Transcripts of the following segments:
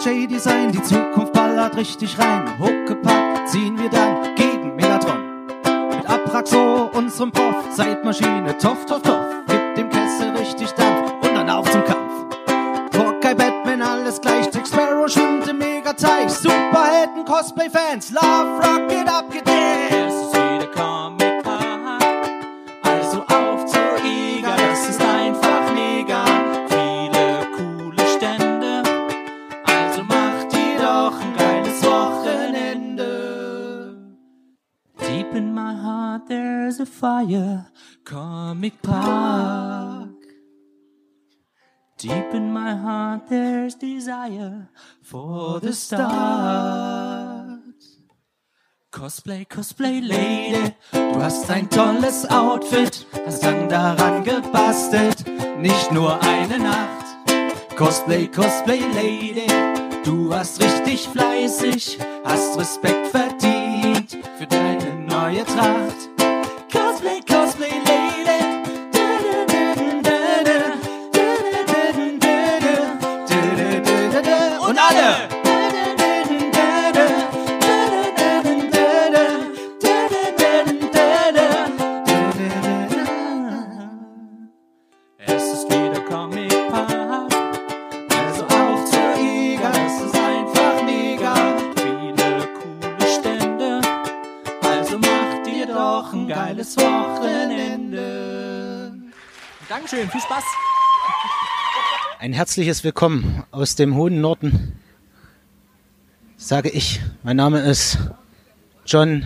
DJ-Design, die Zukunft ballert richtig rein. Huckepack ziehen wir dann gegen Megatron. Mit Apraxo, unserem Prof, Zeitmaschine, toff, toff, toff. Gibt dem Kessel richtig Dampf und dann auf zum Kampf. Hawkeye, Batman, alles gleich. Jack Sparrow schwimmt im Megateich. Superhelden, Cosplay-Fans, Love, Rocket, abgedanced. Es ist wieder Comic Park, also auf zur IGA. Das ist einfach mega. Viele coole Stände, also macht ihr doch ein geiles Wochenende. Deep in my heart there's a fire, Comic Park. Deep in my heart there's desire for the stars. Cosplay, Cosplay Lady, du hast ein tolles Outfit, hast lang daran gebastelt, nicht nur eine Nacht. Cosplay, Cosplay Lady, du warst richtig fleißig, hast Respekt verdient für deine neue Tracht. Cosplay, Cosplay Lady. Und alle! Es ist wieder Comic Park, also auf zur IGA, es ist einfach mega. Viele coole Stände, also macht ihr doch ein geiles Wochenende. Dankeschön, viel Spaß! Ein herzliches Willkommen aus dem hohen Norden, sage ich. Mein Name ist Jon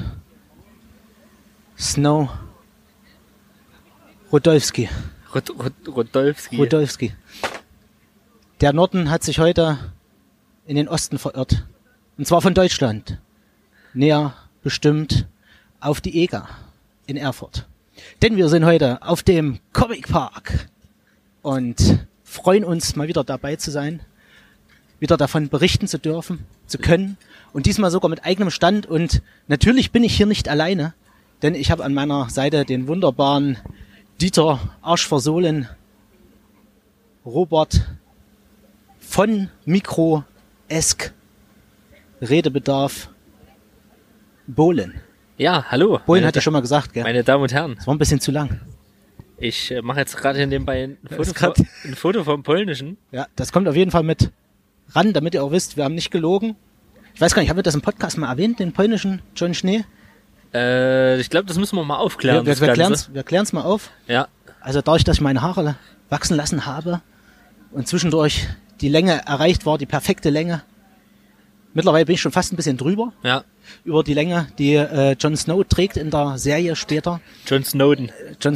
Snow Rodolfski. Rodolfski. Der Norden hat sich heute in den Osten verirrt. Und zwar von Deutschland. Näher bestimmt auf die EGA in Erfurt. Denn wir sind heute auf dem Comic Park und freuen uns, mal wieder dabei zu sein, wieder davon berichten zu dürfen, zu können und diesmal sogar mit eigenem Stand. Und natürlich bin ich hier nicht alleine, denn ich habe an meiner Seite den wunderbaren Dieter Arschversohlen Robert von Mikro-esk Redebedarf Bohlen. Ja, hallo. Bohlen hatte ich schon mal gesagt, gell? Meine Damen und Herren. Das war ein bisschen zu lang. Ich mache jetzt gerade nebenbei ein Foto vom Polnischen. Ja, das kommt auf jeden Fall mit ran, damit ihr auch wisst, wir haben nicht gelogen. Ich weiß gar nicht, haben wir das im Podcast mal erwähnt, den polnischen John Schnee? Ich glaube, das müssen wir mal aufklären. Wir klären es mal auf. Ja. Also dadurch, dass ich meine Haare wachsen lassen habe und zwischendurch die Länge erreicht war, die perfekte Länge. Mittlerweile bin ich schon fast ein bisschen drüber. Ja. Über die Länge, die Jon Snow trägt in der Serie später. Jon Snowden.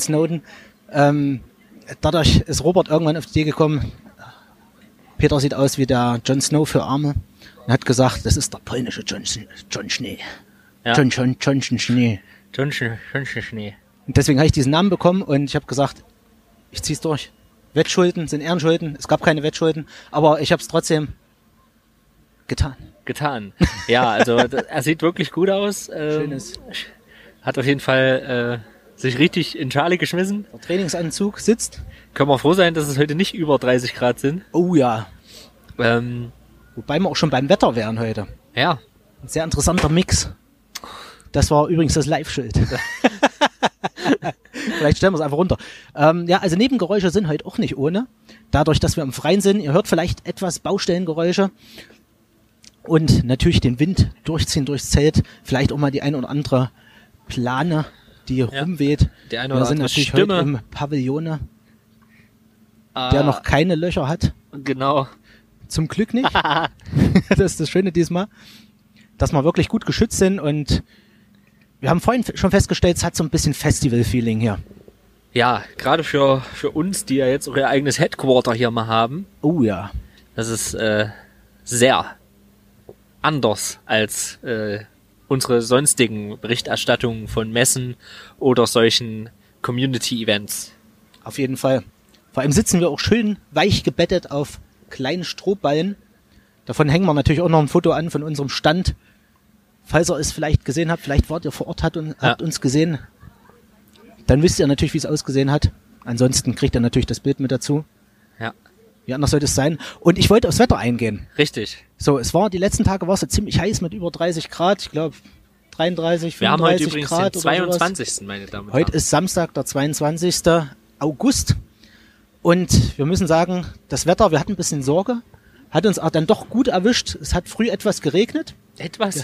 Dadurch ist Robert irgendwann auf die Idee gekommen, Peter sieht aus wie der Jon Snow für Arme und hat gesagt, das ist der polnische John Schnee. Ja. John Schnee. John Schnee. Und deswegen habe ich diesen Namen bekommen und ich habe gesagt, ich zieh's durch. Wettschulden sind Ehrenschulden, es gab keine Wettschulden, aber ich habe es trotzdem getan. Ja, also er sieht wirklich gut aus. Schönes. Hat auf jeden Fall sich richtig in Schale geschmissen. Der Trainingsanzug sitzt. Können wir froh sein, dass es heute nicht über 30 Grad sind. Oh ja. Wobei wir auch schon beim Wetter wären heute. Ja. Ein sehr interessanter Mix. Das war übrigens das Live-Schild. Vielleicht stellen wir es einfach runter. Also Nebengeräusche sind heute auch nicht ohne. Dadurch, dass wir im Freien sind. Ihr hört vielleicht etwas Baustellengeräusche. Und natürlich den Wind durchziehen durchs Zelt. Vielleicht auch mal die ein oder andere Plane, die rumweht. Die eine oder wir sind andere natürlich Stimme. heute im Pavillon, der noch keine Löcher hat. Genau. Zum Glück nicht. Das ist das Schöne diesmal, dass wir wirklich gut geschützt sind. Und wir haben vorhin schon festgestellt, es hat so ein bisschen Festival-Feeling hier. Ja, gerade für uns, die ja jetzt auch ihr eigenes Headquarter hier mal haben. Oh ja. Das ist sehr anders als unsere sonstigen Berichterstattungen von Messen oder solchen Community-Events. Auf jeden Fall. Vor allem sitzen wir auch schön weich gebettet auf kleinen Strohballen. Davon hängen wir natürlich auch noch ein Foto an von unserem Stand. Falls ihr es vielleicht gesehen habt, vielleicht wart ihr vor Ort, habt uns gesehen, dann wisst ihr natürlich, wie es ausgesehen hat. Ansonsten kriegt ihr natürlich das Bild mit dazu. Ja. Wie anders sollte es sein? Und ich wollte aufs Wetter eingehen. Richtig. So, die letzten Tage war es ja ziemlich heiß mit über 30 Grad. Ich glaube, 33, 35 Wir haben heute übrigens Grad den oder sowas. 22. meine Damen und Heute Herren. ist Samstag, der 22. August. Und wir müssen sagen, das Wetter, wir hatten ein bisschen Sorge, hat uns auch dann doch gut erwischt. Es hat früh etwas geregnet. Etwas.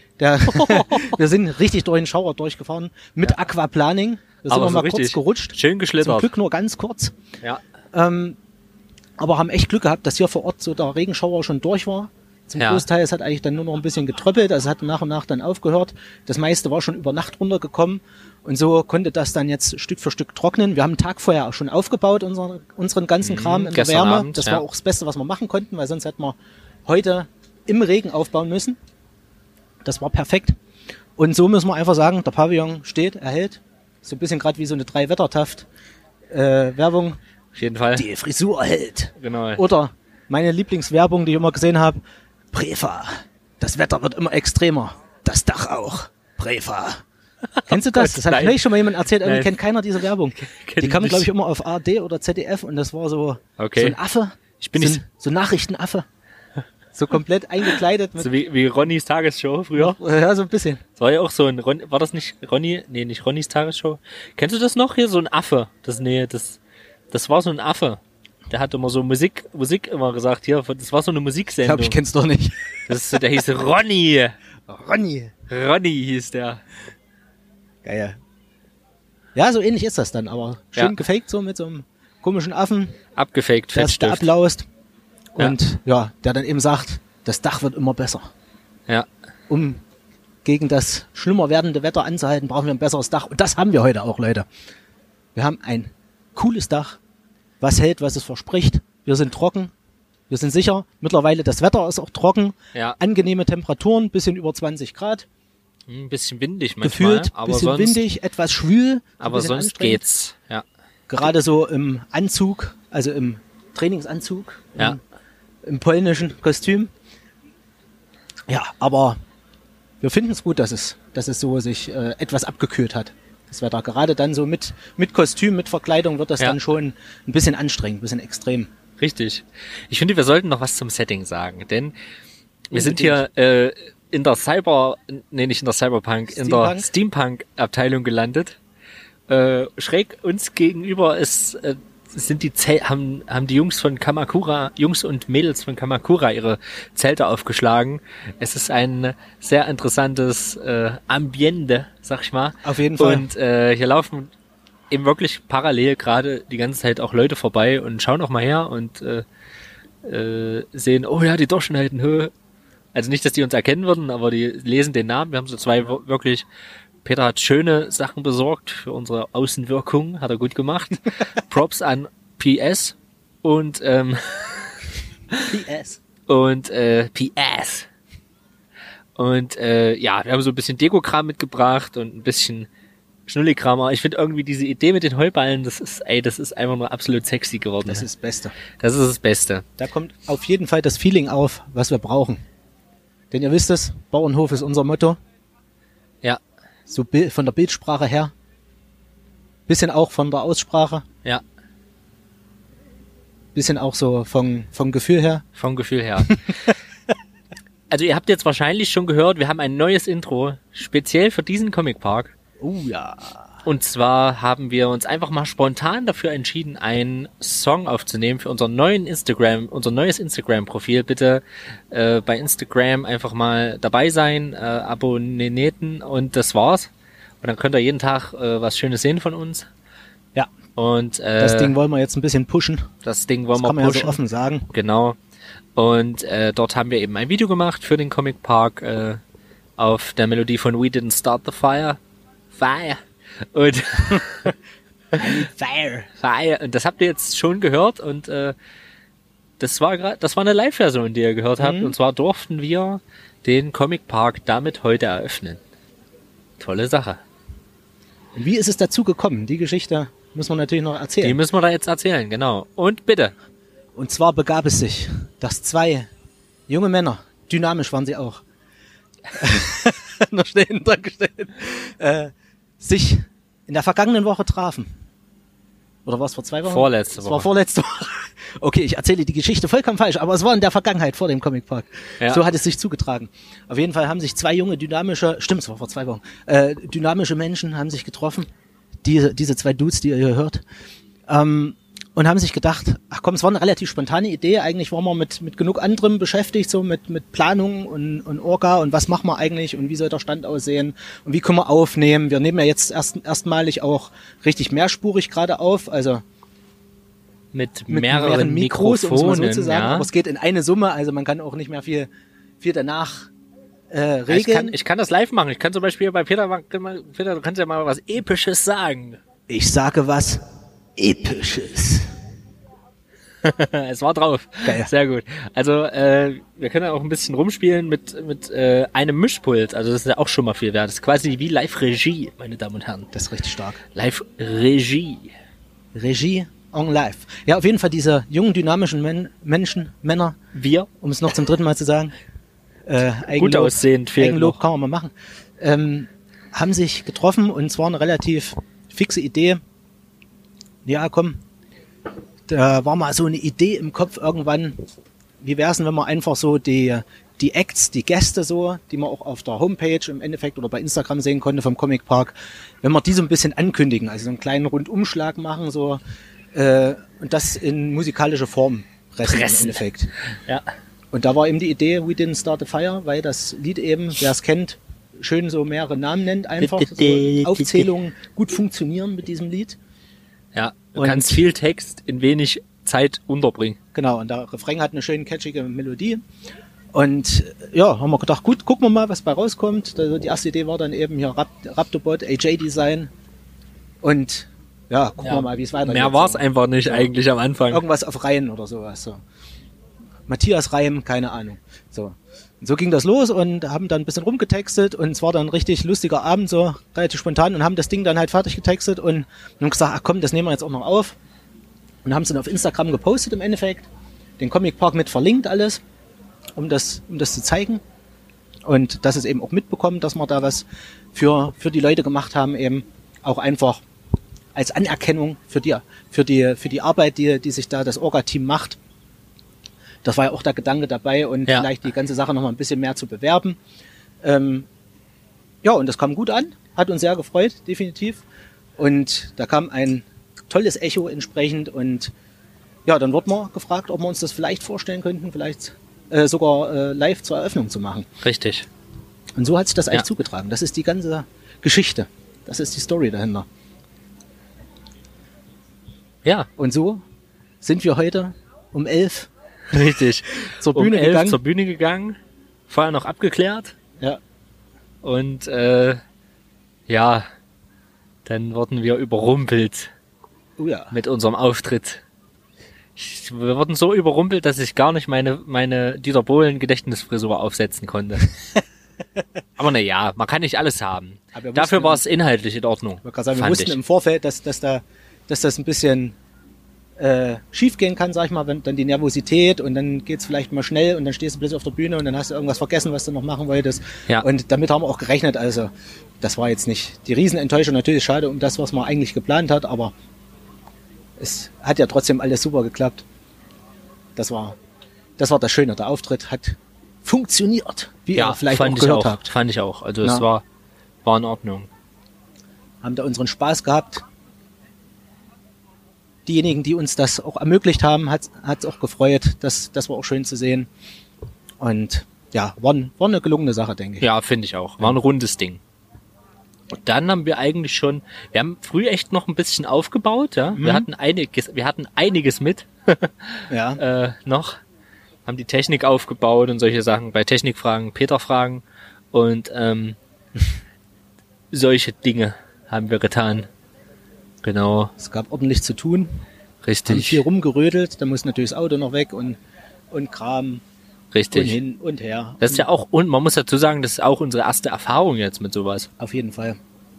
Wir sind richtig durch den Schauer durchgefahren mit Aquaplaning. Da sind Aber wir so mal richtig kurz gerutscht. schön Zum geschlittert. Glück nur ganz kurz. Ja. Aber haben echt Glück gehabt, dass hier vor Ort so der Regenschauer schon durch war. Zum Ja. Großteil, es hat eigentlich dann nur noch ein bisschen getröppelt, also es hat nach und nach dann aufgehört. Das meiste war schon über Nacht runtergekommen und so konnte das dann jetzt Stück für Stück trocknen. Wir haben einen Tag vorher auch schon aufgebaut, unseren ganzen Kram in der gestern Wärme. Abend, Das ja. war auch das Beste, was wir machen konnten, weil sonst hätten wir heute im Regen aufbauen müssen. Das war perfekt. Und so müssen wir einfach sagen, der Pavillon steht, er hält. So ein bisschen gerade wie so eine 3-Wettertaft-Werbung. Auf jeden Fall. Die Frisur hält. Genau. Oder meine Lieblingswerbung, die ich immer gesehen habe. Prefa. Das Wetter wird immer extremer. Das Dach auch. Prefa. Kennst du das? Das hat Nein. vielleicht schon mal jemand erzählt. Irgendwie Nein. kennt keiner diese Werbung. Kenn Die ich kam, nicht. glaube ich, immer auf ARD oder ZDF und das war so, Okay. so ein Affe. Ich bin so, nicht- so ein Nachrichtenaffe. So komplett eingekleidet. Mit, So wie Ronnys Tagesshow früher. ja, so ein bisschen. Das war ja auch so ein war das nicht Ronny? Nee, nicht Ronnys Tagesshow. Kennst du das noch hier? So ein Affe. Das war so ein Affe. Der hat immer so Musik immer gesagt, hier, das war so eine Ich Musiksendung. glaube, ich kenn's doch nicht. Der hieß Ronny. Ronny. Ronny hieß der. Geil. Ja, so ähnlich ist das dann, aber schön Ja. gefaked so mit so einem komischen Affen. Abgefaked, Der ist da Fettstift. ablaust und ja, der dann eben sagt, das Dach wird immer besser. Ja. Um gegen das schlimmer werdende Wetter anzuhalten, brauchen wir ein besseres Dach. Und das haben wir heute auch, Leute. Wir haben ein cooles Dach, was hält, was es verspricht. Wir sind trocken, wir sind sicher. Mittlerweile das Wetter ist auch trocken. Ja. Angenehme Temperaturen, bisschen über 20 Grad. Ein bisschen windig manchmal. Gefühlt, aber bisschen sonst, windig, etwas schwül. so ein aber bisschen sonst anstrengend. geht's. Ja. Gerade so im Anzug, also im Trainingsanzug, Ja. im polnischen Kostüm. Ja, aber wir finden es gut, dass es so sich etwas abgekühlt hat. Das Wetter. Gerade dann so mit Kostüm, mit Verkleidung wird das Ja. dann schon ein bisschen anstrengend, ein bisschen extrem. Richtig. Ich finde, wir sollten noch was zum Setting sagen, denn wir sind hier in der nicht in der Cyberpunk, in der Steampunk-Abteilung gelandet. Schräg uns gegenüber sind haben die Jungs und Mädels von Kamakura ihre Zelte aufgeschlagen. Es ist ein sehr interessantes Ambiente, sag ich mal. Auf jeden Fall. Und hier laufen eben wirklich parallel gerade die ganze Zeit auch Leute vorbei und schauen auch mal her und sehen, oh ja, die Durchschneiden, hö. Also nicht, dass die uns erkennen würden, aber die lesen den Namen. Wir haben so zwei wirklich, Peter hat schöne Sachen besorgt für unsere Außenwirkung, hat er gut gemacht. Props an PS und PS. PS. Und ja, wir haben so ein bisschen Dekokram mitgebracht und ein bisschen Schnullikram. Aber ich finde irgendwie diese Idee mit den Heuballen, das ist einfach nur absolut sexy geworden. Das ist das Beste. Das ist das Beste. Da kommt auf jeden Fall das Feeling auf, was wir brauchen. Denn ihr wisst es, Bauernhof ist unser Motto. Ja, So von der Bildsprache her. Bisschen auch von der Aussprache. ja, Bisschen auch so vom Gefühl her. vom Gefühl her. Also ihr habt jetzt wahrscheinlich schon gehört, wir haben ein neues Intro, speziell für diesen Comic Park. Oh ja. Und zwar haben wir uns einfach mal spontan dafür entschieden, einen Song aufzunehmen für unser neues Instagram-Profil. Bitte bei Instagram einfach mal dabei sein, abonneten und das war's. Und dann könnt ihr jeden Tag was Schönes sehen von uns. Ja. Und Das Ding wollen wir jetzt ein bisschen pushen. das Ding Das wollen wir kann man ja pushen. so offen sagen. Genau. Und dort haben wir eben ein Video gemacht für den Comic Park auf der Melodie von We Didn't Start the Fire. Und Fire. Fire. Und das habt ihr jetzt schon gehört und das war eine Live-Version, die ihr gehört habt. Und zwar durften wir den Comic Park damit heute eröffnen. Tolle Sache. Und wie ist es dazu gekommen? Die Geschichte müssen wir natürlich noch Die erzählen. müssen wir da jetzt erzählen, genau. Und bitte. Und zwar begab es sich, dass zwei junge Männer, dynamisch waren sie auch, noch schnell hinten gestellt, sich in der vergangenen Woche trafen. Oder war es vor 2 Wochen? Vorletzte Woche. Es war vorletzte Woche. Okay, ich erzähle die Geschichte vollkommen falsch, aber es war in der Vergangenheit vor dem Comic Park. Ja. So hat es sich zugetragen. Auf jeden Fall haben sich 2 junge, es war vor 2 Wochen, dynamische Menschen haben sich getroffen. Diese 2 Dudes, die ihr hier hört. Und haben sich gedacht, ach komm, es war eine relativ spontane Idee. Eigentlich waren wir mit genug anderem beschäftigt, so mit Planung und Orga und was machen wir eigentlich und wie soll der Stand aussehen und wie können wir aufnehmen. Wir nehmen ja jetzt erstmalig auch richtig mehrspurig gerade auf, also mit mehreren Mikros, um es mal so zu sagen. Ja. Aber es geht in eine Summe, also man kann auch nicht mehr viel danach regeln. Ich kann das live machen. Ich kann zum Beispiel bei Peter, du kannst ja mal was Episches sagen. Ich sage was Episches. Es war drauf. Geil. Sehr gut. Also wir können ja auch ein bisschen rumspielen mit einem Mischpult. Also das ist ja auch schon mal viel wert. Das ist quasi wie Live-Regie, meine Damen und Herren. Das ist richtig stark. Live-Regie. Regie on live. Ja, auf jeden Fall diese jungen, dynamischen Männer. Wir. Um es noch zum 3. Mal zu sagen. Gut aussehend. Eigenlob kann man mal machen. Haben sich getroffen und zwar eine relativ fixe Idee. Ja, komm, da war mal so eine Idee im Kopf irgendwann, wie wär's denn, wenn man einfach so die Acts, die Gäste so, die man auch auf der Homepage im Endeffekt oder bei Instagram sehen konnte vom Comic Park, wenn wir die so ein bisschen ankündigen, also so einen kleinen Rundumschlag machen so und das in musikalische Form pressen im Endeffekt. Ja. Und da war eben die Idee, We Didn't Start a Fire, weil das Lied eben, wer es kennt, schön so mehrere Namen nennt, einfach so Aufzählungen gut funktionieren mit diesem Lied. Ja, du kannst viel Text in wenig Zeit unterbringen. Genau, und der Refrain hat eine schön catchige Melodie. Und ja, haben wir gedacht, gut, gucken wir mal, was bei rauskommt. Also die erste Idee war dann eben hier Raptorbot, AJ-Design. Und ja, gucken wir mal, wie es weitergeht. Mehr war es einfach nicht eigentlich am Anfang. Irgendwas auf Reihen oder sowas. So. Matthias Reim, keine Ahnung. So. Und so ging das los und haben dann ein bisschen rumgetextet und es war dann ein richtig lustiger Abend, so relativ spontan und haben das Ding dann halt fertig getextet und haben gesagt, ach komm, das nehmen wir jetzt auch noch auf und haben es dann auf Instagram gepostet im Endeffekt, den Comic Park mit verlinkt alles, um das zu zeigen und dass es eben auch mitbekommen, dass wir da was für die Leute gemacht haben, eben auch einfach als Anerkennung für die Arbeit, die sich da das Orga-Team macht. Das war ja auch der Gedanke dabei und vielleicht die ganze Sache noch mal ein bisschen mehr zu bewerben. Ja, und das kam gut an, hat uns sehr gefreut, definitiv. Und da kam ein tolles Echo entsprechend und ja, dann wurden wir gefragt, ob wir uns das vielleicht vorstellen könnten, vielleicht sogar live zur Eröffnung zu machen. Richtig. Und so hat sich das eigentlich zugetragen. Das ist die ganze Geschichte. Das ist die Story dahinter. Ja. Und so sind wir heute um 11 richtig zur Bühne gegangen, vorher noch abgeklärt. Ja. Und ja, dann wurden wir überrumpelt mit unserem Auftritt. Wir wurden so überrumpelt, dass ich gar nicht meine Dieter Bohlen Gedächtnisfrisur aufsetzen konnte. Aber naja, man kann nicht alles haben. Dafür war es inhaltlich in Ordnung. Wir wussten im Vorfeld, dass das ein bisschen schief gehen kann, sag ich mal, wenn dann die Nervosität und dann geht's vielleicht mal schnell und dann stehst du plötzlich auf der Bühne und dann hast du irgendwas vergessen, was du noch machen wolltest. Ja. Und damit haben wir auch gerechnet, also das war jetzt nicht die Riesenenttäuschung, natürlich schade um das, was man eigentlich geplant hat, aber es hat ja trotzdem alles super geklappt. Das war das Schöne, der Auftritt hat funktioniert, wie ihr vielleicht auch gehört habt. Fand ich auch, also es war in Ordnung. Haben da unseren Spaß gehabt. Diejenigen, die uns das auch ermöglicht haben, hat's auch gefreut. Das war auch schön zu sehen. Und ja, war eine gelungene Sache, denke ich. Ja, finde ich auch. War ein rundes Ding. Und dann haben wir haben früh echt noch ein bisschen aufgebaut, ja. Mhm. Wir hatten einiges mit. Noch. Haben die Technik aufgebaut und solche Sachen. Bei Technikfragen, Peter Fragen. Und solche Dinge haben wir getan. Genau. Es gab ordentlich zu tun. Richtig. Haben viel rumgerödelt, da muss natürlich das Auto noch weg und Kram. Richtig. Und hin und her. Das ist ja auch, und man muss dazu sagen, das ist auch unsere erste Erfahrung jetzt mit sowas. Auf jeden Fall.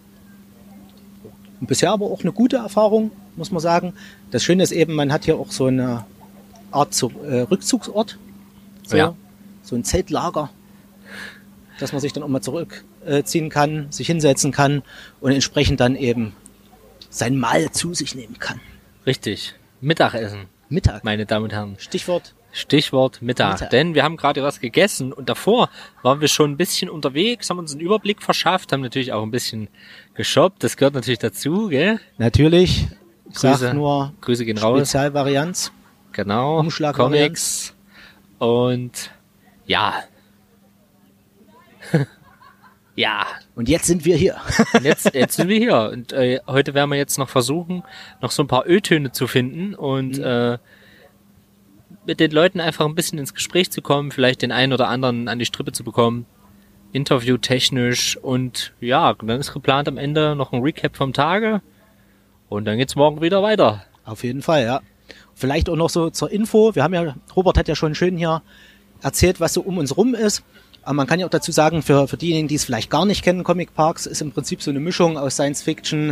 Und bisher aber auch eine gute Erfahrung, muss man sagen. Das Schöne ist eben, man hat hier auch so eine Art Rückzugsort. So ein Zeltlager, dass man sich dann auch mal zurückziehen kann, sich hinsetzen kann und entsprechend dann eben sein Mahl zu sich nehmen kann. Richtig. Mittagessen. Mittag. Meine Damen und Herren. Stichwort Mittag. Denn wir haben gerade was gegessen und davor waren wir schon ein bisschen unterwegs, haben uns einen Überblick verschafft, haben natürlich auch ein bisschen geshoppt. Das gehört natürlich dazu, gell? Natürlich. Ich Grüße, sag nur Grüße gehen raus. Spezialvarianz. Genau. Umschlagvarianz. Comics. Und ja. Ja. Und jetzt sind wir hier. Jetzt sind wir hier. Und heute werden wir jetzt noch versuchen, noch so ein paar Ö-Töne zu finden und mit den Leuten einfach ein bisschen ins Gespräch zu kommen, vielleicht den einen oder anderen an die Strippe zu bekommen, interviewtechnisch und ja, dann ist geplant am Ende noch ein Recap vom Tage und dann geht's morgen wieder weiter. Auf jeden Fall, ja. Vielleicht auch noch so zur Info. Robert hat ja schon schön hier erzählt, was so um uns rum ist. Aber man kann ja auch dazu sagen, für diejenigen, die es vielleicht gar nicht kennen, Comic Parks ist im Prinzip so eine Mischung aus Science Fiction,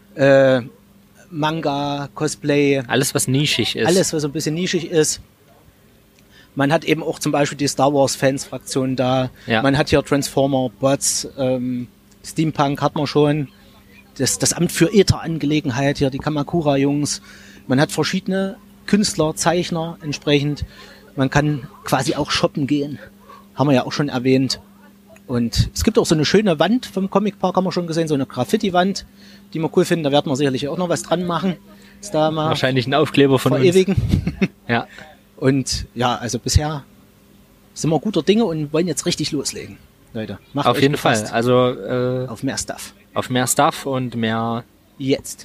Manga, Cosplay. Alles, was nischig ist. Alles, was so ein bisschen nischig ist. Man hat eben auch zum Beispiel die Star Wars Fans-Fraktion da. Ja. Man hat hier Transformer, Bots, Steampunk hat man schon. Das Amt für Ätherangelegenheit, hier die Kamakura-Jungs. Man hat verschiedene Künstler, Zeichner entsprechend. Man kann quasi auch shoppen gehen. Haben wir ja auch schon erwähnt. Und es gibt auch so eine schöne Wand vom Comic Park, haben wir schon gesehen, so eine Graffiti-Wand, die wir cool finden. Da werden wir sicherlich auch noch was dran machen. Da mal wahrscheinlich ein Aufkleber von verewigen. Uns. Ja. Und ja, also bisher sind wir guter Dinge und wollen jetzt richtig loslegen. Leute, macht auf euch jeden gefasst. Fall. Also auf mehr Stuff. Auf mehr Stuff und mehr Jetzt.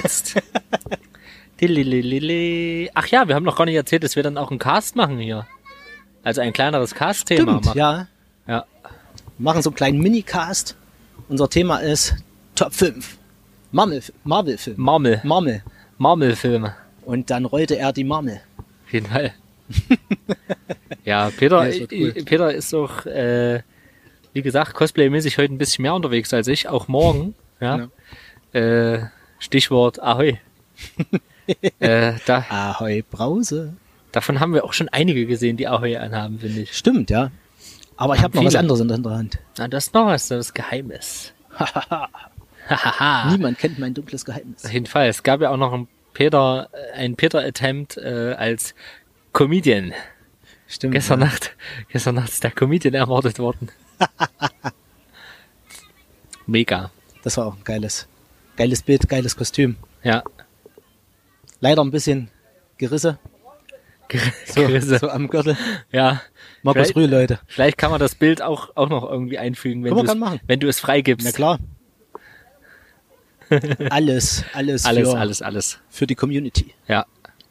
Ach ja, wir haben noch gar nicht erzählt, dass wir dann auch einen Cast machen hier. Also ein kleineres Cast-Thema machen. Ja. Ja. Wir machen so einen kleinen Mini-Cast. Unser Thema ist Top 5 Marvel-Filme. Marvel-Filme. Und dann rollte er die Marmel. Auf jeden Fall. Ja, Peter, Ja, cool. Peter ist doch, wie gesagt, Cosplay-mäßig heute ein bisschen mehr unterwegs als ich, auch morgen. Ja. Stichwort Ahoi. Ahoi Brause. Davon haben wir auch schon einige gesehen, die Ahoi anhaben, finde ich. Stimmt, ja. Aber ich habe noch was anderes in der Hand. Ah, das ist noch was, das Geheimnis. Niemand kennt mein dunkles Geheimnis. Auf jeden Fall. Es gab ja auch noch einen Peter-Attempt als Comedian. Stimmt. Gestern Nacht ist der Comedian ermordet worden. Mega. Das war auch ein geiles Bild, geiles Kostüm. Ja. Leider ein bisschen Gerisse. So am Gürtel. Ja. Markus Rühl, Leute. Vielleicht kann man das Bild auch noch irgendwie einfügen, wenn du es freigibst. Na klar. Alles für die Community. Ja.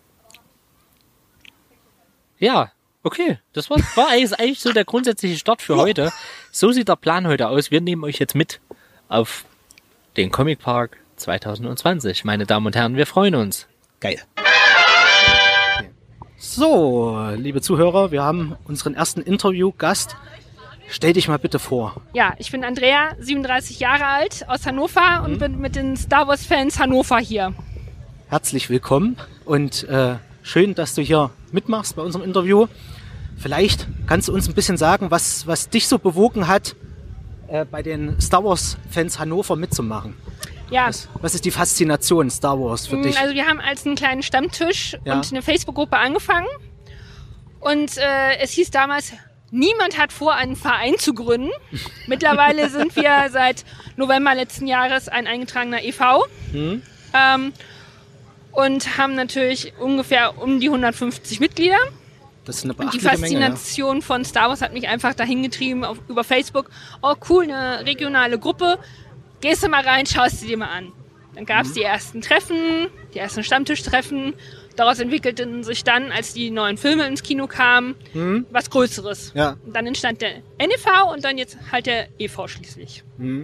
Ja, okay. Das war eigentlich so der grundsätzliche Start für heute. So sieht der Plan heute aus. Wir nehmen euch jetzt mit auf den Comic Park 2020. Meine Damen und Herren, wir freuen uns. Geil. So, liebe Zuhörer, wir haben unseren ersten Interviewgast. Stell dich mal bitte vor. Ja, ich bin Andrea, 37 Jahre alt, aus Hannover und bin mit den Star Wars Fans Hannover hier. Herzlich willkommen und schön, dass du hier mitmachst bei unserem Interview. Vielleicht kannst du uns ein bisschen sagen, was dich so bewogen hat, bei den Star Wars Fans Hannover mitzumachen. Ja. Was ist die Faszination Star Wars für dich? Also wir haben als einen kleinen Stammtisch und eine Facebook-Gruppe angefangen und es hieß damals, niemand hat vor, einen Verein zu gründen. Mittlerweile sind wir seit November letzten Jahres ein eingetragener e.V. Und haben natürlich ungefähr um die 150 Mitglieder. Das ist eine und die beachtliche Faszination Menge, von Star Wars hat mich einfach dahin getrieben über Facebook. Oh cool, eine regionale Gruppe. Gehst du mal rein, schaust du dir mal an. Dann gab es die ersten Treffen, die ersten Stammtischtreffen. Daraus entwickelten sich dann, als die neuen Filme ins Kino kamen, was Größeres. Ja. Und dann entstand der NEV und dann jetzt halt der e.V. schließlich.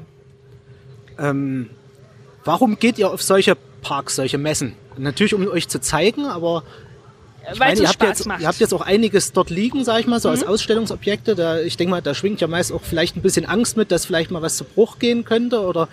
Warum geht ihr auf solche Parks, solche Messen? Natürlich, um euch zu zeigen, aber weil es Spaß macht. Ihr habt jetzt auch einiges dort liegen, sag ich mal, so als Ausstellungsobjekte. Ich denke mal, da schwingt ja meist auch vielleicht ein bisschen Angst mit, dass vielleicht mal was zu Bruch gehen könnte, oder?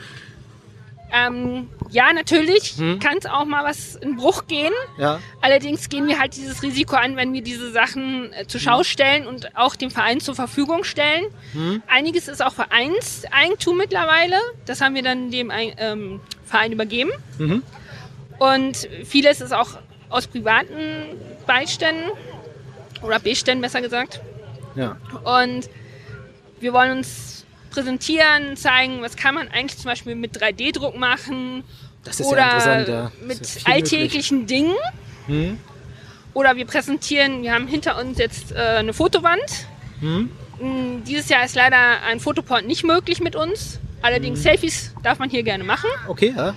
Ja, natürlich kann es auch mal was in Bruch gehen. Ja. Allerdings gehen wir halt dieses Risiko an, wenn wir diese Sachen zur Schau stellen und auch dem Verein zur Verfügung stellen. Einiges ist auch Vereinseigentum mittlerweile. Das haben wir dann dem Verein übergeben. Und vieles ist auch aus privaten Beiständen oder Beständen besser gesagt. Ja. Und wir wollen uns präsentieren, zeigen, was kann man eigentlich zum Beispiel mit 3D-Druck machen. Das ist oder ja interessant, ja. mit ist ja alltäglichen Dingen. Oder wir präsentieren, wir haben hinter uns jetzt eine Fotowand. Dieses Jahr ist leider ein Fotopoint nicht möglich mit uns. Allerdings Selfies darf man hier gerne machen. Okay, ja.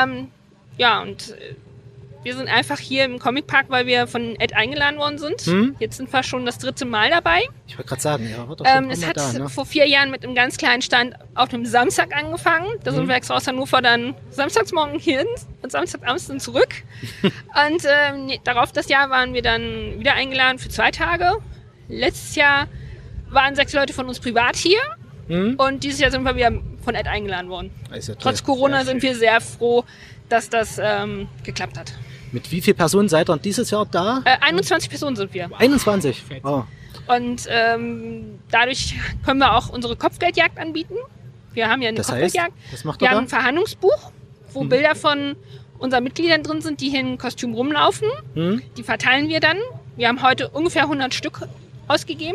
Ja, und wir sind einfach hier im Comicpark, weil wir von Ed eingeladen worden sind. Jetzt sind wir schon das 3. Mal dabei. Ich wollte gerade sagen, ja, wird doch schon es mal hat da, ne? vor 4 Jahren mit einem ganz kleinen Stand auf einem Samstag angefangen. Da sind wir extra aus Hannover dann samstagsmorgen hin und samstagabends dann zurück. Und darauf das Jahr waren wir dann wieder eingeladen für 2 Tage. Letztes Jahr waren 6 Leute von uns privat hier. Und dieses Jahr sind wir wieder von Ed eingeladen worden. Ja Trotz Corona sind wir sehr froh, dass das geklappt hat. Mit wie vielen Personen seid ihr dieses Jahr da? 21 Personen sind wir. 21? Oh. Und dadurch können wir auch unsere Kopfgeldjagd anbieten. Wir haben ja eine Kopfgeldjagd. Was macht wir ihr haben da? ein Verhandlungsbuch, wo Bilder von unseren Mitgliedern drin sind, die hier in Kostüm rumlaufen. Die verteilen wir dann. Wir haben heute ungefähr 100 Stück ausgegeben.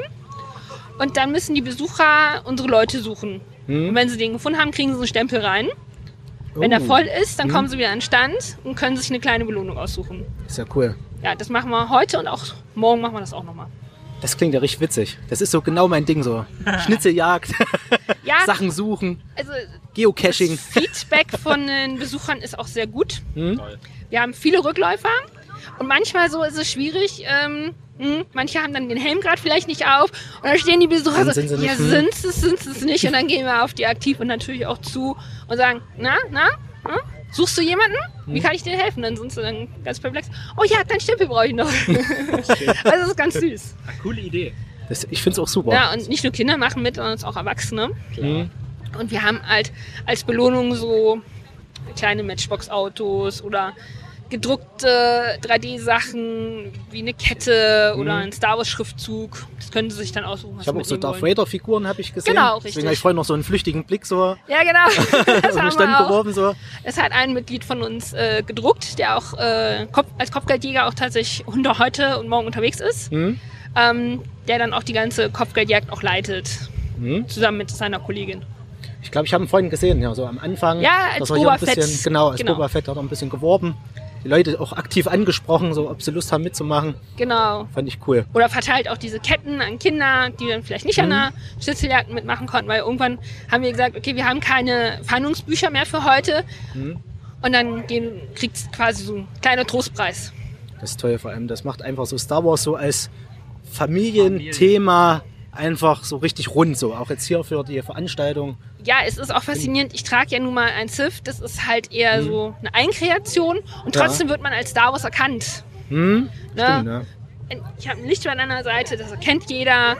Und dann müssen die Besucher unsere Leute suchen. Und wenn sie den gefunden haben, kriegen sie einen Stempel rein. Wenn er voll ist, dann kommen sie wieder an den Stand und können sich eine kleine Belohnung aussuchen. Ist ja cool. Ja, das machen wir heute und auch morgen machen wir das auch nochmal. Das klingt ja richtig witzig. Das ist so genau mein Ding so. Schnitzeljagd, Ja, Sachen suchen, also Geocaching. das Feedback von den Besuchern ist auch sehr gut. Wir haben viele Rückläufer und manchmal so ist es schwierig. Manche haben dann den Helm gerade vielleicht nicht auf und dann stehen die Besucher Dann so, sind sie ja, nicht, sind es nicht. Und dann gehen wir auf die Aktiv und natürlich auch zu und sagen, na, suchst du jemanden? Wie kann ich dir helfen? Dann sind sie dann ganz perplex. Oh ja, dein Stempel brauche ich noch. Also das ist ganz süß. Coole Idee. Ich finde es auch super. Ja, und nicht nur Kinder machen mit, sondern auch Erwachsene. Und wir haben halt als Belohnung so kleine Matchbox-Autos oder gedruckte 3D-Sachen wie eine Kette oder ein Star Wars-Schriftzug. Das können sie sich dann aussuchen, was Ich habe sie auch so mitnehmen Darth wollen. Vader-Figuren habe ich gesehen. Genau, richtig. Deswegen habe ich vorhin noch so einen flüchtigen Blick so Ja, genau. Das auf den haben Stand wir auch. geworfen. So. Es hat ein Mitglied von uns gedruckt, der auch als Kopfgeldjäger auch tatsächlich heute und morgen unterwegs ist. Der dann auch die ganze Kopfgeldjagd auch leitet. Zusammen mit seiner Kollegin. Ich glaube, ich habe ihn vorhin gesehen, ja, so am Anfang. Ja, als dass er hier Boba ein bisschen, Fett. Genau, als Genau. Boba Fett hat er ein bisschen geworben. Die Leute auch aktiv angesprochen, so ob sie Lust haben mitzumachen. Genau. Fand ich cool. Oder verteilt auch diese Ketten an Kinder, die dann vielleicht nicht an der Schnitzeljagd mitmachen konnten, weil irgendwann haben wir gesagt, okay, wir haben keine Fahndungsbücher mehr für heute. Und dann kriegt es quasi so einen kleinen Trostpreis. Das ist toll vor allem. Das macht einfach so Star Wars so als Familienthema einfach so richtig rund. So. Auch jetzt hier für die Veranstaltung. Ja, es ist auch faszinierend. Ich trage ja nun mal ein Sith. Das ist halt eher so eine Eigenkreation. Und trotzdem wird man als Star Wars erkannt. Stimmt, Ne? ne? Ich habe ein Lichtschwert an der Seite, das erkennt jeder.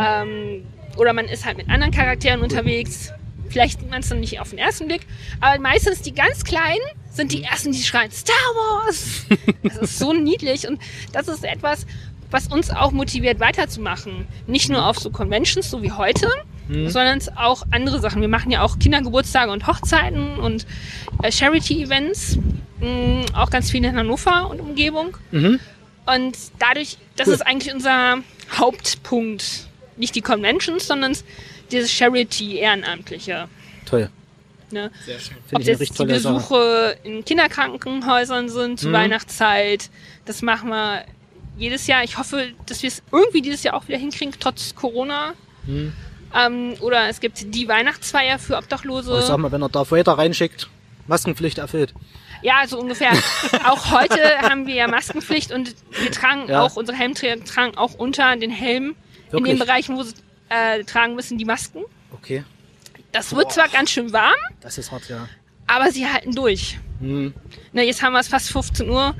Oder man ist halt mit anderen Charakteren unterwegs. Vielleicht sieht man es dann nicht auf den ersten Blick. Aber meistens die ganz Kleinen sind die Ersten, die schreien, Star Wars! Das ist so niedlich. Und das ist etwas, was uns auch motiviert, weiterzumachen. Nicht nur auf so Conventions, so wie heute, sondern auch andere Sachen. Wir machen ja auch Kindergeburtstage und Hochzeiten und Charity-Events. Auch ganz viel in Hannover und Umgebung. Und dadurch, das ist eigentlich unser Hauptpunkt. Nicht die Conventions, sondern dieses Charity-Ehrenamtliche. Toll. Ne? Sehr schön. Ob Finde ich eine jetzt richtig die tolle Sache. Besuche in Kinderkrankenhäusern sind zur Weihnachtszeit, das machen wir jedes Jahr. Ich hoffe, dass wir es irgendwie dieses Jahr auch wieder hinkriegen, trotz Corona. Oder es gibt die Weihnachtsfeier für Obdachlose. Ich sag mal, wenn er Darth Vader reinschickt, Maskenpflicht erfüllt. Ja, so ungefähr. Auch heute haben wir ja Maskenpflicht und wir tragen auch, unsere Helmträger tragen auch unter den Helm in Wirklich? den Bereichen, wo sie tragen müssen, die Masken. Okay, Das wird zwar ganz schön warm, das ist hart, ja. aber sie halten durch. Na, jetzt haben wir es fast 15 Uhr.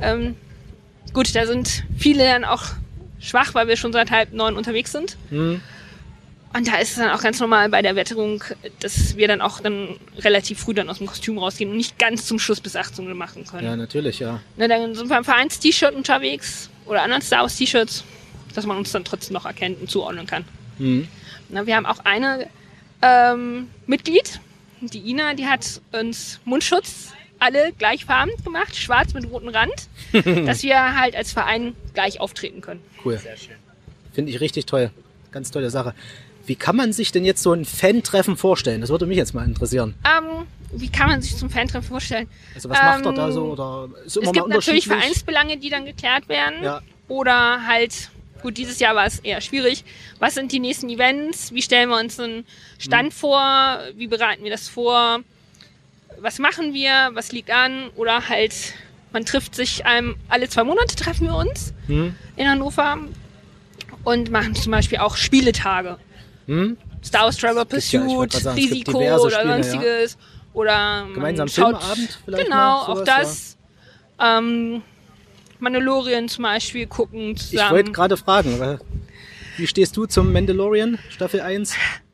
Gut, da sind viele dann auch schwach, weil wir schon seit 8:30 unterwegs sind. Und da ist es dann auch ganz normal bei der Wetterung, dass wir dann auch dann relativ früh dann aus dem Kostüm rausgehen und nicht ganz zum Schluss bis 18 Uhr machen können. Ja, natürlich, ja. Na, dann sind wir im Vereins-T-Shirt unterwegs oder anderen Star Wars-T-Shirts, dass man uns dann trotzdem noch erkennt und zuordnen kann. Na, wir haben auch eine Mitglied, die Ina, die hat uns Mundschutz alle gleichfarben gemacht, schwarz mit rotem Rand, dass wir halt als Verein gleich auftreten können. Cool. Sehr schön. Finde ich richtig toll. Ganz tolle Sache. Wie kann man sich denn jetzt so ein Fan-Treffen vorstellen? Das würde mich jetzt mal interessieren. Wie kann man sich zum Fan-Treffen vorstellen? Also was macht er da so? Oder ist immer es gibt mal natürlich Vereinsbelange, die dann geklärt werden. Ja. Oder halt, gut, dieses Jahr war es eher schwierig. Was sind die nächsten Events? Wie stellen wir uns einen Stand vor? Wie bereiten wir das vor? Was machen wir? Was liegt an? Oder halt, man trifft sich alle 2 Monate treffen wir uns in Hannover und machen zum Beispiel auch Spieletage. Star Wars Traveler Pursuit, Risiko oder sonstiges. Ja. Oder gemeinsam Filmabend vielleicht. Genau, mal, sowas, auch das. Ja. Mandalorian zum Beispiel gucken zusammen. Ich wollte gerade fragen, wie stehst du zum Mandalorian, Staffel 1?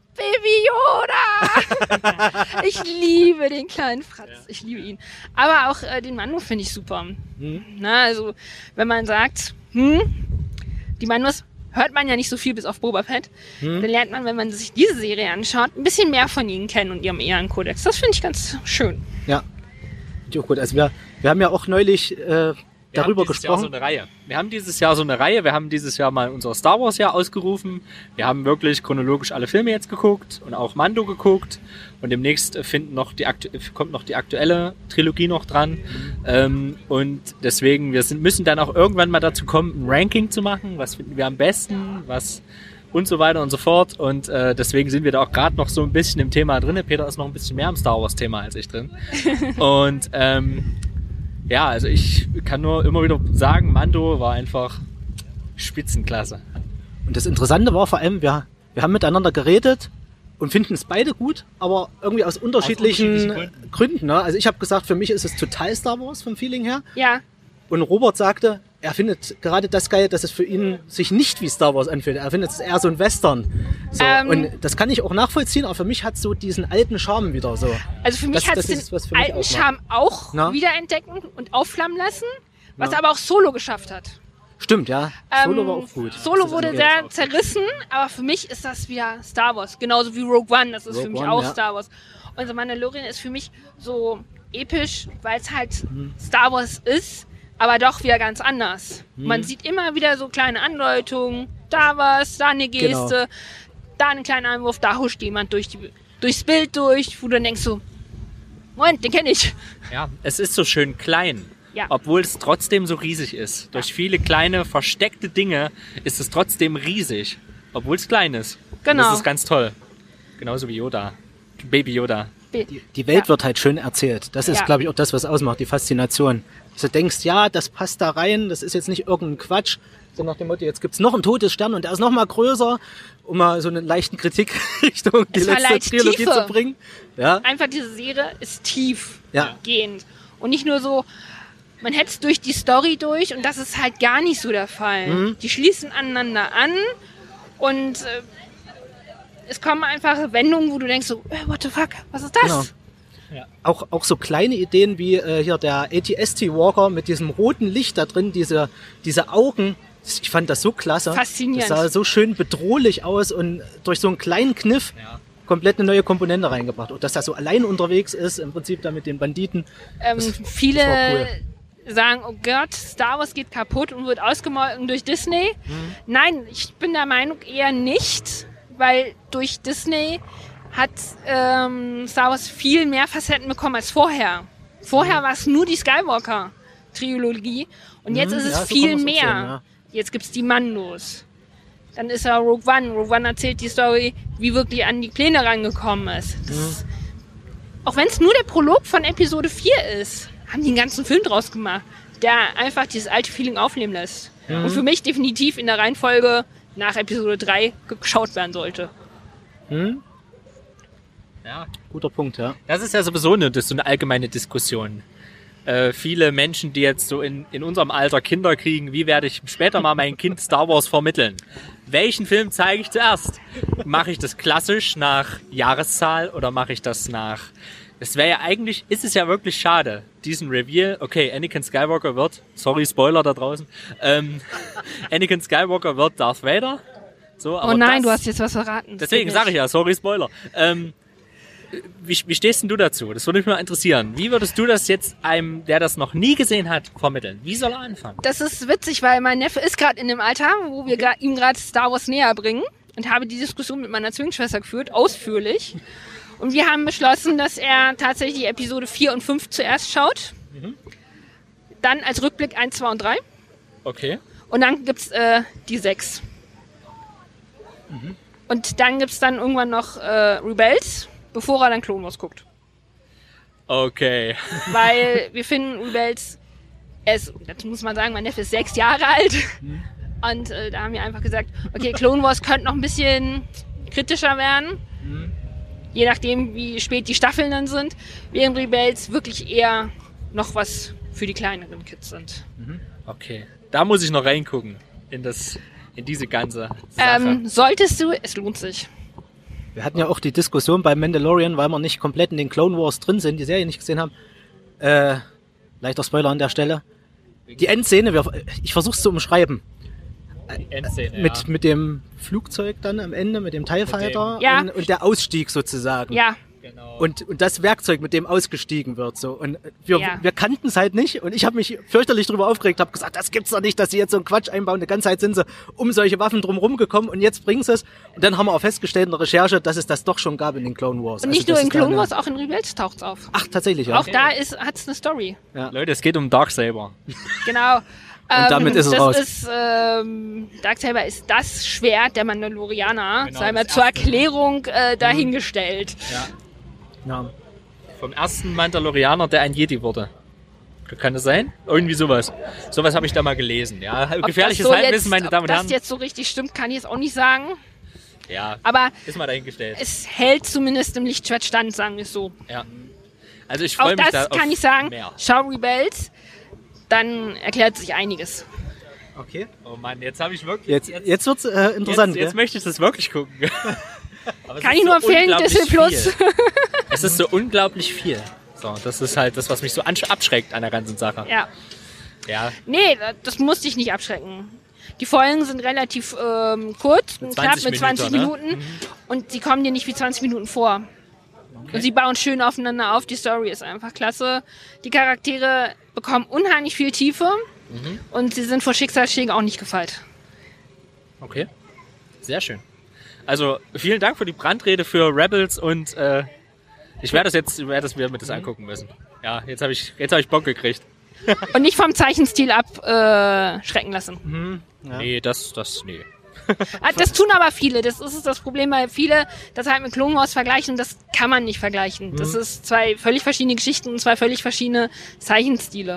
Baby Yoda! Ich liebe den kleinen Fratz. Ja. Ich liebe ihn. Aber auch den Mando finde ich super. Na, also, wenn man sagt, die Mandos hört man ja nicht so viel bis auf Boba Fett, dann lernt man, wenn man sich diese Serie anschaut, ein bisschen mehr von ihnen kennen und ihrem Ehrenkodex. Das finde ich ganz schön. Ja, gut. Also wir haben ja auch neulich darüber gesprochen. Wir haben dieses Jahr so eine Reihe. Wir haben dieses Jahr mal unser Star Wars Jahr ausgerufen. Wir haben wirklich chronologisch alle Filme jetzt geguckt und auch Mando geguckt. Und demnächst kommt noch die aktuelle Trilogie noch dran. Und deswegen, müssen dann auch irgendwann mal dazu kommen, ein Ranking zu machen. Was finden wir am besten? Was und so weiter und so fort. Und deswegen sind wir da auch gerade noch so ein bisschen im Thema drin. Peter ist noch ein bisschen mehr im Star Wars Thema als ich drin. Und ja, also ich kann nur immer wieder sagen, Mando war einfach Spitzenklasse. Und das Interessante war vor allem, wir haben miteinander geredet und finden es beide gut, aber irgendwie aus unterschiedlichen Gründen. Ne? Also ich habe gesagt, für mich ist es total Star Wars vom Feeling her. Ja. Und Robert sagte, er findet gerade das geil, dass es für ihn sich nicht wie Star Wars anfühlt. Er findet es eher so ein Western. So, und das kann ich auch nachvollziehen, aber für mich hat so diesen alten Charme wieder so. Also für mich hat es den alten Charme auch wiederentdecken und aufflammen lassen, was aber auch Solo geschafft hat. Stimmt, ja. Solo war auch gut. Solo wurde sehr zerrissen, aber für mich ist das wieder Star Wars. Genauso wie Rogue One, das ist für mich auch Star Wars. Und so Mandalorian ist für mich so episch, weil es halt Star Wars ist, aber doch wieder ganz anders. Man sieht immer wieder so kleine Andeutungen, da was, da eine Geste, da einen kleinen Einwurf, da huscht jemand durchs Bild durch, wo du dann denkst so, Moment, den kenne ich. Ja, es ist so schön klein, obwohl es trotzdem so riesig ist. Durch viele kleine, versteckte Dinge ist es trotzdem riesig, obwohl es klein ist. Genau. Und das ist ganz toll. Genauso wie Yoda, Baby Yoda. Die Welt wird halt schön erzählt. Das ist, glaube ich, auch das, was ausmacht, die Faszination. Dass du denkst, ja, das passt da rein, das ist jetzt nicht irgendein Quatsch, so nach dem Motto, jetzt gibt's noch einen Todesstern und der ist noch mal größer, um mal so eine leichten Kritik Richtung die letzte Trilogie zu bringen. Ja. Einfach diese Serie ist tiefgehend. Und nicht nur so, man hetzt durch die Story durch und das ist halt gar nicht so der Fall. Die schließen aneinander an und es kommen einfach Wendungen, wo du denkst so, what the fuck, was ist das? Genau. Ja. Auch so kleine Ideen wie hier der AT-ST-Walker mit diesem roten Licht da drin, diese Augen, ich fand das so klasse. Faszinierend. Das sah so schön bedrohlich aus und durch so einen kleinen Kniff komplett eine neue Komponente reingebracht. Und dass das so allein unterwegs ist, im Prinzip da mit den Banditen. Viele sagen, oh Gott, Star Wars geht kaputt und wird ausgemolken durch Disney. Nein, ich bin der Meinung eher nicht, weil durch Disney hat Star Wars viel mehr Facetten bekommen als vorher. Vorher war es nur die Skywalker-Trilogie und jetzt ist es viel mehr. Sehen, Jetzt gibt's die Mandos. Dann ist ja Rogue One. Rogue One erzählt die Story, wie wirklich an die Pläne rangekommen ist. Auch wenn es nur der Prolog von Episode 4 ist, haben die einen ganzen Film draus gemacht, der einfach dieses alte Feeling aufnehmen lässt. Und für mich definitiv in der Reihenfolge nach Episode 3 geschaut werden sollte. Ja, guter Punkt, ja. Das ist ja sowieso so eine allgemeine Diskussion. Viele Menschen, die jetzt so in unserem Alter Kinder kriegen, wie werde ich später mal mein Kind Star Wars vermitteln? Welchen Film zeige ich zuerst? Mache ich das klassisch nach Jahreszahl oder mache ich das nach... Es wäre ja eigentlich, ist es ja wirklich schade, diesen Reveal, okay, Anakin Skywalker wird, sorry, Spoiler da draußen, Anakin Skywalker wird Darth Vader. So, aber oh nein, du hast jetzt was verraten. Deswegen sage ich ja, sorry, Spoiler. wie stehst denn du dazu? Das würde mich mal interessieren. Wie würdest du das jetzt einem, der das noch nie gesehen hat, vermitteln? Wie soll er anfangen? Das ist witzig, weil mein Neffe ist gerade in dem Alter, wo wir ihm gerade Star Wars näher bringen und habe die Diskussion mit meiner Zwillingsschwester geführt, ausführlich. Und wir haben beschlossen, dass er tatsächlich Episode 4 und 5 zuerst schaut. Dann als Rückblick 1, 2 und 3. Okay. Und dann gibt's die 6. Und dann gibt's dann irgendwann noch Rebels, bevor er dann Clone Wars guckt. Okay. Weil wir finden Rebels, dazu muss man sagen, mein Neffe ist 6 Jahre alt. Und da haben wir einfach gesagt, okay, Clone Wars könnte noch ein bisschen kritischer werden. Je nachdem, wie spät die Staffeln dann sind. Während Rebels wirklich eher noch was für die kleineren Kids sind. Okay. Da muss ich noch reingucken. In diese ganze Sache. Solltest du, es lohnt sich. Wir hatten ja auch die Diskussion bei Mandalorian, weil wir nicht komplett in den Clone Wars drin sind, die Serie nicht gesehen haben. Leichter Spoiler an der Stelle. Die Endszene, ich versuch's zu umschreiben. Die Endszene, mit dem Flugzeug dann am Ende, mit dem TIE Fighter und der Ausstieg sozusagen. Ja. Genau. Und das Werkzeug, mit dem ausgestiegen wird. So. Und wir kannten es halt nicht und ich habe mich fürchterlich darüber aufgeregt, habe gesagt, das gibt's doch nicht, dass sie jetzt so einen Quatsch einbauen. Die ganze Zeit sind sie um solche Waffen drumherum gekommen und jetzt bringen sie es. Und dann haben wir auch festgestellt in der Recherche, dass es das doch schon gab in den Clone Wars. Und nicht nur in Clone Wars, auch in Rebels taucht's auf. Ach, tatsächlich, ja. Auch da hat's eine Story. Ja. Leute, es geht um Darksaber. Genau. Und damit ist es raus. Darksaber ist das Schwert der Mandalorianer, Genau, sei mal zur Erklärung dahingestellt. Ja. Vom ersten Mandalorianer, der ein Jedi wurde. Kann das sein? Irgendwie sowas. Sowas habe ich da mal gelesen. Ja, gefährliches Halbwissen, meine Damen und Herren. Ob das jetzt so richtig stimmt, kann ich jetzt auch nicht sagen. Ja, aber ist mal dahingestellt. Es hält zumindest im Lichtschwert stand, sagen wir es so. Ja. Also ich freue mich da auf das kann ich sagen. Mehr. Schau Rebels, dann erklärt sich einiges. Okay. Oh Mann, jetzt habe ich wirklich... Jetzt wird's interessant. Jetzt möchte ich das wirklich gucken. Kann ich nur empfehlen, Disney Plus. Es ist so unglaublich viel. So, das ist halt das, was mich so abschreckt an der ganzen Sache. Ja. Nee, das muss dich nicht abschrecken. Die Folgen sind relativ kurz, knapp mit 20 Minuten. Ne? Und sie kommen dir nicht wie 20 Minuten vor. Okay. Und sie bauen schön aufeinander auf. Die Story ist einfach klasse. Die Charaktere bekommen unheimlich viel Tiefe. Und sie sind vor Schicksalsschlägen auch nicht gefeit. Okay, sehr schön. Also vielen Dank für die Brandrede für Rebels und ich werde mir das angucken müssen. Ja, jetzt habe ich Bock gekriegt. Und nicht vom Zeichenstil abschrecken lassen. Ja. Nee, nee. Das tun aber viele. Das ist das Problem, weil viele das halt mit Clone Wars vergleichen und das kann man nicht vergleichen. Das ist zwei völlig verschiedene Geschichten und zwei völlig verschiedene Zeichenstile.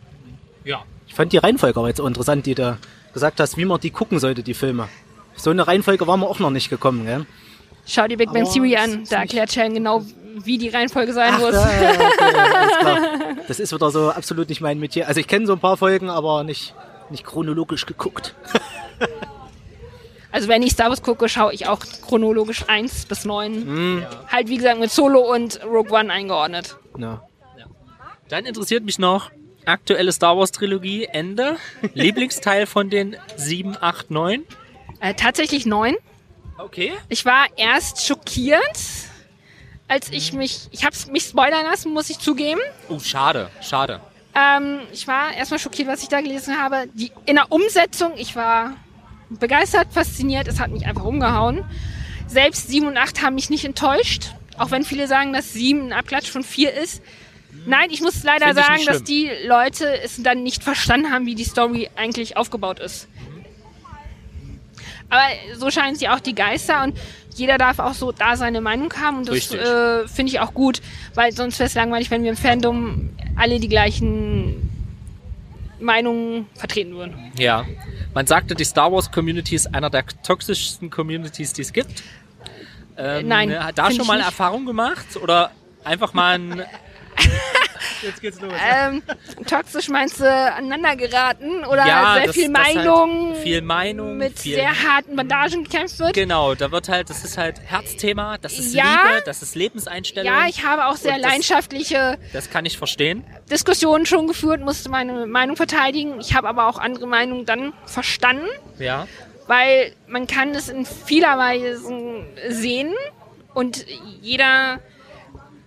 Ja. Ich fand die Reihenfolge aber jetzt auch interessant, die du gesagt hast, wie man die gucken sollte, die Filme. So eine Reihenfolge waren wir auch noch nicht gekommen, gell? Schau dir Big Bang Theory an, da erklärt Sheldon genau, wie die Reihenfolge sein muss. Okay, alles klar. Das ist wieder so absolut nicht mein Metier. Also ich kenne so ein paar Folgen, aber nicht chronologisch geguckt. Also wenn ich Star Wars gucke, schaue ich auch chronologisch 1 bis 9. Halt wie gesagt mit Solo und Rogue One eingeordnet. Ja. Dann interessiert mich noch aktuelle Star Wars Trilogie, Ende. Lieblingsteil von den 7, 8, 9? Tatsächlich 9. Okay. Ich war erst schockiert, als ich hab's mich spoilern lassen, muss ich zugeben. Oh, schade. Ich war erstmal schockiert, was ich da gelesen habe. In der Umsetzung, ich war begeistert, fasziniert, es hat mich einfach umgehauen. Selbst 7 und 8 haben mich nicht enttäuscht, auch wenn viele sagen, dass 7 ein Abklatsch von 4 ist. Nein, ich muss leider sagen, dass die Leute es dann nicht verstanden haben, wie die Story eigentlich aufgebaut ist. Aber so scheinen sie auch die Geister und jeder darf auch so da seine Meinung haben und das finde ich auch gut, weil sonst wäre es langweilig, wenn wir im Fandom alle die gleichen Meinungen vertreten würden. Ja, man sagte, die Star Wars Community ist einer der toxischsten Communities, die es gibt. Nein. Da schon mal eine Erfahrung gemacht oder einfach mal ein... Jetzt geht's los. Toxisch meinst du aneinander geraten oder sehr viel Meinung mit sehr harten Bandagen gekämpft wird? Genau, das ist halt Herzthema, das ist Liebe, das ist Lebenseinstellung. Ja, ich habe auch sehr leidenschaftliche das kann ich verstehen. Diskussionen schon geführt, musste meine Meinung verteidigen. Ich habe aber auch andere Meinungen dann verstanden. Ja. Weil man kann es in vieler Weise sehen und jeder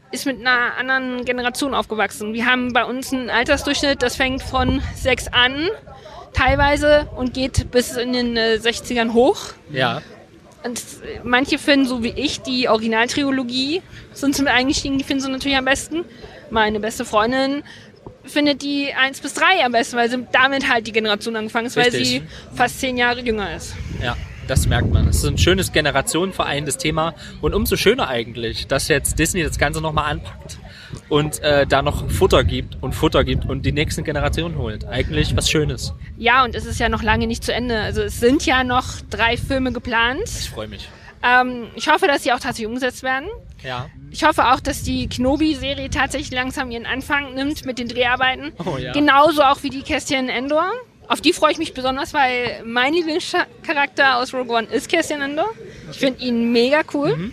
ist mit einer anderen Generation aufgewachsen. Wir haben bei uns einen Altersdurchschnitt, das fängt von 6 an, teilweise, und geht bis in den 60ern hoch. Ja. Und manche finden, so wie ich, die Originaltrilogie, sind sie mit eingestiegen, die finden sie natürlich am besten. Meine beste Freundin findet die 1 bis 3 am besten, weil sie damit halt die Generation angefangen ist, weil sie fast 10 Jahre jünger ist. Ja, das merkt man. Es ist ein schönes generationenvereinendes Thema und umso schöner eigentlich, dass jetzt Disney das Ganze nochmal anpackt und da noch Futter gibt und die nächsten Generationen holt. Eigentlich was Schönes. Ja, und es ist ja noch lange nicht zu Ende. Also es sind ja noch 3 Filme geplant. Ich freue mich. Ich hoffe, dass sie auch tatsächlich umgesetzt werden. Ja. Ich hoffe auch, dass die Kenobi-Serie tatsächlich langsam ihren Anfang nimmt mit den Dreharbeiten. Oh, ja. Genauso auch wie die Cassian Andor. Auf die freue ich mich besonders, weil mein Lieblingscharakter aus Rogue One ist Cassian Andor. Ich finde ihn mega cool. Mhm.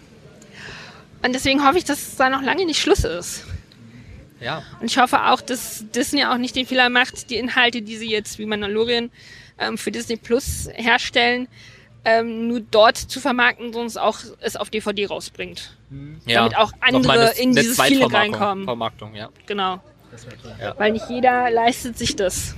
Und deswegen hoffe ich, dass da noch lange nicht Schluss ist. Ja. Und ich hoffe auch, dass Disney auch nicht den Fehler macht, die Inhalte, die sie jetzt wie Mandalorian für Disney Plus herstellen, nur dort zu vermarkten, sonst auch es auf DVD rausbringt. Ja. Damit auch andere in dieses Feeling reinkommen. Vermarktung, ja. Genau. Das wäre toll. Ja. Weil nicht jeder leistet sich das.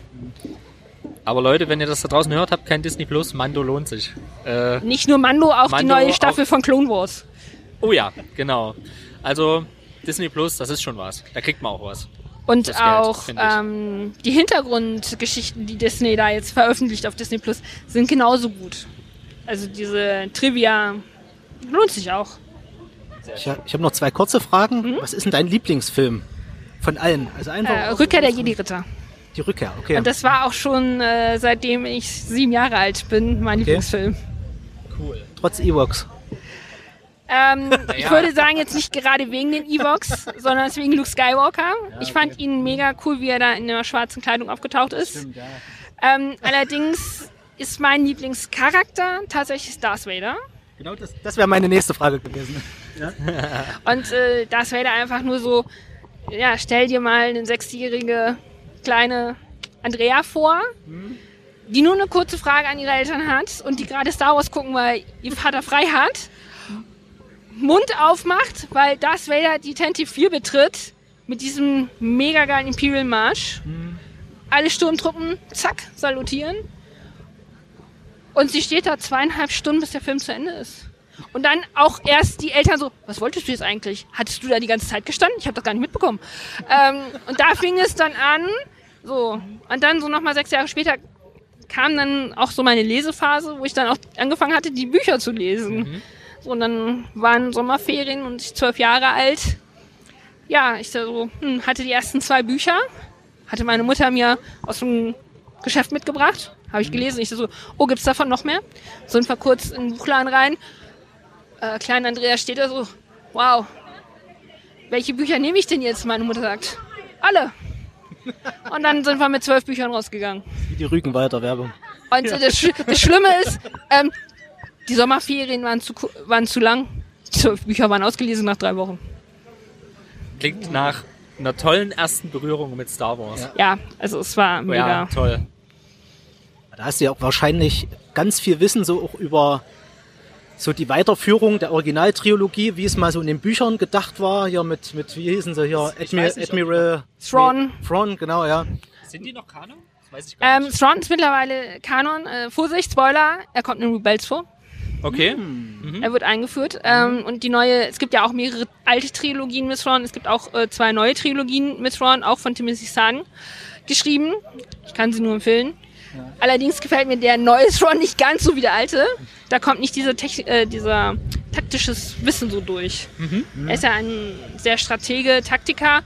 Aber Leute, wenn ihr das da draußen hört, habt kein Disney Plus, Mando lohnt sich. Nicht nur Mando, auch die Mando, neue Staffel auch von Clone Wars. Oh ja, genau. Also Disney Plus, das ist schon was. Da kriegt man auch was. Und Das Geld, auch finde ich. die Hintergrundgeschichten, die Disney da jetzt veröffentlicht auf Disney Plus, sind genauso gut. Also diese Trivia lohnt sich auch. Ich habe noch 2 kurze Fragen. Was ist denn dein Lieblingsfilm? Von allen? Also einfach Rückkehr der Jedi-Ritter. Die Rückkehr, okay. Und das war auch schon seitdem ich 7 Jahre alt bin, mein Lieblingsfilm. Cool. Trotz Ewoks. Ich würde sagen, jetzt nicht gerade wegen den Ewoks, sondern wegen Luke Skywalker. Ich fand ihn mega cool, wie er da in der schwarzen Kleidung aufgetaucht ist. Stimmt, ja. Allerdings ist mein Lieblingscharakter tatsächlich Darth Vader. Genau, das wäre meine nächste Frage gewesen. Ja? Und Darth Vader einfach nur so, ja, stell dir mal eine 6-jährige kleine Andrea vor, die nur eine kurze Frage an ihre Eltern hat und die gerade Star Wars gucken, weil ihr Vater frei hat. Mund aufmacht, weil Darth Vader die Tantive 4 betritt mit diesem mega geilen Imperial Marsch. Alle Sturmtruppen, zack, salutieren. Und sie steht da 2,5 Stunden, bis der Film zu Ende ist. Und dann auch erst die Eltern so, was wolltest du jetzt eigentlich? Hattest du da die ganze Zeit gestanden? Ich habe das gar nicht mitbekommen. Und da fing es dann an, so. Und dann so nochmal 6 Jahre später kam dann auch so meine Lesephase, wo ich dann auch angefangen hatte, die Bücher zu lesen. So, und dann waren Sommerferien und ich 12 Jahre alt. Ja, ich so, hatte die ersten 2 Bücher. Hatte meine Mutter mir aus dem Geschäft mitgebracht. Habe ich gelesen. Ich so, oh, gibt's davon noch mehr? Sind wir kurz in den Buchladen rein. Kleiner Andrea steht da so, wow, welche Bücher nehme ich denn jetzt? Meine Mutter sagt, alle. Und dann sind wir mit 12 Büchern rausgegangen. Wie die Rügenwalder Werbung. Und das Schlimme ist, die Sommerferien waren zu lang. Die 12 Bücher waren ausgelesen nach 3 Wochen. Klingt nach einer tollen ersten Berührung mit Star Wars. Ja, also es war mega. Ja, toll. Da hast du ja auch wahrscheinlich ganz viel Wissen so auch über so die Weiterführung der Originaltrilogie, wie es mal so in den Büchern gedacht war, hier mit wie hießen sie hier? Admiral Thrawn. Thrawn, genau, ja. Sind die noch Kanon? Das weiß ich gar nicht. Thrawn ist mittlerweile Kanon. Vorsicht, Spoiler, er kommt in Rebels vor. Okay. Er wird eingeführt. Und die neue, es gibt ja auch mehrere alte Trilogien mit Thrawn. Es gibt auch 2 neue Trilogien mit Thrawn, auch von Timothy Zahn geschrieben. Ich kann sie nur empfehlen. Ja. Allerdings gefällt mir der neue Thrawn nicht ganz so wie der alte. Da kommt nicht dieser taktisches Wissen so durch. Er ist ja ein sehr Stratege, Taktiker.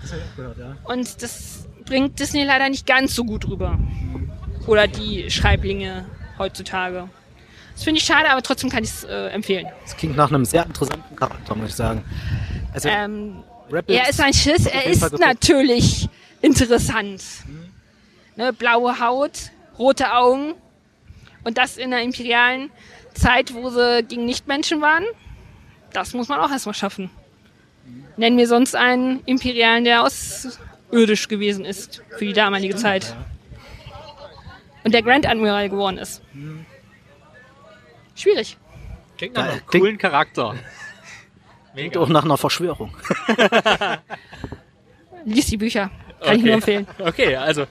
Und das bringt Disney leider nicht ganz so gut rüber. Oder die Schreiblinge heutzutage. Das finde ich schade, aber trotzdem kann ich es empfehlen. Das klingt nach einem sehr interessanten Charakter, muss ich sagen. Also, er ist ein Schiss, er ist natürlich interessant. Ne, blaue Haut, rote Augen und das in der imperialen Zeit, wo sie gegen Nichtmenschen waren. Das muss man auch erstmal schaffen. Nennen wir sonst einen Imperialen, der außerirdisch gewesen ist für die damalige Zeit. Und der Grand Admiral geworden ist. Schwierig. Klingt nach einem coolen Charakter. Klingt auch nach einer Verschwörung. Lies die Bücher. Kann ich nur empfehlen. Okay, also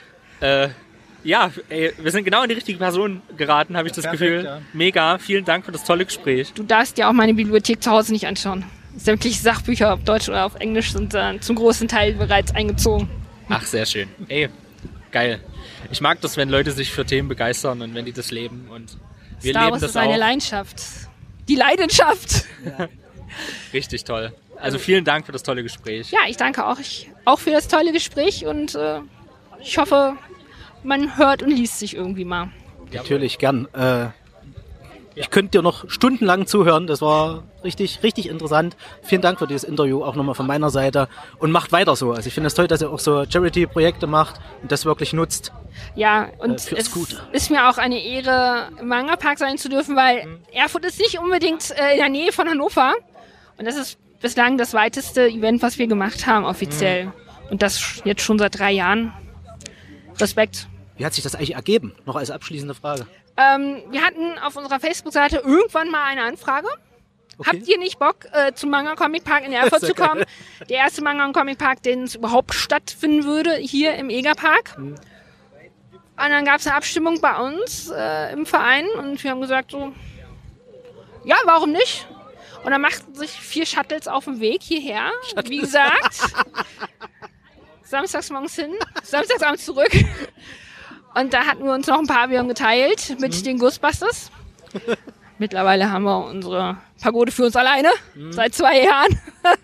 wir sind genau in die richtige Person geraten, habe ich das Gefühl. Ja. Mega, vielen Dank für das tolle Gespräch. Du darfst dir auch meine Bibliothek zu Hause nicht anschauen. Sämtliche Sachbücher auf Deutsch oder auf Englisch sind zum großen Teil bereits eingezogen. Ach, sehr schön. Geil. Ich mag das, wenn Leute sich für Themen begeistern und wenn die das leben. Und wir Star leben Wars das ist eine auch. Leidenschaft. Die Leidenschaft! Ja. Richtig toll. Also vielen Dank für das tolle Gespräch. Ja, ich danke auch für das tolle Gespräch und ich hoffe, man hört und liest sich irgendwie mal. Natürlich, gern. Ich könnte dir noch stundenlang zuhören. Das war richtig, richtig interessant. Vielen Dank für dieses Interview, auch nochmal von meiner Seite. Und macht weiter so. Also ich finde es toll, dass ihr auch so Charity-Projekte macht und das wirklich nutzt. Ja, und es ist mir auch eine Ehre, im Manga-Park sein zu dürfen, weil Erfurt ist nicht unbedingt in der Nähe von Hannover. Und das ist bislang das weiteste Event, was wir gemacht haben, offiziell. Und das jetzt schon seit 3 Jahren. Respekt. Wie hat sich das eigentlich ergeben? Noch als abschließende Frage. Wir hatten auf unserer Facebook-Seite irgendwann mal eine Anfrage. Okay. Habt ihr nicht Bock, zum Manga Comic Park in Erfurt zu kommen? Der erste Manga Comic Park, den es überhaupt stattfinden würde, hier im Egerpark. Und dann gab es eine Abstimmung bei uns im Verein und wir haben gesagt so, ja, warum nicht? Und dann machten sich 4 Shuttles auf dem Weg hierher. Wie gesagt, samstags morgens hin, samstagsabends zurück. Und da hatten wir uns noch ein Pavillon geteilt mit den Ghostbusters. Mittlerweile haben wir unsere Pagode für uns alleine, seit 2 Jahren.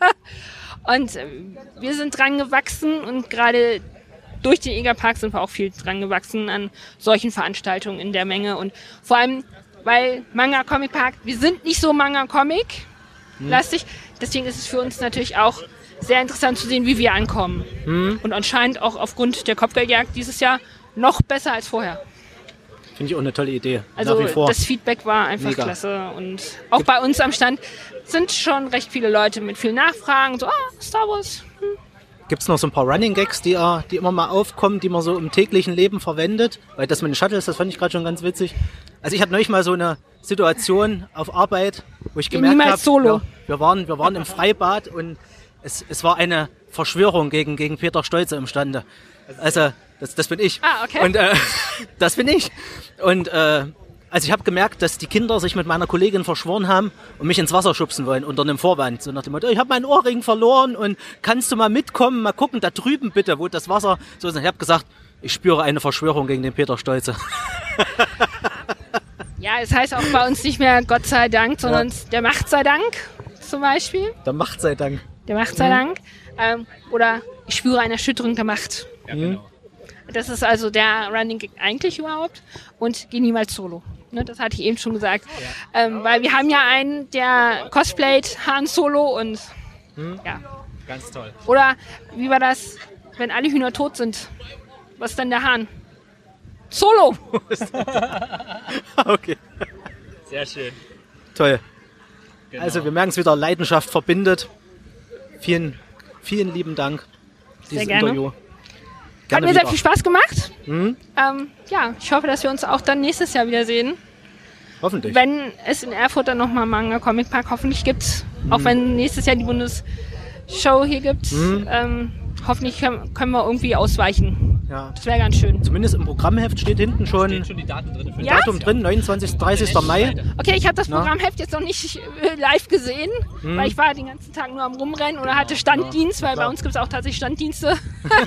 Und wir sind dran gewachsen und gerade durch den Egerpark sind wir auch viel dran gewachsen an solchen Veranstaltungen in der Menge. Und vor allem, weil Manga Comic Park, wir sind nicht so Manga Comic lastig, deswegen ist es für uns natürlich auch sehr interessant zu sehen, wie wir ankommen. Und anscheinend auch aufgrund der Kopfgeldjagd dieses Jahr noch besser als vorher. Finde ich auch eine tolle Idee. Also nach wie vor. Das Feedback war einfach klasse. Und auch bei uns am Stand sind schon recht viele Leute mit vielen Nachfragen. So, Star Wars. Gibt es noch so ein paar Running Gags, die immer mal aufkommen, die man so im täglichen Leben verwendet? Weil das mit den Shuttles, das fand ich gerade schon ganz witzig. Also ich hatte neulich mal so eine Situation auf Arbeit, wo ich gemerkt habe, wir waren im Freibad und es war eine Verschwörung gegen Peter Stolze im Stande. Also das bin ich. Okay. Und das bin ich. Und also ich habe gemerkt, dass die Kinder sich mit meiner Kollegin verschworen haben und mich ins Wasser schubsen wollen unter einem Vorwand. So nach dem Motto, ich habe meinen Ohrring verloren und kannst du mal mitkommen, mal gucken, da drüben bitte, wo das Wasser so ist. Ich habe gesagt, ich spüre eine Verschwörung gegen den Peter Stolze. Ja, es heißt auch bei uns nicht mehr Gott sei Dank, sondern der Macht sei Dank zum Beispiel. Der Macht sei Dank. Der Macht sei Dank. Oder ich spüre eine Erschütterung der Macht. Ja, genau. Das ist also der Running Gag eigentlich überhaupt. Und geh niemals solo. Ne, das hatte ich eben schon gesagt. Ja. Weil wir haben ja einen, der cosplayt Han Solo und ja. Ganz toll. Oder wie war das, wenn alle Hühner tot sind? Was ist denn der Hahn? Solo! Okay. Sehr schön. Toll. Genau. Also wir merken es wieder, Leidenschaft verbindet. Vielen, vielen lieben Dank. Sehr gerne. Interview. Hat mir sehr viel Spaß gemacht. Ja, ich hoffe, dass wir uns auch dann nächstes Jahr wiedersehen. Hoffentlich. Wenn es in Erfurt dann nochmal Manga Comic Park hoffentlich gibt. Auch wenn nächstes Jahr die Bundesshow hier gibt. Hoffentlich können wir irgendwie ausweichen. Ja. Das wäre ganz schön. Zumindest im Programmheft steht hinten schon die Daten drin. Für Datum drin, 29. 30. Mai. Okay, ich habe das Programmheft jetzt noch nicht live gesehen, weil ich war den ganzen Tag nur am Rumrennen oder hatte Standdienst, weil bei uns gibt es auch tatsächlich Standdienste.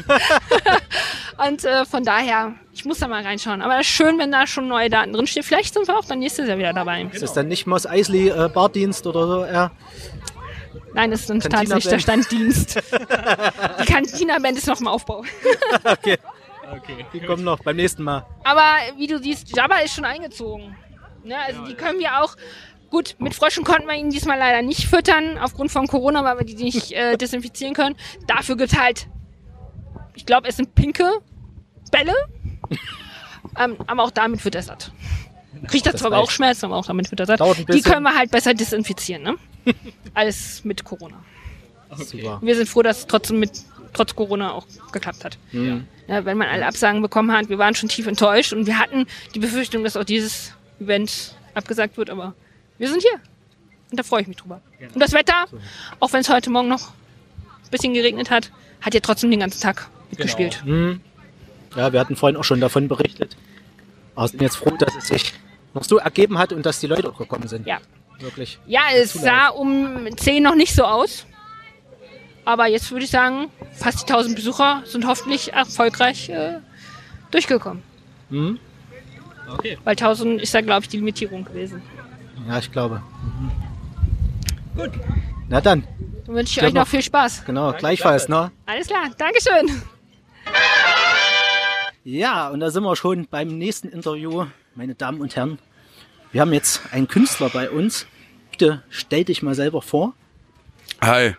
Und von daher, ich muss da mal reinschauen. Aber es ist schön, wenn da schon neue Daten drinstehen. Vielleicht sind wir auch dann nächstes Jahr wieder dabei. Ist das dann nicht Mos Eisley Bardienst oder so? Ja. Nein, das ist dann tatsächlich der Standdienst. Die Cantina-Band ist noch im Aufbau. Okay. Die kommen noch beim nächsten Mal. Aber wie du siehst, Jabba ist schon eingezogen. Ne, also die können wir auch... Gut, mit Fröschen konnten wir ihn diesmal leider nicht füttern, aufgrund von Corona, weil wir die nicht desinfizieren können. Dafür gibt es halt, ich glaube, es sind pinke Bälle. Aber auch damit wird er satt. Kriegt er zwar Bauchschmerzen, aber auch damit wird er satt. Die können wir halt besser desinfizieren, ne? Alles mit Corona. Okay. Super. Wir sind froh, dass es trotz Corona auch geklappt hat. Ja, wenn man alle Absagen bekommen hat, wir waren schon tief enttäuscht und wir hatten die Befürchtung, dass auch dieses Event abgesagt wird, aber wir sind hier. Und da freue ich mich drüber. Genau. Und das Wetter, auch wenn es heute Morgen noch ein bisschen geregnet hat, hat ja trotzdem den ganzen Tag mitgespielt. Genau. Ja, wir hatten vorhin auch schon davon berichtet. Aber sind jetzt froh, dass es sich noch so ergeben hat und dass die Leute auch gekommen sind. Ja. Wirklich. Ja, es sah um 10 noch nicht so aus. Aber jetzt würde ich sagen, fast die 1000 Besucher sind hoffentlich erfolgreich durchgekommen. Mhm. Okay. Weil 1000 ist da, glaube ich, die Limitierung gewesen. Ja, ich glaube. Gut. Na dann. Dann wünsche ich euch noch viel Spaß. Genau, danke, gleichfalls, ne? Alles klar, Dankeschön. Ja, und da sind wir schon beim nächsten Interview, meine Damen und Herren. Wir haben jetzt einen Künstler bei uns. Bitte stell dich mal selber vor. Hi,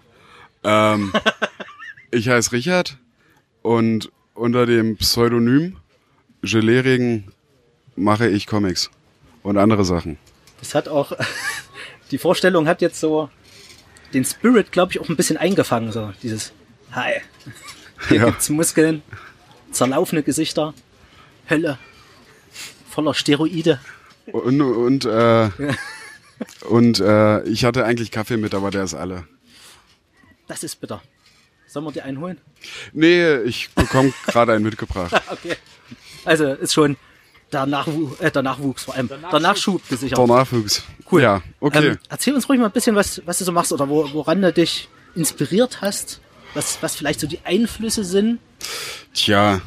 ich heiße Richard und unter dem Pseudonym Gelee-Regen mache ich Comics und andere Sachen. Das hat auch, die Vorstellung hat jetzt so den Spirit, glaube ich, auch ein bisschen eingefangen. So dieses Hi, hier gibt's Muskeln, zerlaufene Gesichter, Hölle, voller Steroide. Und ich hatte eigentlich Kaffee mit, aber der ist alle. Das ist bitter. Sollen wir dir einen holen? Nee, ich bekomme gerade einen mitgebracht. Okay. Also ist schon der Nachwuchs vor allem. Der Nachschub gesichert. Der Nachwuchs. Cool. Ja, okay. Erzähl uns ruhig mal ein bisschen, was du so machst oder woran du dich inspiriert hast. Was vielleicht so die Einflüsse sind. Tja,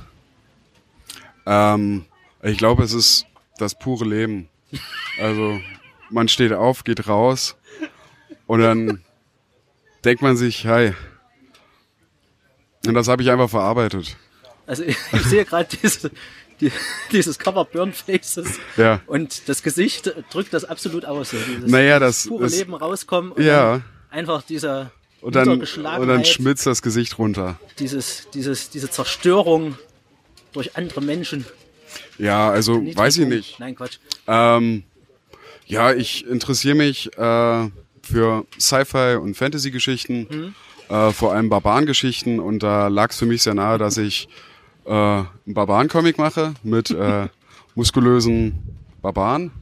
ich glaube, es ist das pure Leben. Also man steht auf, geht raus und dann denkt man sich, hi. Und das habe ich einfach verarbeitet. Also ich sehe gerade dieses Cover Burn Faces und das Gesicht drückt das absolut aus. So das pure Leben rauskommen und dann einfach dieser und dann schmitzt das Gesicht runter. Diese Zerstörung durch andere Menschen. Ja, also weiß ich nicht. Nein, Quatsch. Ja, ich interessiere mich für Sci-Fi und Fantasy-Geschichten, vor allem Barbaren-Geschichten und da lag es für mich sehr nahe, dass ich einen Barbaren-Comic mache mit muskulösen Barbaren,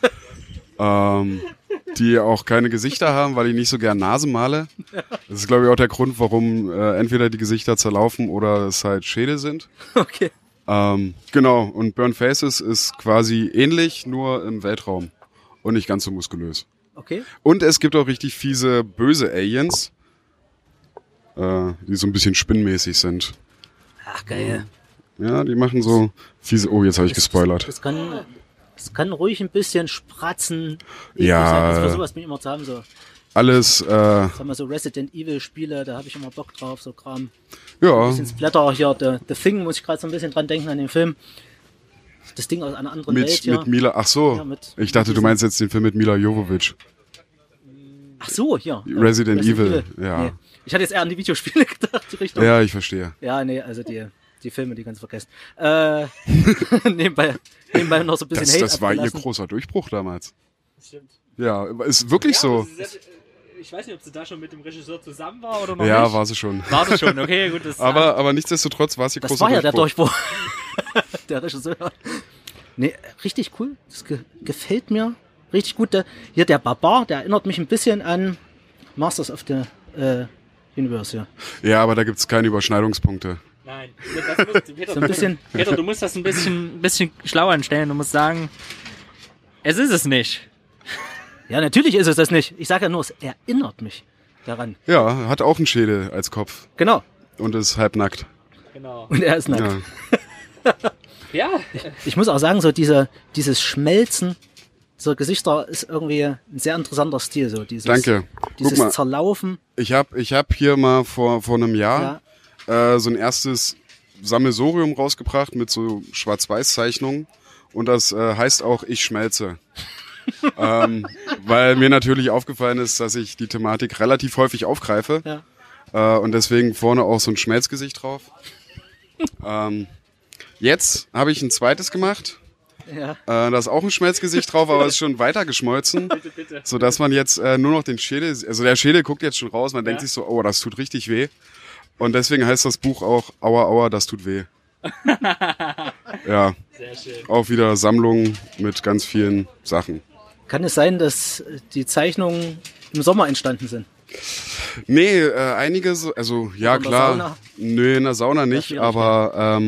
die auch keine Gesichter haben, weil ich nicht so gern Nasen male. Das ist, glaube ich, auch der Grund, warum entweder die Gesichter zerlaufen oder es halt Schädel sind. Okay. Genau, und Burn Faces ist quasi ähnlich, nur im Weltraum und nicht ganz so muskulös. Okay. Und es gibt auch richtig fiese, böse Aliens, die so ein bisschen spinnmäßig sind. Ach, geil. Ja, die machen so fiese... Oh, jetzt habe ich gespoilert. Das kann ruhig ein bisschen spratzen. Ja. Das versuche ich mir immer zu haben, so. Alles... Sag mal so Resident Evil Spiele, da habe ich immer Bock drauf, so Kram. Ja. Ein bisschen Splatter hier, The Thing, muss ich gerade so ein bisschen dran denken an den Film. Das Ding aus einer anderen Welt hier. Mit Mila... Ach so, ja, ich dachte, du meinst jetzt den Film mit Mila Jovovich. Ach so, hier. Resident Evil, ja. Nee. Ich hatte jetzt eher an die Videospiele gedacht, die Richtung. Ja, ich verstehe. Ja, nee, also die Filme, die kannst du vergessen. Nebenbei noch so ein bisschen Hate Das war ihr großer Durchbruch damals. Stimmt. Ja, ist wirklich so. Ich weiß nicht, ob sie da schon mit dem Regisseur zusammen war oder noch nicht. Ja, war sie schon. War sie schon, okay, gut. Aber nichtsdestotrotz war es ihr großer Durchbruch. Das war ja der Durchbruch. Der Regisseur. Nee, richtig cool. Das gefällt mir richtig gut. Hier der Barbar, der erinnert mich ein bisschen an Masters of the Universe. Ja, aber da gibt's keine Überschneidungspunkte. Nein, Peter, du musst das ein bisschen schlauer anstellen. Du musst sagen, es ist es nicht. Ja, natürlich ist es das nicht. Ich sage ja nur, es erinnert mich daran. Ja, hat auch einen Schädel als Kopf. Genau. Und ist halbnackt. Genau. Und er ist nackt. Ja. Ich muss auch sagen, so dieses Schmelzen so Gesichter ist irgendwie ein sehr interessanter Stil. So Danke. Dieses Guck mal, Zerlaufen. Ich hab hier mal vor einem Jahr so ein erstes Sammelsurium rausgebracht mit so Schwarz-Weiß-Zeichnungen. Und das heißt auch, ich schmelze. Weil mir natürlich aufgefallen ist, dass ich die Thematik relativ häufig aufgreife. Ja. Und deswegen vorne auch so ein Schmelzgesicht drauf. Jetzt habe ich ein zweites gemacht. Ja. Da ist auch ein Schmelzgesicht drauf, aber es ist schon weiter geschmolzen. Bitte. Sodass man jetzt nur noch den Schädel, also der Schädel guckt jetzt schon raus, man denkt sich so, oh, das tut richtig weh. Und deswegen heißt das Buch auch, aua, aua, das tut weh. Ja. Sehr schön. Auch wieder Sammlung mit ganz vielen Sachen. Kann es sein, dass die Zeichnungen im Sommer entstanden sind? Nee, einige, also ja in der klar. Sauna? Nö, in der Sauna nicht, aber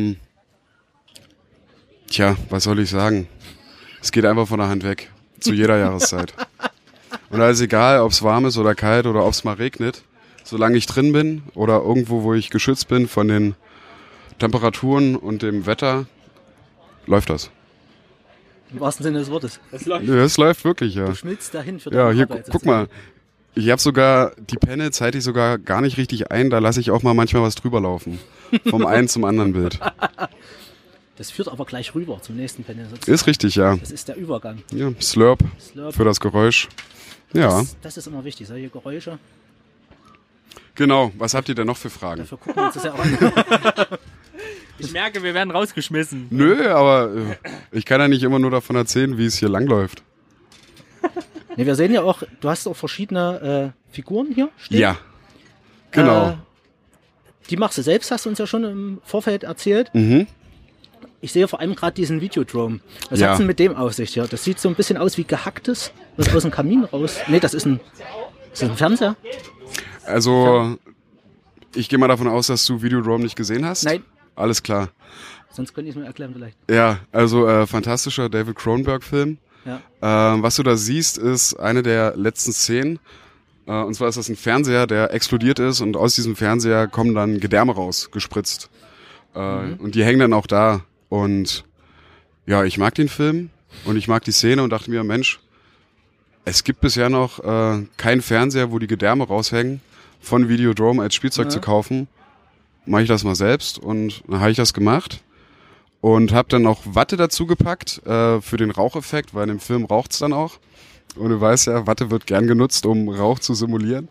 tja, was soll ich sagen? Es geht einfach von der Hand weg. Zu jeder Jahreszeit. Und da ist egal, ob es warm ist oder kalt oder ob es mal regnet. Solange ich drin bin oder irgendwo, wo ich geschützt bin von den Temperaturen und dem Wetter, läuft das. Im wahrsten Sinne des Wortes. Es läuft wirklich, ja. Du schmilzt dahin für Ja, deine hier, Arbeit. guck mal. Ich habe sogar, die Penne zeige ich sogar gar nicht richtig ein. Da lasse ich auch mal manchmal was drüber laufen. Vom einen zum anderen Bild. Das führt aber gleich rüber zum nächsten Panel. Ist richtig, ja. Das ist der Übergang. Ja, Slurp für das Geräusch. Ja. Das ist immer wichtig, solche Geräusche. Genau. Was habt ihr denn noch für Fragen? Dafür gucken wir uns das ja auch an. Ich merke, wir werden rausgeschmissen. Nö, aber ich kann ja nicht immer nur davon erzählen, wie es hier langläuft. Nee, wir sehen ja auch, du hast auch verschiedene Figuren hier stehen. Ja. Genau. Die machst du selbst, hast du uns ja schon im Vorfeld erzählt. Mhm. Ich sehe vor allem gerade diesen Videodrome. Was Ja. hat's denn mit dem auf sich hier? Das sieht so ein bisschen aus wie gehacktes, was aus dem Kamin raus. Nee, das ist ein Fernseher? Also, ich gehe mal davon aus, dass du Videodrome nicht gesehen hast. Nein. Alles klar. Sonst könnte ich es mir erklären vielleicht. Ja, also fantastischer David Cronenberg-Film. Ja. Was du da siehst, ist eine der letzten Szenen. Und zwar ist das ein Fernseher, der explodiert ist und aus diesem Fernseher kommen dann Gedärme raus, gespritzt. Und die hängen dann auch da. Und ja, ich mag den Film und ich mag die Szene und dachte mir, Mensch, es gibt bisher noch keinen Fernseher, wo die Gedärme raushängen, von Videodrome als Spielzeug zu kaufen. Mache ich das mal selbst und dann habe ich das gemacht. Und habe dann noch Watte dazu gepackt für den Raucheffekt, weil in dem Film raucht's dann auch. Und du weißt ja, Watte wird gern genutzt, um Rauch zu simulieren.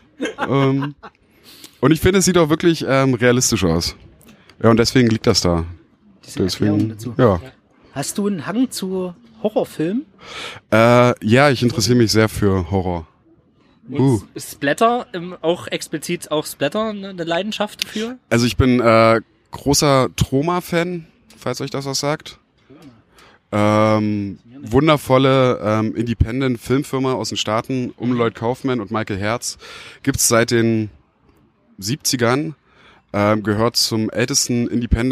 Und ich finde, es sieht auch wirklich realistisch aus. Ja, und deswegen liegt das da. Diese Erklärung dazu. Ja. Hast du einen Hang zu Horrorfilmen? Ja, ich interessiere mich sehr für Horror. Und Splatter, auch explizit auch Splatter eine Leidenschaft für? Also ich bin großer Troma-Fan, falls euch das was sagt. Wundervolle Independent-Filmfirma aus den Staaten, Lloyd Kaufman und Michael Herz. Gibt's seit den 70ern. Gehört zum ältesten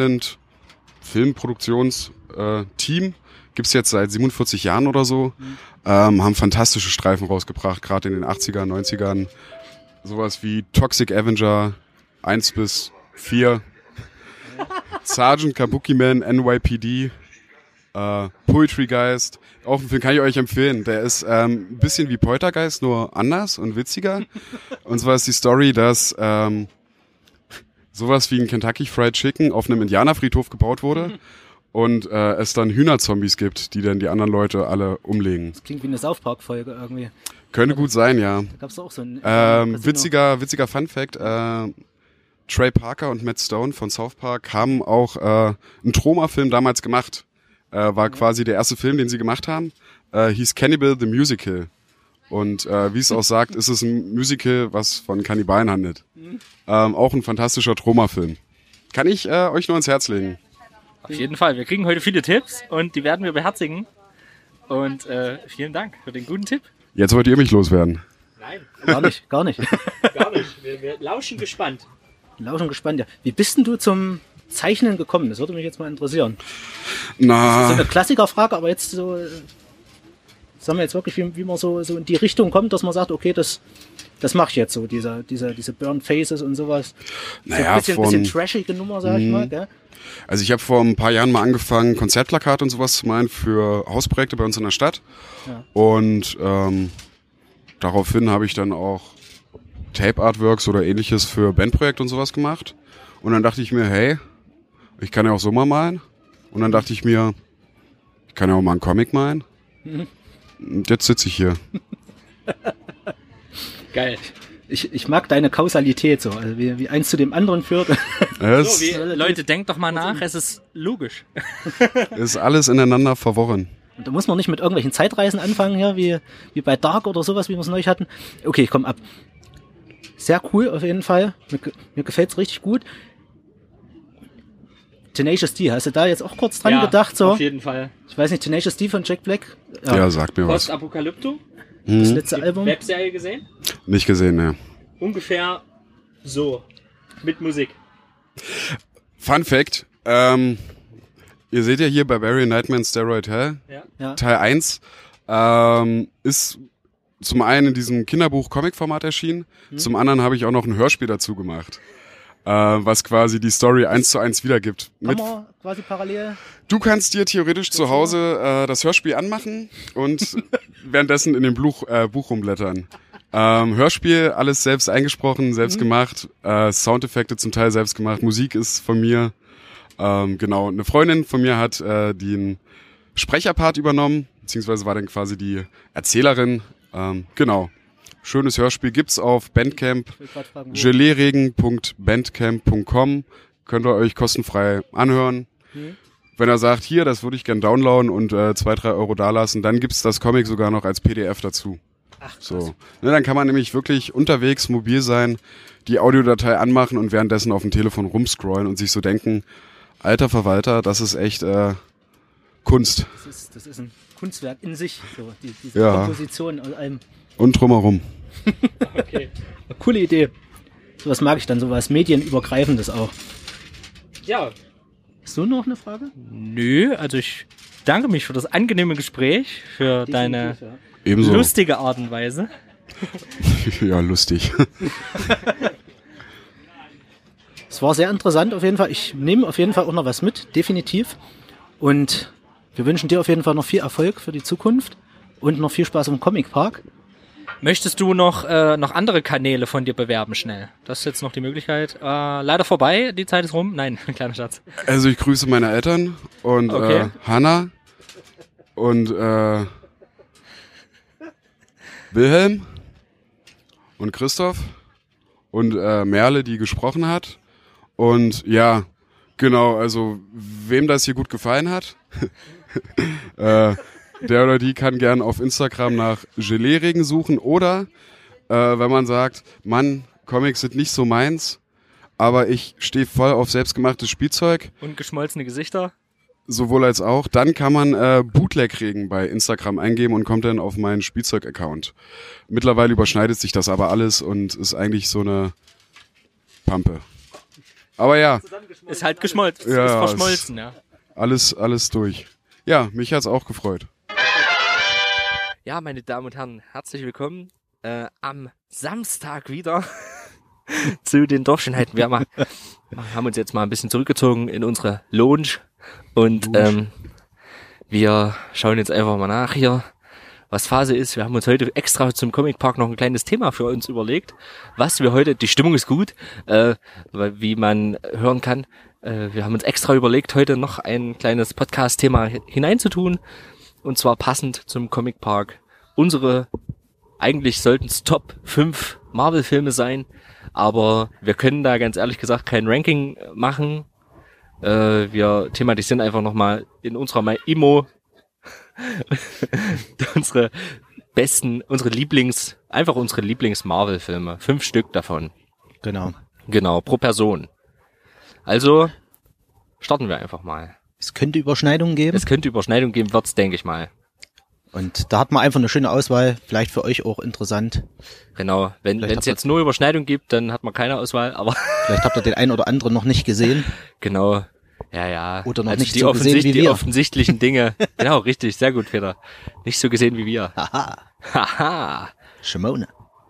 Independent-Filmproduktions-Team. Gibt's jetzt seit 47 Jahren oder so. Haben fantastische Streifen rausgebracht, gerade in den 80ern, 90ern. Sowas wie Toxic Avenger 1 bis 4. Sergeant Kabuki Man, NYPD, Poetry Geist. Auch ein Film kann ich euch empfehlen. Der ist ein bisschen wie Poltergeist, nur anders und witziger. Und zwar ist die Story, dass sowas wie ein Kentucky Fried Chicken auf einem Indianerfriedhof gebaut wurde und es dann Hühnerzombies gibt, die dann die anderen Leute alle umlegen. Das klingt wie eine South Park-Folge irgendwie. Könnte gut sein, ja. Da gab's auch so einen Witziger Fun-Fact. Trey Parker und Matt Stone von South Park haben auch einen Troma-Film damals gemacht. War quasi der erste Film, den sie gemacht haben. Hieß Cannibal the Musical. Und wie es auch sagt, ist es ein Musical, was von Kannibalen handelt. Auch ein fantastischer Troma-Film. Kann ich euch nur ans Herz legen. Auf jeden Fall. Wir kriegen heute viele Tipps und die werden wir beherzigen. Und vielen Dank für den guten Tipp. Jetzt wollt ihr mich loswerden. Nein, Gar nicht. gar nicht. Wir lauschen gespannt. Lauschen gespannt, ja. Wie bist denn du zum Zeichnen gekommen? Das würde mich jetzt mal interessieren. Das ist Na, eine Klassikerfrage, aber jetzt so, sagen wir jetzt wirklich, wie man so in die Richtung kommt, dass man sagt, okay, das mache ich jetzt so, diese Burn Faces und sowas. Naja, so ein bisschen trashige Nummer, sag ich mal, gell? also ich habe vor ein paar Jahren mal angefangen, Konzertplakate und sowas zu malen für Hausprojekte bei uns in der Stadt. Ja. Und daraufhin habe ich dann auch Tape-Artworks oder ähnliches für Bandprojekte und sowas gemacht. Und dann dachte ich mir, hey, ich kann ja auch so mal malen. Und dann dachte ich mir, ich kann ja auch mal einen Comic malen. Und jetzt sitze ich hier. Geil. Ich mag deine Kausalität so, also wie eins zu dem anderen führt. Es Leute, denkt doch mal nach, es ist logisch. ist alles ineinander verworren. Und da muss man nicht mit irgendwelchen Zeitreisen anfangen hier, wie bei Dark oder sowas, wie wir es neulich hatten. Okay, ich komm ab. Sehr cool auf jeden Fall. Mir gefällt's richtig gut. Tenacious D, hast du da jetzt auch kurz dran gedacht? So? Auf jeden Fall. Ich weiß nicht, Tenacious D von Jack Black? Ja, sagt mir was. Post-Apokalypto? Das letzte Album? Webserie gesehen? Nicht gesehen, ne. Ungefähr so. Mit Musik. Fun Fact, ihr seht ja hier Barbarian Nightmare in Steroid Hell, Ja. Teil 1, ist zum einen in diesem Kinderbuch-Comic-Format erschienen, zum anderen habe ich auch noch ein Hörspiel dazu gemacht, was quasi die Story 1:1 wiedergibt. Haben wir quasi parallel? Du kannst dir theoretisch zu Hause das Hörspiel anmachen und währenddessen in dem Buch rumblättern. Hörspiel, alles selbst eingesprochen, selbst gemacht, Soundeffekte zum Teil selbst gemacht, Musik ist von mir. Genau, eine Freundin von mir hat den Sprecherpart übernommen, beziehungsweise war dann quasi die Erzählerin. Genau, schönes Hörspiel gibt's auf Bandcamp, geleeregen.bandcamp.com, könnt ihr euch kostenfrei anhören. Wenn er sagt, hier, das würde ich gern downloaden und 2-3 Euro dalassen, dann gibt's das Comic sogar noch als PDF dazu. Ach, so. Ne, dann kann man nämlich wirklich unterwegs mobil sein, die Audiodatei anmachen und währenddessen auf dem Telefon rumscrollen und sich so denken, alter Verwalter, das ist echt Kunst. Das ist ein Kunstwerk in sich, so die Komposition aus allem. Und drumherum. Okay. Coole Idee. Sowas mag ich dann, sowas medienübergreifendes auch. Ja. Hast du noch eine Frage? Nö, also ich danke mich für das angenehme Gespräch, für deine Ebenso. lustige Art und Weise. Ja, lustig. Es war sehr interessant auf jeden Fall. Ich nehme auf jeden Fall auch noch was mit, definitiv. Und wir wünschen dir auf jeden Fall noch viel Erfolg für die Zukunft und noch viel Spaß im Comic Park. Möchtest du noch andere Kanäle von dir bewerben, schnell? Das ist jetzt noch die Möglichkeit. Leider vorbei, die Zeit ist rum. Nein, kleiner Schatz. Also ich grüße meine Eltern und Hanna und Wilhelm und Christoph und Merle, die gesprochen hat. Und ja, genau, also wem das hier gut gefallen hat, der oder die kann gern auf Instagram nach Geleeregen suchen oder wenn man sagt, Mann, Comics sind nicht so meins, aber ich stehe voll auf selbstgemachtes Spielzeug. Und geschmolzene Gesichter. Sowohl als auch. Dann kann man Bootleg-Regen bei Instagram eingeben und kommt dann auf meinen Spielzeug-Account. Mittlerweile überschneidet sich das aber alles und ist eigentlich so eine Pampe. Aber ja. Ist halt geschmolzen. Ja, ist verschmolzen, ja. Alles durch. Ja, mich hat's auch gefreut. Ja, meine Damen und Herren, herzlich willkommen am Samstag wieder zu den Dorfschönheiten. Wir haben uns jetzt mal ein bisschen zurückgezogen in unsere Lounge und wir schauen jetzt einfach mal nach hier, was Phase ist. Wir haben uns heute extra zum Comic Park noch ein kleines Thema für uns überlegt, was wir heute, die Stimmung ist gut, wie man hören kann. Wir haben uns extra überlegt, heute noch ein kleines Podcast-Thema hineinzutun. Und zwar passend zum Comic Park. Eigentlich sollten es Top 5 Marvel-Filme sein, aber wir können da ganz ehrlich gesagt kein Ranking machen. Wir thematisieren einfach nochmal in unserer unsere Lieblings-Marvel-Filme. 5 Stück davon. Genau, pro Person. Also starten wir einfach mal. Es könnte Überschneidungen geben. Wird's, denke ich mal. Und da hat man einfach eine schöne Auswahl, vielleicht für euch auch interessant. Genau, wenn es jetzt nur Überschneidung gibt, dann hat man keine Auswahl, aber vielleicht habt ihr den einen oder anderen noch nicht gesehen. Genau, ja. Oder noch nicht so gesehen wie wir. Die offensichtlichen Dinge. Genau, richtig, sehr gut, Peter. Nicht so gesehen wie wir. Haha. Shimona.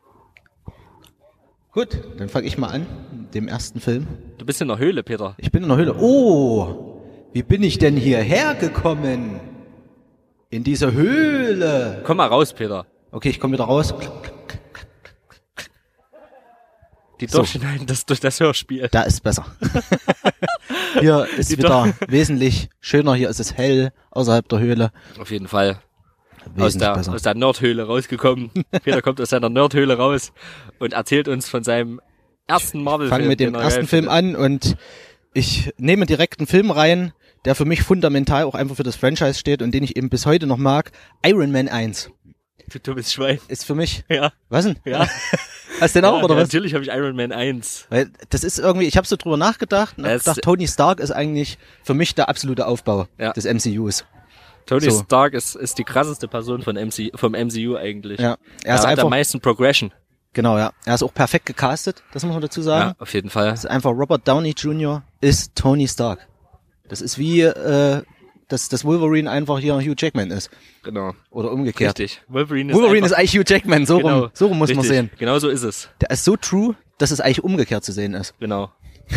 Gut, dann fange ich mal an, mit dem ersten Film. Du bist in der Höhle, Peter. Ich bin in der Höhle. Oh, wie bin ich denn hierher gekommen? In dieser Höhle. Komm mal raus, Peter. Okay, ich komme wieder raus. Die durchschneiden das durch das Hörspiel. Da ist besser. Hier ist wieder wesentlich schöner. Hier ist es hell außerhalb der Höhle. Auf jeden Fall. Aus der Nerdhöhle rausgekommen. Peter kommt aus seiner Nerdhöhle raus und erzählt uns von seinem ersten Marvel-Film. Fangen mit dem ersten Film an und ich nehme direkt einen Film rein, der für mich fundamental auch einfach für das Franchise steht und den ich eben bis heute noch mag. Iron Man 1. Du dummes Schwein. Ist für mich... Ja. Was denn? Ja. Hast du den auch, oder was? Natürlich habe ich Iron Man 1. Weil das ist irgendwie, ich habe so drüber nachgedacht und hab gedacht, Tony Stark ist eigentlich für mich der absolute Aufbau des MCUs. Tony Stark ist die krasseste Person vom MCU eigentlich. Ja. Er hat am meisten Progression. Genau, ja. Er ist auch perfekt gecastet, das muss man dazu sagen. Ja, auf jeden Fall. Das ist einfach Robert Downey Jr. ist Tony Stark. Das ist wie, dass Wolverine einfach hier Hugh Jackman ist. Genau. Oder umgekehrt. Richtig. Wolverine ist eigentlich Hugh Jackman, so rum muss man sehen. Genau so ist es. Der ist so true, dass es eigentlich umgekehrt zu sehen ist. Genau.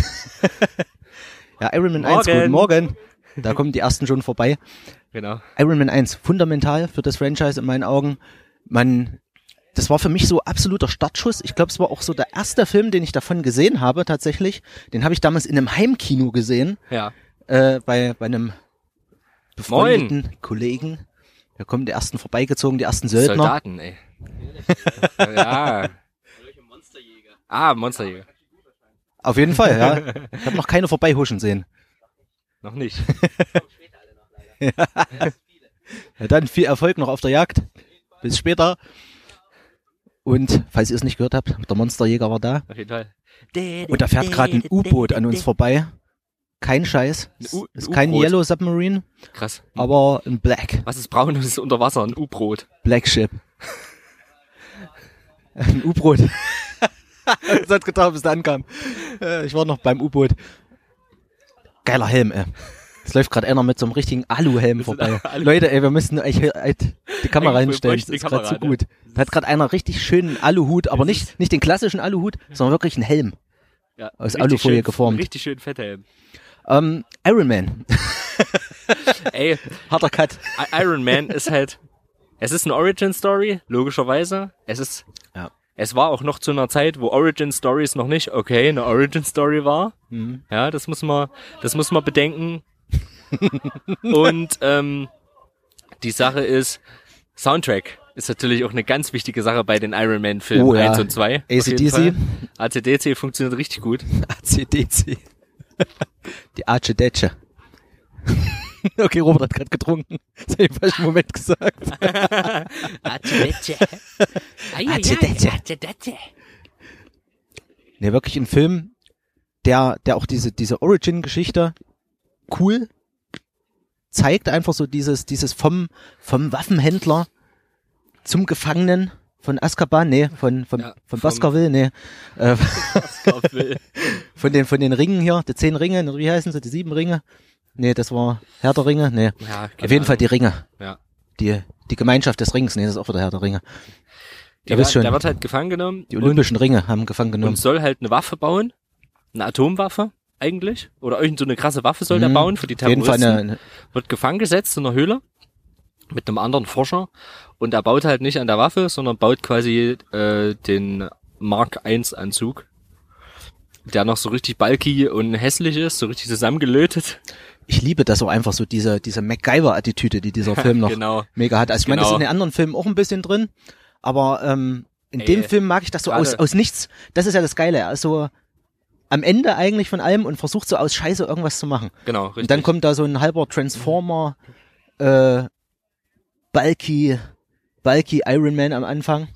Ja, Iron Man 1, guten Morgen. Da kommen die ersten schon vorbei. Genau. Iron Man 1, fundamental für das Franchise in meinen Augen. Das war für mich so absoluter Startschuss. Ich glaube, es war auch so der erste Film, den ich davon gesehen habe, tatsächlich. Den habe ich damals in einem Heimkino gesehen. Ja. Bei einem befreundeten Kollegen. Da kommen die ersten vorbeigezogen, die ersten Söldner. Soldaten, ey. Ja. Monsterjäger. Auf jeden Fall, ja. Ich habe noch keine vorbeihuschen sehen. Noch nicht. Ja, dann viel Erfolg noch auf der Jagd. Bis später. Und, falls ihr es nicht gehört habt, der Monsterjäger war da. Auf jeden Fall. Und da fährt gerade ein U-Boot an uns vorbei. Kein Scheiß. Ist kein Yellow Submarine. Krass. Aber ein Black. Was ist braun und ist unter Wasser? Ein U-Boot. Black Ship. Ein U-Boot. Das hat getan, bis der ankam. Ich war noch beim U-Boot. Geiler Helm, ey. Es läuft gerade einer mit so einem richtigen Aluhelm vorbei. Leute, ey, wir müssen euch die Kamera hinstellen. Das ist gerade so gut. Da hat gerade einer richtig schönen Aluhut, aber nicht den klassischen Aluhut, sondern wirklich einen Helm. Ja, aus Alufolie geformt. Richtig schön fetter Helm. Iron Man. Ey, harter Cut. Iron Man ist halt, es ist eine Origin-Story, logischerweise. Es war auch noch zu einer Zeit, wo Origin-Stories noch nicht eine Origin-Story war. Mhm. Ja, das muss man bedenken. Und die Sache ist, Soundtrack ist natürlich auch eine ganz wichtige Sache bei den Iron Man Filmen 1 und 2. AC/DC. AC/DC funktioniert richtig gut. AC/DC. Die AC/DC. Okay, Robert hat gerade getrunken. Das habe ich im falschen Moment gesagt. Ne, wirklich ein Film, der auch diese Origin-Geschichte cool zeigt, einfach so dieses vom Waffenhändler zum Gefangenen von Azkaban, von Baskerville, Baskerville. von den Ringen hier, die 10 Ringe, wie heißen sie, die 7 Ringe? Nee, das war Herr der Ringe, Ja, auf jeden Fall die Ringe. Ja. Die Gemeinschaft des Rings, das ist auch wieder Herr der Ringe. Der wird halt gefangen genommen. Die Olympischen Ringe haben gefangen genommen. Und soll halt eine Waffe bauen, eine Atomwaffe eigentlich, oder irgend so eine krasse Waffe soll der bauen für die Terroristen. Auf jeden Fall wird gefangen gesetzt in einer Höhle mit einem anderen Forscher und er baut halt nicht an der Waffe, sondern baut quasi den Mark I Anzug, der noch so richtig bulky und hässlich ist, so richtig zusammengelötet. Ich liebe das auch einfach so, diese MacGyver-Attitüde, die dieser Film noch mega hat. Also ich meine, das ist in den anderen Filmen auch ein bisschen drin, aber in dem Film mag ich das so aus nichts. Das ist ja das Geile. Also am Ende eigentlich von allem und versucht so aus Scheiße irgendwas zu machen. Genau, richtig. Und dann kommt da so ein halber Transformer, bulky Iron Man am Anfang.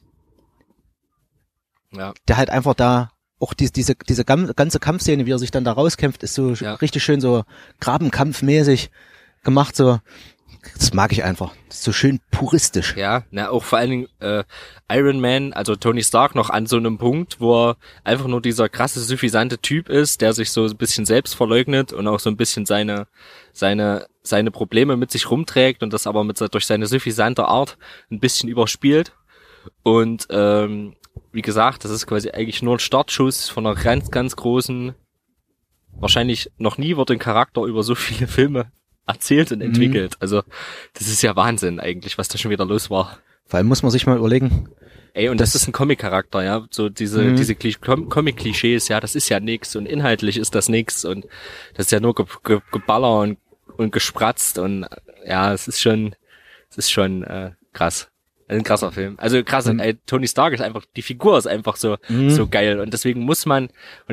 Ja. Der halt einfach da auch diese ganze Kampfszene, wie er sich dann da rauskämpft, ist so richtig schön so Grabenkampfmäßig gemacht, so. Das mag ich einfach. Das ist so schön puristisch. Ja, auch vor allen Dingen Iron Man, also Tony Stark noch an so einem Punkt, wo er einfach nur dieser krasse, suffisante Typ ist, der sich so ein bisschen selbst verleugnet und auch so ein bisschen seine Probleme mit sich rumträgt und das aber durch seine suffisante Art ein bisschen überspielt. Und wie gesagt, das ist quasi eigentlich nur ein Startschuss von einer ganz, ganz großen, wahrscheinlich noch nie wurde ein Charakter über so viele Filme erzählt und entwickelt. Also das ist ja Wahnsinn eigentlich, was da schon wieder los war. Vor allem muss man sich mal überlegen. Ey, und das ist ein Comic-Charakter, ja. So diese Comic-Klischees, ja, das ist ja nix und inhaltlich ist das nix und das ist ja nur Geballer und gespratzt und ja, es ist schon krass. Ein krasser Film. Also krass, Tony Stark ist einfach, die Figur ist einfach so geil und deswegen muss man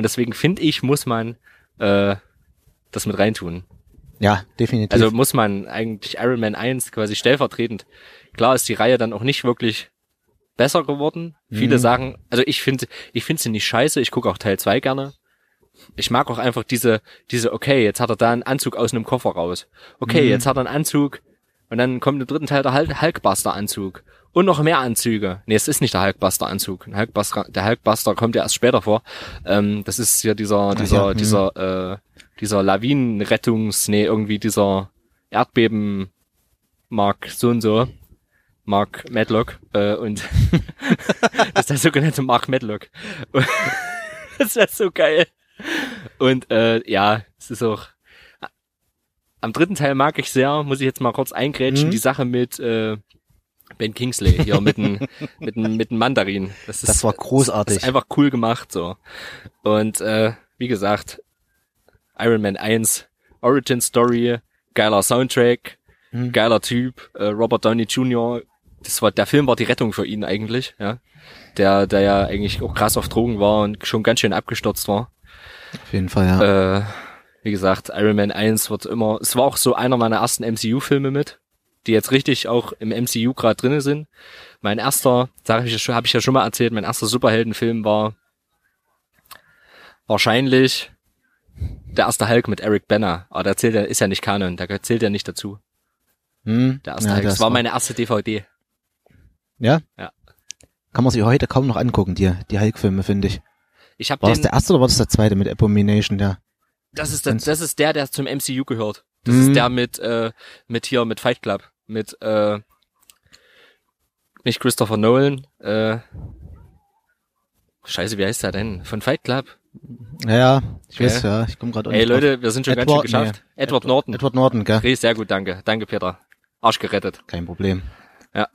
das mit reintun. Ja, definitiv. Also muss man eigentlich Iron Man 1 quasi stellvertretend. Klar ist die Reihe dann auch nicht wirklich besser geworden. Viele sagen, also ich finde sie nicht scheiße, ich gucke auch Teil 2 gerne. Ich mag auch einfach diese, okay, jetzt hat er da einen Anzug aus einem Koffer raus. Okay, jetzt hat er einen Anzug und dann kommt im dritten Teil der Hulkbuster-Anzug. Und noch mehr Anzüge. Nee, es ist nicht der Hulkbuster-Anzug. Der Hulkbuster kommt ja erst später vor. Das ist ja dieser irgendwie dieser Erdbeben Mark so und so. Mark Medlock. Und das ist der sogenannte Mark Medlock. Das wäre so geil. Und es ist auch am dritten Teil mag ich sehr, muss ich jetzt mal kurz eingrätschen, die Sache mit Ben Kingsley hier mit dem Mandarin. Das war großartig. Das ist einfach cool gemacht so. Und wie gesagt, Iron Man 1, Origin Story, geiler Soundtrack, geiler Typ, Robert Downey Jr. Der Film war die Rettung für ihn eigentlich, ja. Der ja eigentlich auch krass auf Drogen war und schon ganz schön abgestürzt war. Auf jeden Fall, ja. Wie gesagt, Iron Man 1 es war auch so einer meiner ersten MCU-Filme mit, die jetzt richtig auch im MCU gerade drinne sind. Mein erster, habe ich ja schon mal erzählt, mein erster Superheldenfilm war wahrscheinlich der erste Hulk mit Eric Bana. Aber der ist ja nicht Kanon, der zählt ja nicht dazu. Der erste Hulk. Das war meine erste DVD. Ja? Ja. Kann man sich heute kaum noch angucken, die Hulk-Filme, finde ich. War das der erste oder war das der zweite mit Abomination, der? Das ist der zum MCU gehört. Das ist der mit Fight Club. Mit, nicht Christopher Nolan, Scheiße, wie heißt der denn? Von Fight Club? Ja, ich weiß, ja, ich komme gerade. Ey Leute, wir sind schon ganz schön geschafft. Nee, Edward Norton. Edward Norton, gell? Okay, sehr gut, danke. Danke, Peter. Arsch gerettet. Kein Problem. Ja.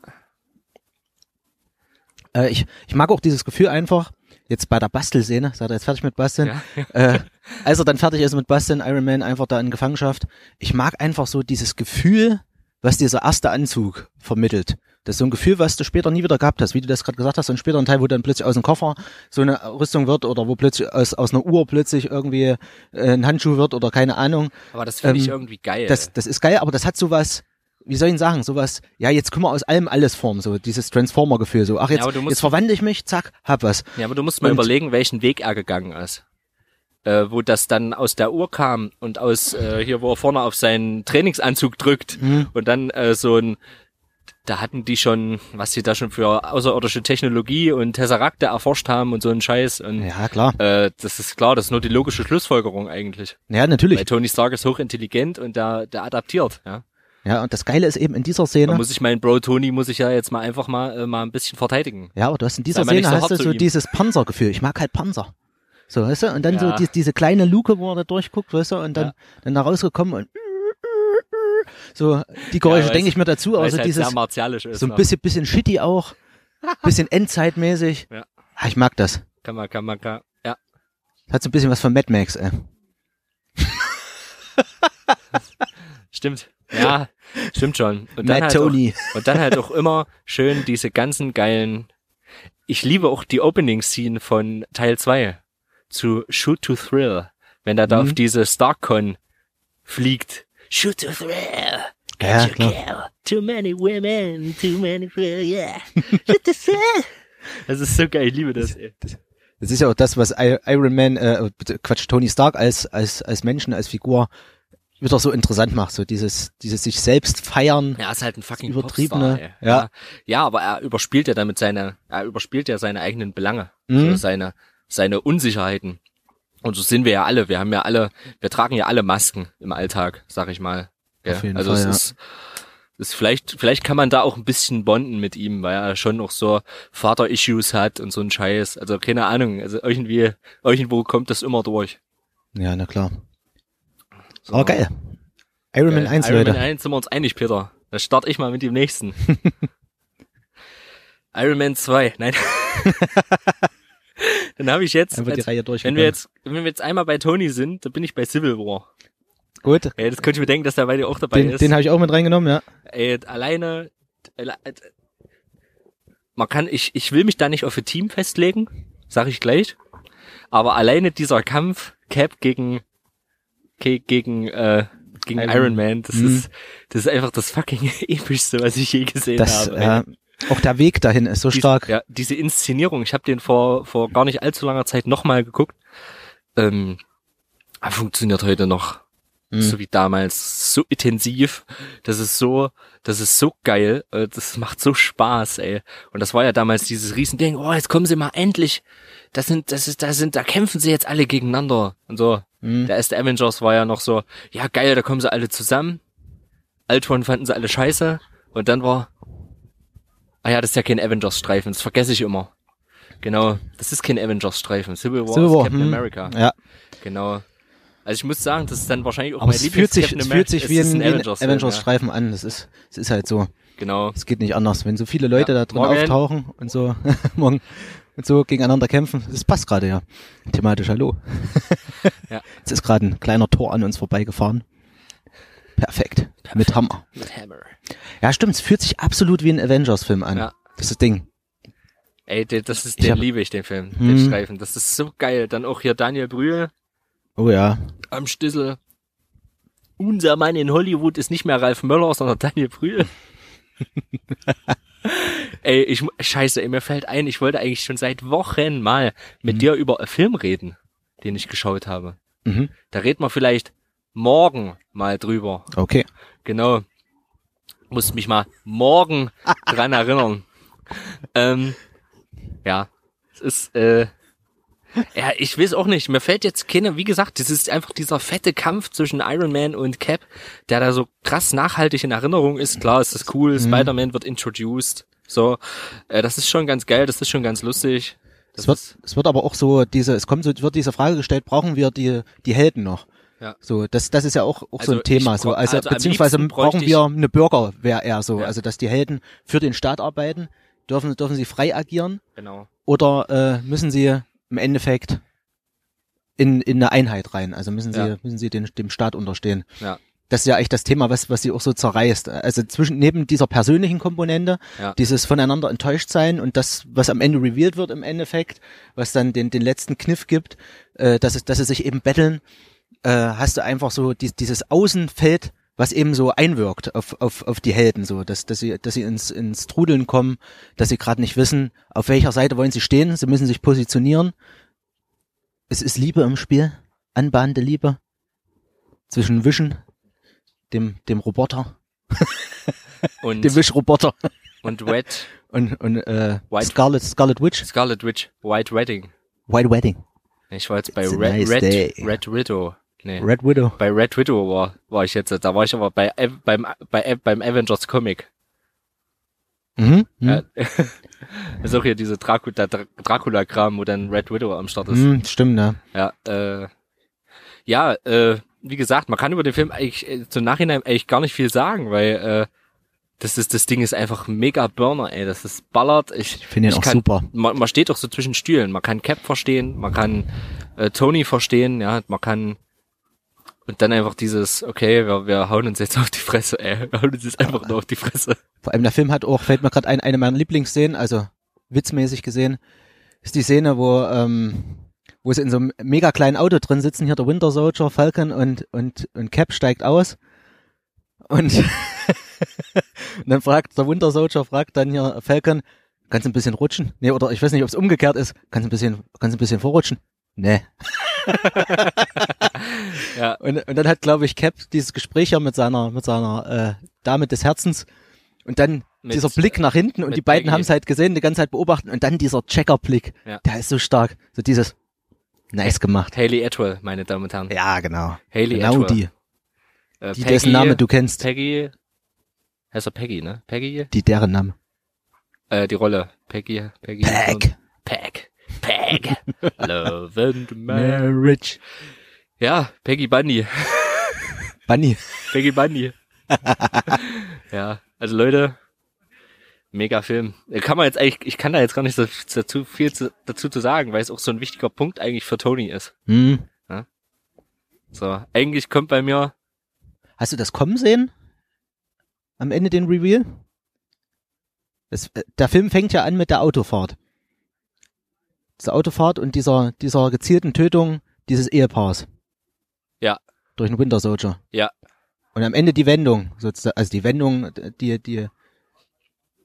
Ich mag auch dieses Gefühl einfach, jetzt bei der Bastelszene, sagt er jetzt fertig mit Basteln, ja. Als er dann fertig ist mit Basteln, Iron Man einfach da in Gefangenschaft. Ich mag einfach so dieses Gefühl, was dieser erste Anzug vermittelt. Das ist so ein Gefühl, was du später nie wieder gehabt hast, wie du das gerade gesagt hast, so ein späteren Teil, wo dann plötzlich aus dem Koffer so eine Rüstung wird oder wo plötzlich aus einer Uhr plötzlich irgendwie ein Handschuh wird oder keine Ahnung. Aber das finde ich irgendwie geil. Das ist geil, aber das hat sowas, wie soll ich sagen, sowas, ja, jetzt können wir aus allem alles formen, so dieses Transformer-Gefühl, so, ach, jetzt verwandle ich mich, zack, hab was. Ja, aber du musst mal überlegen, welchen Weg er gegangen ist. Wo das dann aus der Uhr kam und aus hier, wo er vorne auf seinen Trainingsanzug drückt und dann da hatten die schon, was sie da schon für außerirdische Technologie und Tesserakte erforscht haben und so einen Scheiß. Und, ja, klar. Das ist klar, das ist nur die logische Schlussfolgerung eigentlich. Ja, natürlich. Weil Tony Stark ist hochintelligent und der adaptiert, ja. Ja, und das Geile ist eben in dieser Szene. Meinen Bro Tony muss ich ja jetzt mal einfach mal ein bisschen verteidigen. Ja, aber du hast in dieser Szene hast du so dieses Panzergefühl. Ich mag halt Panzer. So, weißt du, und dann so diese kleine Luke, wo er da durchguckt, weißt du, und dann da rausgekommen und so, die Geräusche denke ich mir dazu, aber so halt dieses, sehr martialisch ist, so ein bisschen shitty auch, bisschen endzeitmäßig. Ja. Ich mag das. Kann man, ja. Hat so ein bisschen was von Mad Max, ey. Stimmt. Ja, stimmt schon. Und dann Mad Tony. Und dann halt auch immer schön diese ganzen geilen, ich liebe auch die Opening-Scene von Teil 2 zu Shoot to Thrill, wenn er da auf diese StarCon fliegt. Shoot to Thrill. Ja, klar. Kill. Too many women, too many thrill, yeah. Shoot to Thrill. Das ist so geil, ich liebe das. Das ist ja auch das, was Iron Man, Tony Stark als Menschen, als Figur wieder so interessant macht, so dieses sich selbst feiern. Ja, ist halt ein fucking übertriebene. Popstar, ja, aber er überspielt ja seine eigenen Belange, so seine Unsicherheiten. Und so sind wir ja alle. Wir tragen ja alle Masken im Alltag, sag ich mal. Ja, auf jeden also Fall, es ist vielleicht kann man da auch ein bisschen bonden mit ihm, weil er schon auch so Vater-Issues hat und so ein Scheiß. Also keine Ahnung, also irgendwo kommt das immer durch. Ja, na klar. So. Oh, geil. Iron Man 1, Leute. Iron Man 1 sind wir uns einig, Peter. Da starte ich mal mit dem nächsten. Iron Man 2, nein. Dann habe ich jetzt, die Reihe wenn wir jetzt einmal bei Tony sind, dann bin ich bei Civil War. Gut. Ey, das könnte ich mir denken, dass der bei dir auch dabei ist. Den habe ich auch mit reingenommen, ja. Ey, alleine, ich will mich da nicht auf ein Team festlegen, sag ich gleich. Aber alleine dieser Kampf, Cap gegen Iron Man, das ist einfach das fucking epischste, was ich je gesehen habe. Auch der Weg dahin ist so stark. Ja, diese Inszenierung, ich habe den vor gar nicht allzu langer Zeit nochmal geguckt. Funktioniert heute noch so wie damals, so intensiv. Das ist so geil. Das macht so Spaß, ey. Und das war ja damals dieses Riesending. Oh, jetzt kommen sie mal endlich. Da kämpfen sie jetzt alle gegeneinander und so. Der erste Avengers war ja noch so, ja geil, da kommen sie alle zusammen. Ultron fanden sie alle scheiße. Und dann war, das ist ja kein Avengers-Streifen, das vergesse ich immer. Genau, das ist kein Avengers-Streifen. Civil War ist Captain America. Ja. Genau. Also ich muss sagen, das ist dann wahrscheinlich auch aber mein Lieblings-Captain America. Es fühlt sich wie ein Avengers-Streifen Avengers an. Es ist halt so. Genau. Es geht nicht anders. Wenn so viele Leute da drin auftauchen und so morgen und so gegeneinander kämpfen, das passt gerade ja. Thematisch, hallo. Ja. Jetzt ist gerade ein kleiner Tor an uns vorbeigefahren. Perfekt. Mit Hammer. Mit Hammer. Ja, stimmt. Es fühlt sich absolut wie ein Avengers-Film an. Ja. Das ist das Ding. Ey, den liebe ich, den Film. Den Streifen. Das ist so geil. Dann auch hier Daniel Brühl. Oh ja. Am Schlüssel. Unser Mann in Hollywood ist nicht mehr Ralf Möller, sondern Daniel Brühl. Ey, mir fällt ein, ich wollte eigentlich schon seit Wochen mal mit dir über einen Film reden, den ich geschaut habe. Da reden wir vielleicht morgen mal drüber. Okay. Genau. Muss mich mal morgen dran erinnern. Ja, es ist, ja, ich weiß auch nicht, mir fällt jetzt keine, wie gesagt, das ist einfach dieser fette Kampf zwischen Iron Man und Cap, der da so krass nachhaltig in Erinnerung ist. Klar, ist das cool, Spider-Man wird introduced, so, das ist schon ganz geil, das ist schon ganz lustig. Es wird aber auch so wird diese Frage gestellt, brauchen wir die Helden noch? Ja. So, das ist ja auch also so ein Thema, so, also beziehungsweise brauchen wir eine Bürgerwehr eher so, also dass die Helden für den Staat arbeiten, dürfen sie frei agieren? Genau. Oder müssen sie im Endeffekt in eine Einheit rein, also müssen sie dem Staat unterstehen? Ja. Das ist ja echt das Thema, was sie auch so zerreißt. Also neben dieser persönlichen Komponente, dieses voneinander enttäuscht sein und das, was am Ende revealed wird im Endeffekt, was dann den letzten Kniff gibt, dass sie sich eben betteln, hast du einfach so dieses Außenfeld, was eben so einwirkt auf die Helden, so, dass sie ins Trudeln kommen, dass sie gerade nicht wissen, auf welcher Seite wollen sie stehen, sie müssen sich positionieren. Es ist Liebe im Spiel, anbahnende Liebe zwischen Vision, dem Roboter und dem Wischroboter und Red und Scarlet Witch. Scarlet Witch, White Wedding. White Wedding. Ich war jetzt bei It's a Red nice Widow. Nee. Red Widow. Bei Red Widow war ich jetzt, da war ich aber beim Avengers Comic. Ja. Das ist auch hier diese Dracula-Kram, wo dann Red Widow am Start ist. Stimmt, ne? Ja, wie gesagt, man kann über den Film eigentlich zum Nachhinein eigentlich gar nicht viel sagen, weil das Ding ist einfach mega Burner, ey. Das ist ballert. Ich finde ihn auch super. Man steht doch so zwischen Stühlen. Man kann Cap verstehen, man kann Tony verstehen, ja, man kann und dann einfach dieses, okay, wir hauen uns jetzt auf die Fresse, ey. Wir hauen uns jetzt einfach nur auf die Fresse. Vor allem der Film hat auch, fällt mir gerade eine meiner Lieblingsszenen, also witzmäßig gesehen, ist die Szene, wo sie in so einem mega kleinen Auto drin sitzen, hier der Winter Soldier, Falcon und Cap steigt aus und, und dann fragt der Winter Soldier, dann hier Falcon, kannst du ein bisschen rutschen? Nee, oder ich weiß nicht, ob es umgekehrt ist, kannst du ein bisschen vorrutschen? Nee. Ja. Und dann hat, glaube ich, Cap dieses Gespräch ja mit seiner Dame des Herzens und dann dieser Blick nach hinten und die beiden haben es halt gesehen, die ganze Zeit beobachten und dann dieser Checker-Blick, der ist so stark. So dieses nice gemacht. Hayley Atwell, meine Damen und Herren. Ja, genau. Hayley genau Atwell. Die dessen Name du kennst. Peggy, heißt er Peggy, ne? Peggy? Deren Name. Die Rolle. Peggy. Peg. Love and Marriage. Ja, Peggy Bunny. Peggy Bunny. Ja, also Leute, mega Film. Kann man jetzt eigentlich, ich kann da jetzt gar nicht so viel dazu zu sagen, weil es auch so ein wichtiger Punkt eigentlich für Tony ist. Ja? So, eigentlich kommt bei mir. Hast du das kommen sehen? Am Ende den Reveal? Der Film fängt ja an mit der Autofahrt. Diese Autofahrt und dieser gezielten Tötung dieses Ehepaars. Ja. Durch den Winter Soldier. Ja. Und am Ende die Wendung, sozusagen, also die Wendung, die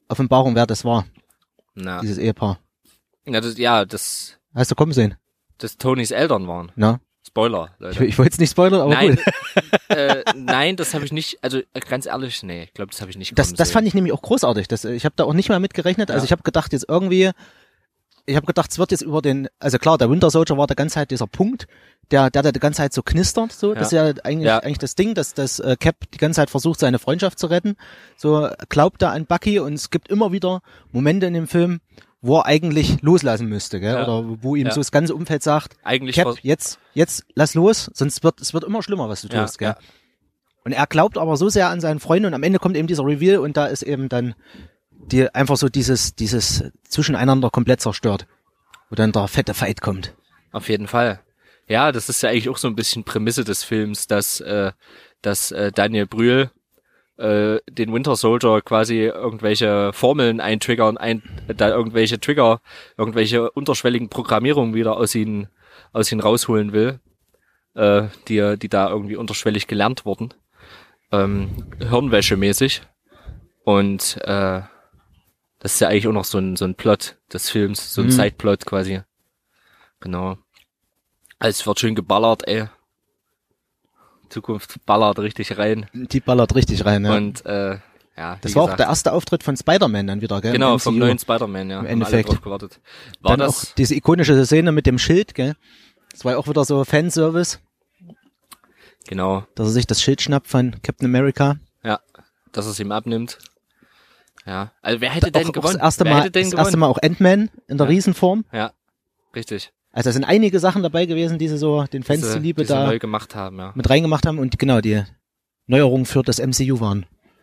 Offenbarung, wer das war, Na, dieses Ehepaar. das Hast du kommen sehen? Tonys Eltern waren. Na? Spoiler, Leute. Ich wollte jetzt nicht spoilern, aber Nein, gut. nein, das habe ich nicht, also ganz ehrlich, nee, ich glaube, das habe ich nicht kommen Das sehen. fand ich nämlich auch großartig. Ich habe da auch nicht mal mitgerechnet. Also Ja. ich habe gedacht, es wird jetzt über also klar, der Winter Soldier war die ganze Zeit dieser Punkt, der die ganze Zeit so knistert, so. Das ist ja eigentlich das Ding, dass das Cap die ganze Zeit versucht, seine Freundschaft zu retten. So glaubt er an Bucky und es gibt immer wieder Momente in dem Film, wo er eigentlich loslassen müsste, gell? Ja. Oder wo ihm Ja. so das ganze Umfeld sagt, Eigentlich Cap, jetzt lass los, sonst es wird immer schlimmer, was du tust, gell? Ja. Und er glaubt aber so sehr an seinen Freund und am Ende kommt eben dieser Reveal und da ist eben dann einfach so dieses Zwischeneinander komplett zerstört. Wo dann der fette Fight kommt. Auf jeden Fall. Ja, das ist ja eigentlich auch so ein bisschen Prämisse des Films, dass Daniel Brühl den Winter Soldier quasi irgendwelche Formeln eintriggern, da irgendwelche unterschwelligen Programmierungen wieder aus ihn rausholen will, die da irgendwie unterschwellig gelernt wurden, Hirnwäsche-mäßig. Und das ist ja eigentlich auch noch so ein Plot des Films, so ein Sideplot quasi. Genau. Also es wird schön geballert, ey. Zukunft ballert richtig rein. Die ballert richtig rein, ja. Und ja, das wie war gesagt, auch der erste Auftritt von Spider-Man dann wieder, gell? genau, Im vom MCU. neuen Spider-Man, ja. Im Haben alle Endeffekt. drauf gewartet. War Dann das auch diese ikonische Szene mit dem Schild, gell? Das war ja auch wieder so Fanservice, genau, dass er sich das Schild schnappt von Captain America. ja, dass es ihm abnimmt. Ja, also wer hätte denn Auch gewonnen? das erste Wer Mal, hätte denn das erste gewonnen? Mal auch Ant-Man in der Ja. Riesenform. Ja, richtig. Also da sind einige Sachen dabei gewesen, die sie so den Fans zuliebe die sie da neu gemacht haben, ja. mit reingemacht haben und genau die Neuerungen für das MCU waren.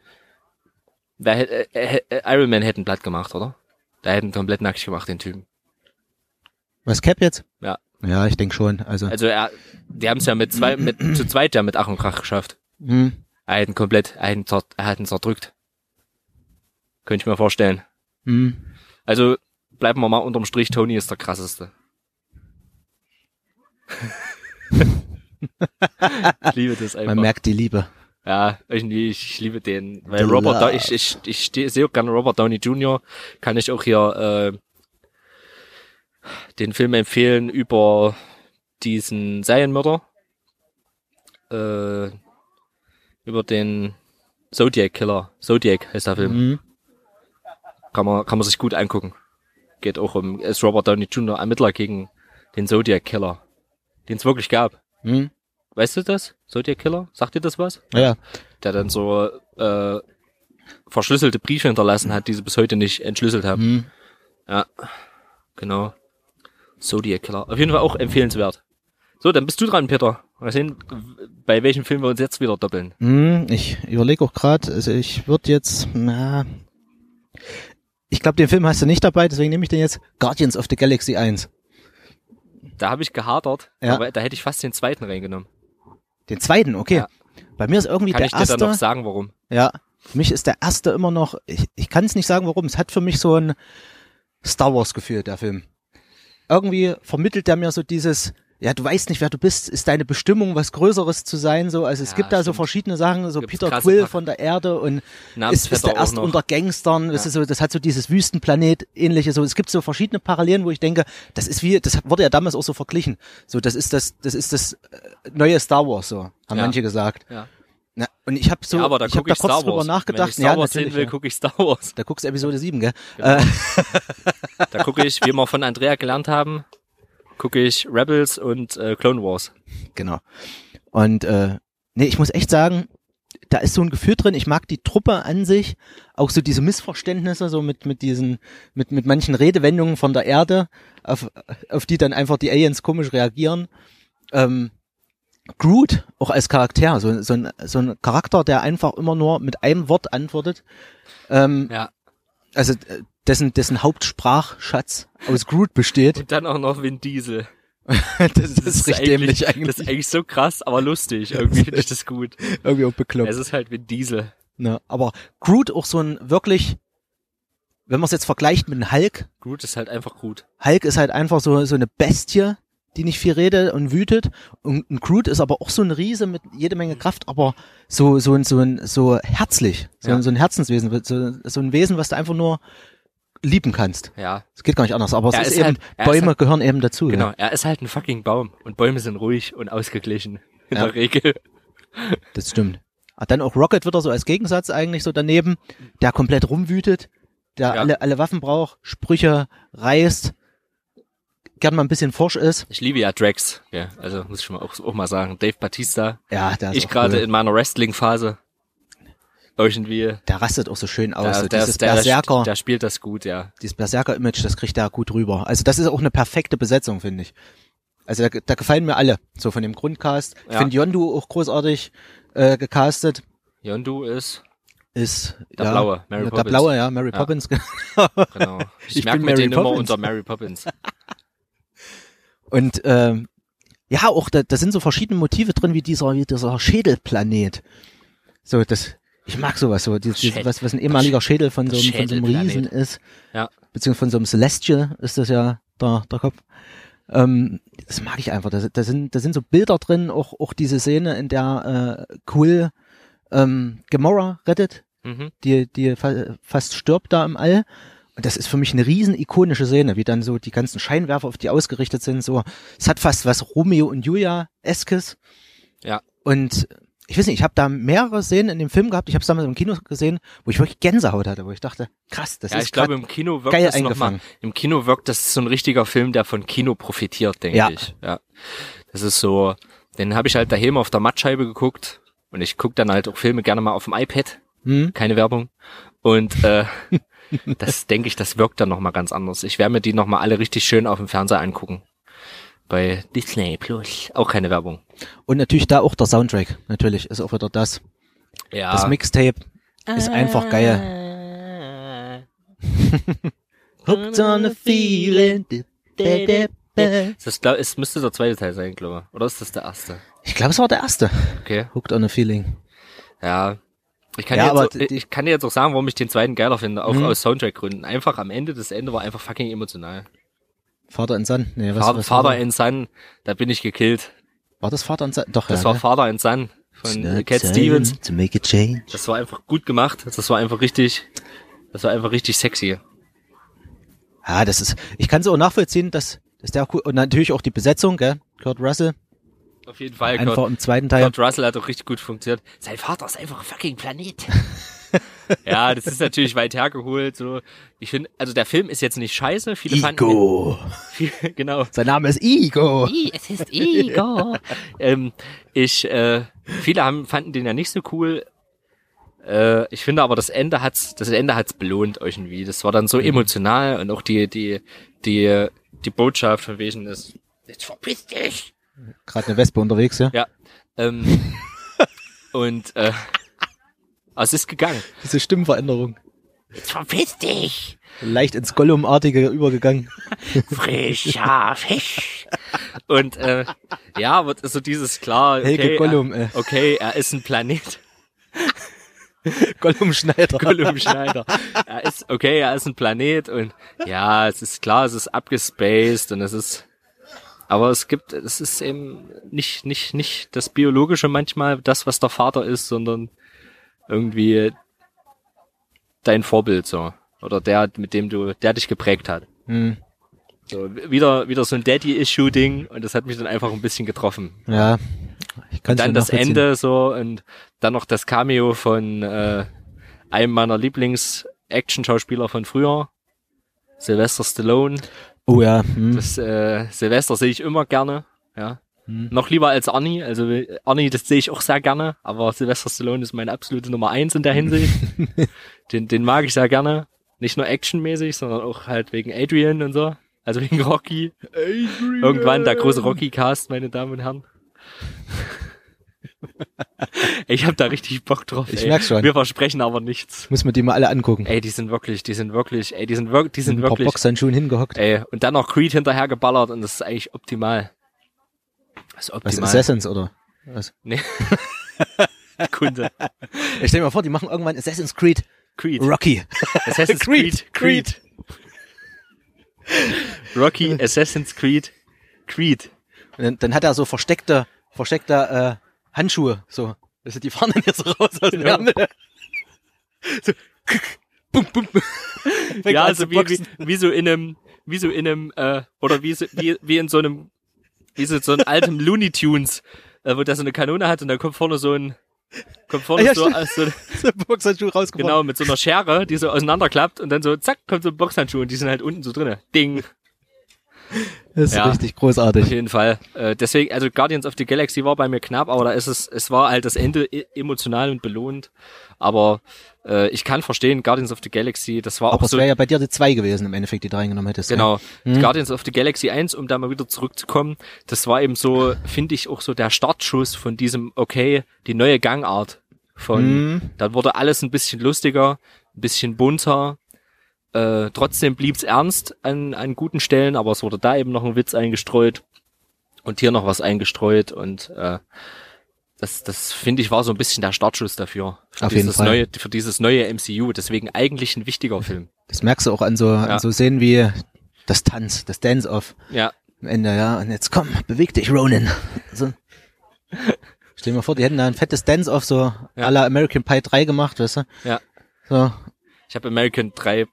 Iron Man hätten platt gemacht, oder? Da hätten komplett nackig gemacht, den Typen. Was, Cap jetzt? Ja. Ja, ich denke schon. Also Die haben es ja zu zweit ja mit Ach und Krach geschafft. Er hätten zerdrückt. Könnte ich mir vorstellen. Also bleiben wir mal unterm Strich, Tony ist der krasseste. Ich liebe das einfach. Man merkt die Liebe. Ja, irgendwie, ich liebe den. Weil The Robert, love. ich sehe auch gerne Robert Downey Jr. Kann ich auch hier den Film empfehlen über diesen Serienmörder. Über den Zodiac Killer. Zodiac heißt der Film. Kann man sich gut angucken. Geht auch ist Robert Downey Jr. Ermittler gegen den Zodiac Killer, den es wirklich gab. Weißt du das? Zodiac Killer? Sagt dir das was? Ja. Der dann so verschlüsselte Briefe hinterlassen hat, die sie bis heute nicht entschlüsselt haben. Ja, genau. Zodiac Killer. Auf jeden Fall auch empfehlenswert. So, dann bist du dran, Peter. Mal sehen, bei welchem Film wir uns jetzt wieder doppeln. Ich überlege auch gerade, also ich würde jetzt, ich glaube, den Film hast du nicht dabei, deswegen nehme ich den jetzt Guardians of the Galaxy 1. Da habe ich gehadert, Ja. aber da hätte ich fast den zweiten reingenommen. Den zweiten, okay. Ja. Bei mir ist irgendwie Kann der ich dir erste. dann noch sagen, warum? Ja, für mich ist der erste immer noch, ich kann es nicht sagen, warum. Es hat für mich so ein Star Wars Gefühl, der Film. Irgendwie vermittelt der mir so dieses, ja, du weißt nicht, wer du bist, ist deine Bestimmung, was Größeres zu sein, so. Also es Ja, gibt da so stimmt. verschiedene Sachen, so Gibt's Peter krasse Quill Pack- von der Erde und ist Namensvetter der erst auch noch. unter Gangstern, das ist so, das hat so dieses Wüstenplanet-ähnliche, so. Es gibt so verschiedene Parallelen, wo ich denke, das wurde ja damals auch so verglichen. So, das ist das neue Star Wars, so, haben Ja. manche gesagt. Ja. Na, und ich habe so, Ja, aber da ich habe gucke da ich kurz Star drüber Wars. nachgedacht. Wenn ich Star Wars sehen will, ja. gucke ich Star Wars. Da guckst du Episode 7, gell? Genau. Da gucke ich, wie wir von Andrea gelernt haben, gucke ich Rebels und Clone Wars. Genau. Und nee, ich muss echt sagen, da ist so ein Gefühl drin. Ich mag die Truppe an sich, auch so diese Missverständnisse, so mit manchen Redewendungen von der Erde, auf die dann einfach die Aliens komisch reagieren. Groot, auch als Charakter, so ein Charakter, der einfach immer nur mit einem Wort antwortet. Ja. Also dessen Hauptsprachschatz aus Groot besteht. Und dann auch noch Vin Diesel. Das ist richtig dämlich eigentlich. Das ist eigentlich so krass, aber lustig. Irgendwie finde ich das gut. Irgendwie auch bekloppt. Es ist halt Vin Diesel. Ne, aber Groot auch so ein wirklich, wenn man es jetzt vergleicht mit einem Hulk Groot ist halt einfach gut. ist halt einfach so eine Bestie, die nicht viel redet und wütet. Und ein Groot ist aber auch so ein Riese mit jede Menge Kraft, aber so herzlich, so ein Herzenswesen, so ein Wesen, was du einfach nur lieben kannst. Ja. Es geht gar nicht anders, aber es ist eben, halt, Bäume gehören eben dazu. Genau, ja. er ist halt ein fucking Baum und Bäume sind ruhig und ausgeglichen in der Regel. Das stimmt. Dann auch Rocket wird er so als Gegensatz eigentlich so daneben, der komplett rumwütet, der alle Waffen braucht, Sprüche reißt, gern mal ein bisschen forsch ist. Ich liebe ja Drax, ja, also muss ich schon auch mal sagen. Dave Bautista. Ja, der ist ich gerade in meiner Wrestling-Phase. Irgendwie. Der rastet auch so schön aus. Der spielt das gut, ja. Dieses Berserker-Image, das kriegt er gut rüber. Also das ist auch eine perfekte Besetzung, finde ich. Also da gefallen mir alle, so von dem Grundcast. Ich finde Yondu auch großartig gecastet. Yondu ist der Blaue, Mary Poppins. Der Blaue, ja, Mary Poppins. Genau. Ich merke mir den immer unter Mary Poppins. Und auch da sind so verschiedene Motive drin, wie dieser Schädelplanet. So, ich mag sowas, was ein ehemaliger Schädel von so einem Riesen ist. Ja. Beziehungsweise von so einem Celestial ist das ja der Kopf. Das mag ich einfach. Da sind so Bilder drin, auch diese Szene, in der Quill Gamora rettet, die fast stirbt da im All. Und das ist für mich eine riesen ikonische Szene, wie dann so die ganzen Scheinwerfer auf die ausgerichtet sind. So, es hat fast was Romeo und Julia-eskes. Ja. Und ich weiß nicht, ich habe da mehrere Szenen in dem Film gehabt. Ich habe es damals im Kino gesehen, wo ich wirklich Gänsehaut hatte, wo ich dachte, krass, das ist ich glaube, im Kino wirkt geil das eingefangen. Im Kino wirkt das so ein richtiger Film, der von Kino profitiert, denke ich. Ja. Das ist so, den habe ich halt daheim auf der Mattscheibe geguckt und ich gucke dann halt auch Filme gerne mal auf dem iPad. Keine Werbung. Und das denke ich, das wirkt dann nochmal ganz anders. Ich werde mir die nochmal alle richtig schön auf dem Fernseher angucken. Bei Disney Plus. Auch keine Werbung. Und natürlich da auch der Soundtrack. Natürlich ist auch wieder das. Ja. Das Mixtape ist einfach geil. Hooked on a feeling. Es müsste der zweite Teil sein, glaube ich. Oder ist das der erste? Ich glaube, es war der erste. Okay. Hooked on a feeling. Ja. Ich kann dir jetzt auch sagen, warum ich den zweiten geiler finde. Auch aus Soundtrack-Gründen. Einfach am Ende, das Ende war einfach fucking emotional. Vater and Son? Nee, Father and Son, da bin ich gekillt. War das Vater and Son? Doch, das war Father and Son von Cat Stevens. To make a change. Das war einfach gut gemacht. Das war einfach richtig sexy. Ja, ich kann es auch nachvollziehen, dass der cool, und natürlich auch die Besetzung, gell? Kurt Russell. Auf jeden Fall. Einfach im zweiten Teil. Kurt Russell hat auch richtig gut funktioniert. Sein Vater ist einfach ein fucking Planet. Ja, das ist natürlich weit hergeholt, so. Ich finde, also der Film ist jetzt nicht scheiße. Viele Igo. Genau. Sein Name ist Igo. Es ist Igo. Viele fanden den ja nicht so cool. Ich finde aber das Ende hat's belohnt irgendwie. Das war dann so emotional und auch die Botschaft von wegen ist, jetzt verpiss dich. Gerade eine Wespe unterwegs, ja? Ja. Es ist gegangen. Diese Stimmveränderung. Jetzt verpiss dich. Leicht ins Gollum-artige übergegangen. Frischer Fisch. Und aber so dieses klar, okay, Helge Gollum, okay, er ist ein Planet. Gollum Schneider. Er ist ein Planet und ja, es ist klar, es ist abgespaced und es ist eben nicht das Biologische manchmal, das, was der Vater ist, sondern irgendwie dein Vorbild so. Oder der, der dich geprägt hat. So, wieder so ein Daddy-Issue-Ding und das hat mich dann einfach ein bisschen getroffen. Ja. Und dann das Ende so und dann noch das Cameo von einem meiner Lieblings-Action-Schauspieler von früher, Sylvester Stallone. Oh ja. Das Sylvester sehe ich immer gerne, ja. Noch lieber als Arnie, also Arnie, das sehe ich auch sehr gerne, aber Sylvester Stallone ist meine absolute Nummer 1 in der Hinsicht. Den mag ich sehr gerne. Nicht nur actionmäßig, sondern auch halt wegen Adrian und so. Also wegen Rocky. Adrian. Irgendwann der große Rocky-Cast, meine Damen und Herren. Ich hab da richtig Bock drauf. Ich merk's schon. Wir versprechen aber nichts. Muss man die mal alle angucken. Die sind wirklich. Ein paar Boxhandschuhen hingehockt. Und dann noch Creed hinterher geballert und das ist eigentlich optimal. Das ist optimal. Was, Assassins oder was? Nee. Kunde. Ich stell mir mal vor, die machen irgendwann Assassin's Creed. Rocky. Assassin's Creed. Rocky, Assassin's Creed. Und dann hat er so versteckte Handschuhe, so. Also die fahren dann hier so raus aus dem Ärmel. So, bum, bum. Ja, also wie so in einem, oder wie in so einem altem Looney Tunes, wo der so eine Kanone hat und dann kommt vorne so ein so ein Boxhandschuh rausgekommen. Genau, mit so einer Schere, die so auseinanderklappt und dann so, zack, kommt so ein Boxhandschuh und die sind halt unten so drinne. Ding. Das ist richtig großartig. Auf jeden Fall. Deswegen, also Guardians of the Galaxy war bei mir knapp, aber da ist es war halt das Ende emotional und belohnt. Aber ich kann verstehen, Guardians of the Galaxy, das war aber auch so. Aber es wäre ja bei dir die 2 gewesen, im Endeffekt, die du reingenommen hättest. Genau. Ja. Guardians of the Galaxy 1, um da mal wieder zurückzukommen, das war eben so, finde ich, auch so der Startschuss von diesem, okay, die neue Gangart von, da wurde alles ein bisschen lustiger, ein bisschen bunter. Trotzdem blieb's ernst an guten Stellen, aber es wurde da eben noch ein Witz eingestreut und hier noch was eingestreut und das finde ich war so ein bisschen der Startschuss dafür. Auf jeden Fall. Für dieses neue MCU, deswegen eigentlich ein wichtiger Film. Das merkst du auch an so Szenen wie das Dance-Off. Ja. Am Ende, ja, und jetzt komm, beweg dich, Ronin. So. Stell dir mal vor, die hätten da ein fettes Dance-Off so à la American Pie 3 gemacht, weißt du? Ja. So. Ich habe American Pie.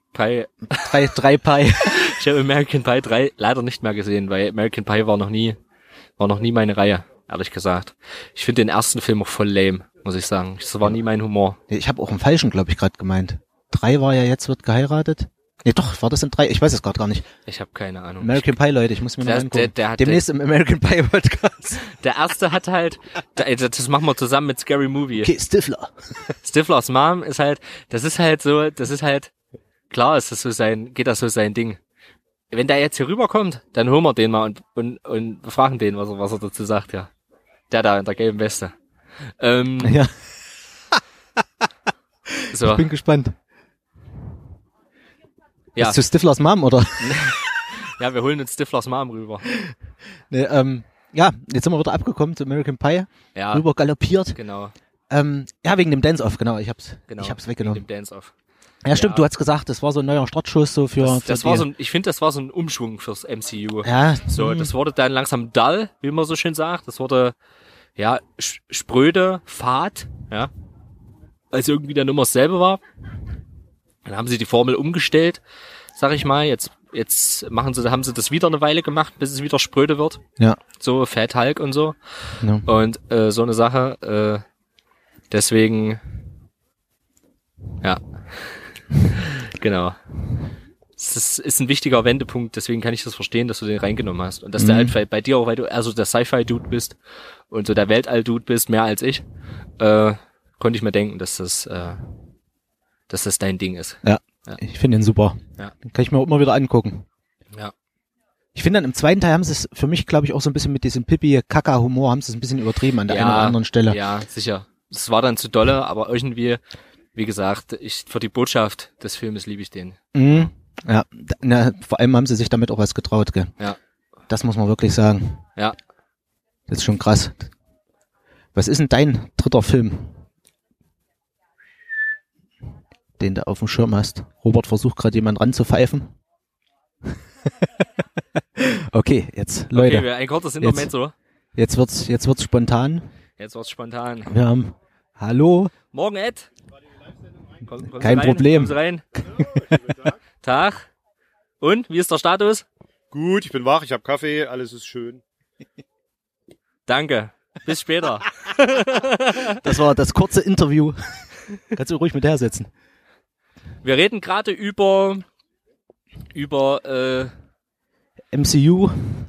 Ich habe American Pie 3 leider nicht mehr gesehen, weil American Pie war noch nie meine Reihe, ehrlich gesagt. Ich finde den ersten Film auch voll lame, muss ich sagen. Das war nie mein Humor. Ich habe auch einen falschen, glaube ich, gerade gemeint. 3 war ja jetzt, wird geheiratet. Nee, doch, war das in 3? Ich weiß es gerade gar nicht. Ich habe keine Ahnung. American Pie, Leute, ich muss mir noch angucken. Demnächst im American Pie Podcast. Der erste hat halt, das machen wir zusammen mit Scary Movie. Okay, Stifler. Stiflers Mom ist halt, klar ist das so geht das so sein Ding. Wenn der jetzt hier rüberkommt, dann holen wir den mal und fragen den, was er dazu sagt, ja. Der da in der gelben Weste. Ja. So. Ich bin gespannt. Ja. Ist zu Stiflers Mom, oder? Ja, wir holen uns Stiflers Mom rüber. Nee, ja, jetzt sind wir wieder abgekommen zu American Pie. Ja. Rüber galoppiert. Genau. Ja, wegen dem Dance-Off, genau. Ich hab's weggenommen. Wegen dem Dance-Off. Ja, stimmt, du hast gesagt, das war so ein neuer Startschuss so für das war ich finde, das war so ein Umschwung fürs MCU. Ja. So, das wurde dann langsam dull, wie man so schön sagt. Das wurde, ja, spröde, fad, ja. Als irgendwie dann immer dasselbe war. Dann haben sie die Formel umgestellt, sag ich mal. Jetzt haben sie das wieder eine Weile gemacht, bis es wieder spröde wird. Ja. So Fat Hulk und so. Ja. Und so eine Sache. Deswegen, ja. Genau. Das ist ein wichtiger Wendepunkt, deswegen kann ich das verstehen, dass du den reingenommen hast. Und dass der halt bei dir auch, weil du also der Sci-Fi-Dude bist und so der Weltall-Dude bist, mehr als ich, konnte ich mir denken, dass das dein Ding ist. Ja. Ich finde ihn super. Ja. Den kann ich mir auch immer wieder angucken. Ja. Ich finde dann im zweiten Teil haben sie es für mich, glaube ich, auch so ein bisschen mit diesem Pipi-Kaka-Humor haben sie es ein bisschen übertrieben an der einen oder anderen Stelle. Ja, sicher. Das war dann zu dolle, aber irgendwie, wie gesagt, für die Botschaft des Filmes liebe ich den. Mhm. Ja, vor allem haben sie sich damit auch was getraut, gell? Ja. Das muss man wirklich sagen. Ja. Das ist schon krass. Was ist denn dein dritter Film, den du auf dem Schirm hast? Robert versucht gerade jemand ranzupfeifen. Okay, jetzt, Leute. Okay, ein kurzes Intermezzo. Jetzt wird's spontan. Jetzt wird's spontan. Wir haben, hallo. Morgen, Ed. Kein Problem. Kommen Sie rein. Tag. Und, wie ist der Status? Gut, ich bin wach, ich habe Kaffee, alles ist schön. Danke. Bis später. Das war das kurze Interview. Kannst du ruhig mit hersetzen. Wir reden gerade über MCU.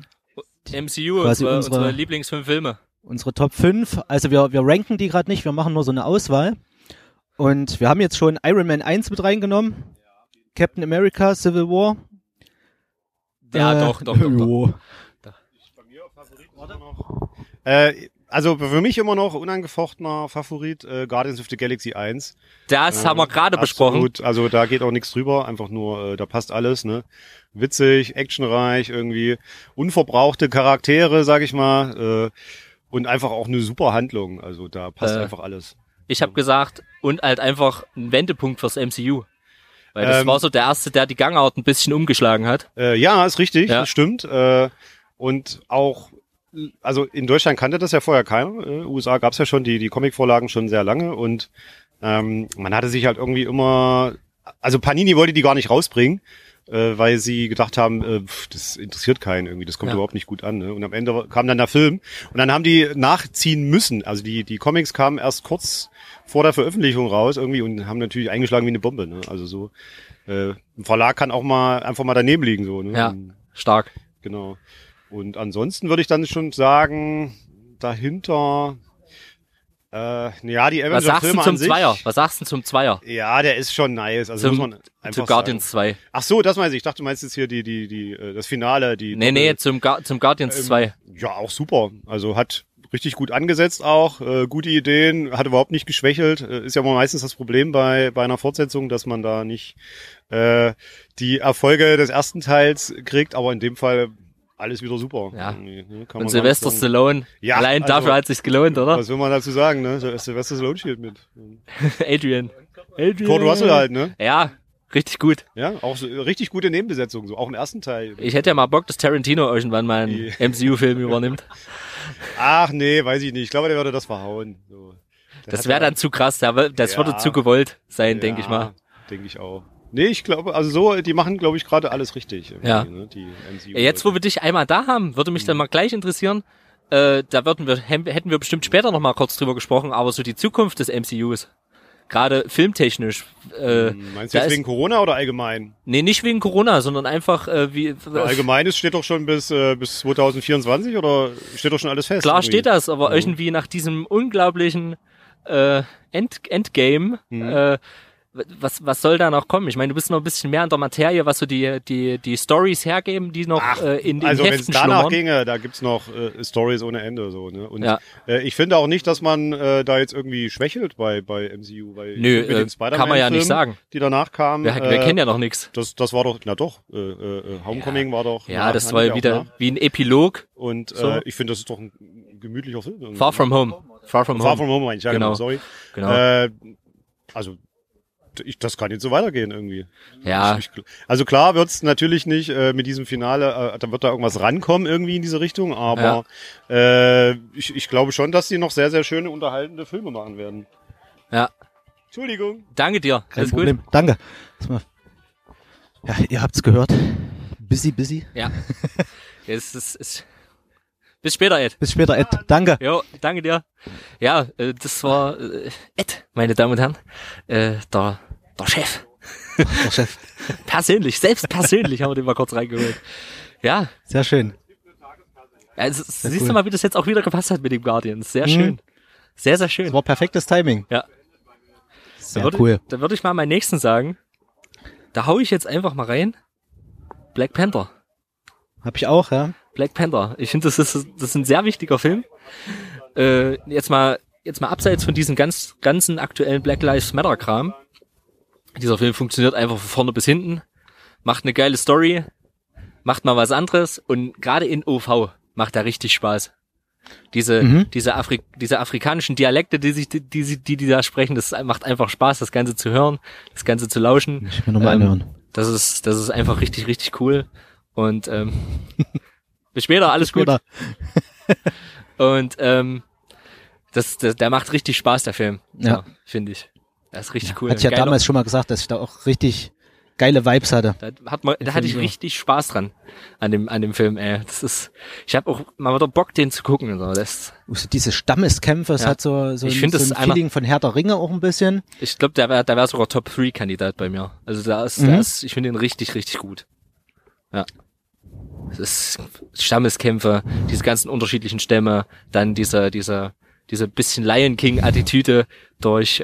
Unsere Lieblings 5 Filme. Unsere Top 5. Also wir ranken die gerade nicht, wir machen nur so eine Auswahl. Und wir haben jetzt schon Iron Man 1 mit reingenommen. Captain America, Civil War. Ja, doch. Bei mir Favorit immer noch. Also für mich immer noch unangefochtener Favorit Guardians of the Galaxy 1. Das haben wir gerade besprochen. Also da geht auch nichts drüber, einfach nur, da passt alles, ne? Witzig, actionreich, irgendwie unverbrauchte Charaktere, sag ich mal, und einfach auch eine super Handlung. Also da passt einfach alles. Ich habe gesagt, und halt einfach ein Wendepunkt fürs MCU. Weil das war so der erste, der die Gangart ein bisschen umgeschlagen hat. Ja, ist richtig, ja. Das stimmt. Und auch also in Deutschland kannte das ja vorher keiner. USA gab's ja schon die Comicvorlagen schon sehr lange und man hatte sich halt irgendwie immer, also Panini wollte die gar nicht rausbringen, weil sie gedacht haben, das interessiert keinen irgendwie, das kommt überhaupt nicht gut an. Ne? Und am Ende kam dann der Film und dann haben die nachziehen müssen. Also die Comics kamen erst kurz vor der Veröffentlichung raus irgendwie und haben natürlich eingeschlagen wie eine Bombe. Ne? Also so, ein Verlag kann auch mal einfach mal daneben liegen. So, ne? Ja, stark. Genau. Und ansonsten würde ich dann schon sagen, dahinter... die Avenger-Filme an sich. Was sagst du zum Zweier? Ja, der ist schon nice. Also muss man einfach zu Guardians 2. Ach so, das weiß ich. Ich dachte, du meinst jetzt hier das Finale. Nee, zum Guardians 2. Ja, auch super. Also hat richtig gut angesetzt auch. Gute Ideen, hat überhaupt nicht geschwächelt. Ist ja mal meistens das Problem bei einer Fortsetzung, dass man da nicht die Erfolge des ersten Teils kriegt. Aber in dem Fall alles wieder super. Ja. Und Sylvester Stallone, allein dafür hat es sich gelohnt, oder? Was will man dazu sagen, ne? Sylvester Stallone spielt mit. Adrian. Kurt Russell halt, ne? Ja, richtig gut. Ja, auch so richtig gute Nebenbesetzung, so auch im ersten Teil. Ich hätte ja mal Bock, dass Tarantino irgendwann mal einen MCU-Film übernimmt. Ach nee, weiß ich nicht. Ich glaube, der würde das verhauen. So. Das wäre dann zu krass, das würde zu gewollt sein, denke ich mal. Denke ich auch. Nee, ich glaube, also so, die machen, glaube ich, gerade alles richtig. Ja. Ne, die MCU. Jetzt, wo wir dich einmal da haben, würde mich dann mal gleich interessieren, hätten wir bestimmt später noch mal kurz drüber gesprochen, aber so die Zukunft des MCUs, gerade filmtechnisch. Meinst du jetzt wegen Corona oder allgemein? Nee, nicht wegen Corona, sondern einfach allgemeines steht doch schon bis 2024 oder steht doch schon alles fest? Klar irgendwie. Steht das, aber irgendwie nach diesem unglaublichen Endgame, was soll da noch kommen? Ich meine, du bist noch ein bisschen mehr in der Materie, was so die Stories hergeben, die noch in den also Heften danach schlummern. ginge, da gibt's noch Stories ohne Ende so, ne? Und ich finde auch nicht, dass man da jetzt irgendwie schwächelt bei MCU, weil nö, mit den kann man ja nicht sagen. Die danach kamen. Wir kennen ja noch nichts. Das war doch, Homecoming war doch. Ja, das war wieder wie ein Epilog. Und so. ich finde, das ist doch ein gemütlicher Film. Irgendwie. Far From Home meine ich, ja, genau, sorry. Genau. Also das kann jetzt so weitergehen irgendwie. Ja. Also klar wird's natürlich nicht mit diesem Finale, da wird da irgendwas rankommen irgendwie in diese Richtung, aber ich glaube schon, dass die noch sehr, sehr schöne, unterhaltende Filme machen werden. Ja. Entschuldigung. Danke dir. Kein Problem. Gut. Danke. Ja, ihr habt's gehört. Busy. Ja. Es ist bis später, Ed. Bis später, Ed. Danke. Jo, danke dir. Ja, das war Ed, meine Damen und Herren. Der Chef. Der Chef. Selbst persönlich haben wir den mal kurz reingeholt. Ja. Sehr schön. Also, siehst du mal, wie das jetzt auch wieder gepasst hat mit dem Guardians. Sehr schön. Sehr, sehr schön. Das war perfektes Timing. Ja. Sehr cool. Da würde ich mal meinen nächsten sagen. Da hau ich jetzt einfach mal rein. Black Panther. Hab ich auch, ja. Black Panther. Ich finde, das ist ein sehr wichtiger Film. Jetzt mal abseits von diesem ganzen aktuellen Black Lives Matter Kram. Dieser Film funktioniert einfach von vorne bis hinten. Macht eine geile Story. Macht mal was anderes. Und gerade in OV macht er richtig Spaß. Diese afrikanischen Dialekte, die da sprechen, das macht einfach Spaß, das Ganze zu hören, das Ganze zu lauschen. Ich will nochmal anhören. Das ist einfach richtig, richtig cool. Und bis später, alles gut. Und der macht richtig Spaß, der Film. Ja, finde ich. Das ist richtig cool. Hatte ich ja damals schon mal gesagt, dass ich da auch richtig geile Vibes hatte. Da hatte ich richtig Spaß dran an dem Film, ey. Ich habe auch mal wieder Bock, den zu gucken. So. Diese Stammeskämpfe, es hat so ein Feeling von Herr der Ringe auch ein bisschen. Ich glaube, der wär sogar Top-3-Kandidat bei mir. Also ich finde ihn richtig, richtig gut. Ja. Es ist Stammeskämpfe, diese ganzen unterschiedlichen Stämme, dann diese bisschen Lion King-Attitüde durch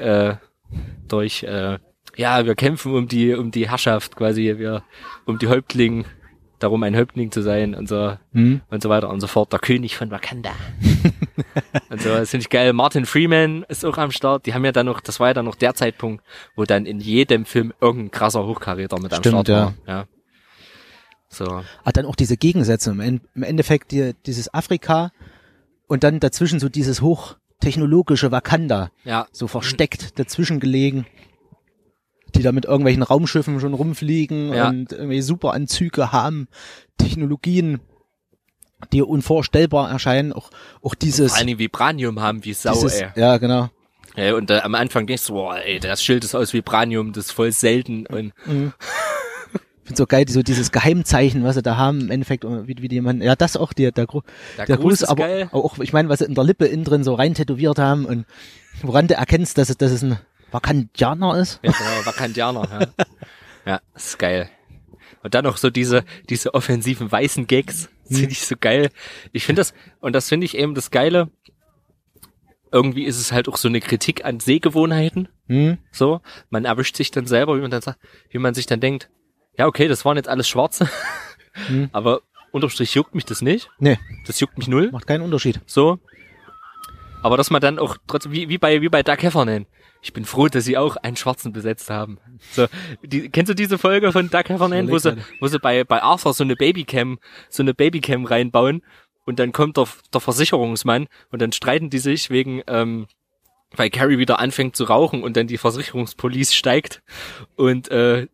wir kämpfen um die Herrschaft quasi, um die Häuptling, darum ein Häuptling zu sein und so und so weiter und so fort. Der König von Wakanda. Und so, das finde ich geil. Martin Freeman ist auch am Start. Die haben ja dann noch, das war ja dann noch der Zeitpunkt, wo dann in jedem Film irgendein krasser Hochkaräter mit am Start war. Ja. So. Dann auch diese Gegensätze. Im Endeffekt dieses Afrika und dann dazwischen so dieses hochtechnologische Wakanda. Ja. So versteckt dazwischen gelegen. Die da mit irgendwelchen Raumschiffen schon rumfliegen und irgendwie super Anzüge haben, Technologien. die unvorstellbar erscheinen. Auch dieses... Vor allem Vibranium haben wie Sau, dieses, ey. Ja, genau. Ja, und am Anfang denkst du, boah, ey, das Schild ist aus Vibranium, das ist voll selten. Und Ich finde so geil, so dieses Geheimzeichen, was sie da haben, im Endeffekt, wie die man, ja, das auch, der Gruß, ist aber geil. auch, ich meine, was sie in der Lippe innen drin so rein tätowiert haben und woran du erkennst, dass es ein Vakantianer ist. Ja, genau, Vakantianer, ja. Ja, das ist geil. Und dann noch so diese offensiven weißen Gags, finde ich so geil. Ich finde das, und das finde ich eben das Geile, irgendwie ist es halt auch so eine Kritik an Sehgewohnheiten. So, man erwischt sich dann selber, wie man sich dann denkt, ja, okay, das waren jetzt alles Schwarze, aber unterm Strich juckt mich das nicht. Nee, Das juckt mich null. macht keinen Unterschied. So. Aber dass man dann auch trotzdem, wie bei Doug Heffernan. Ich bin froh, dass sie auch einen Schwarzen besetzt haben. So, kennst du diese Folge von Doug Heffernan, wo sie bei Arthur so eine Babycam reinbauen und dann kommt der Versicherungsmann und dann streiten die sich wegen, weil Carrie wieder anfängt zu rauchen und dann die Versicherungspolice steigt und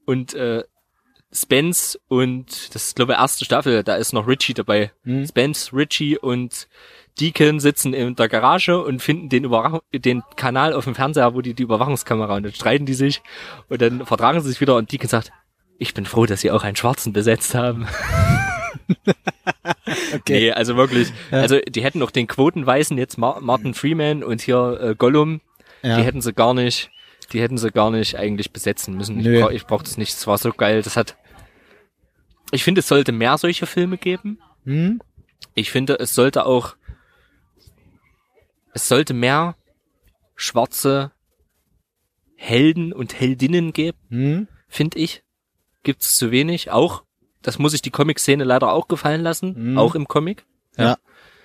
Spence und das ist glaube ich erste Staffel, da ist noch Richie dabei. Spence, Richie und Deacon sitzen in der Garage und finden den Kanal auf dem Fernseher, wo die Überwachungskamera, und dann streiten die sich und dann vertragen sie sich wieder und Deacon sagt, ich bin froh, dass sie auch einen Schwarzen besetzt haben. Okay. Nee, also wirklich, also die hätten noch den Quotenweißen jetzt Martin Freeman und hier Gollum, die hätten sie gar nicht eigentlich besetzen müssen. Ich brauch das nicht, es war so geil, ich finde, es sollte mehr solche Filme geben. Ich finde, es sollte mehr schwarze Helden und Heldinnen geben, finde ich. Gibt's zu wenig, auch. Das muss sich die Comic-Szene leider auch gefallen lassen, auch im Comic. Ja.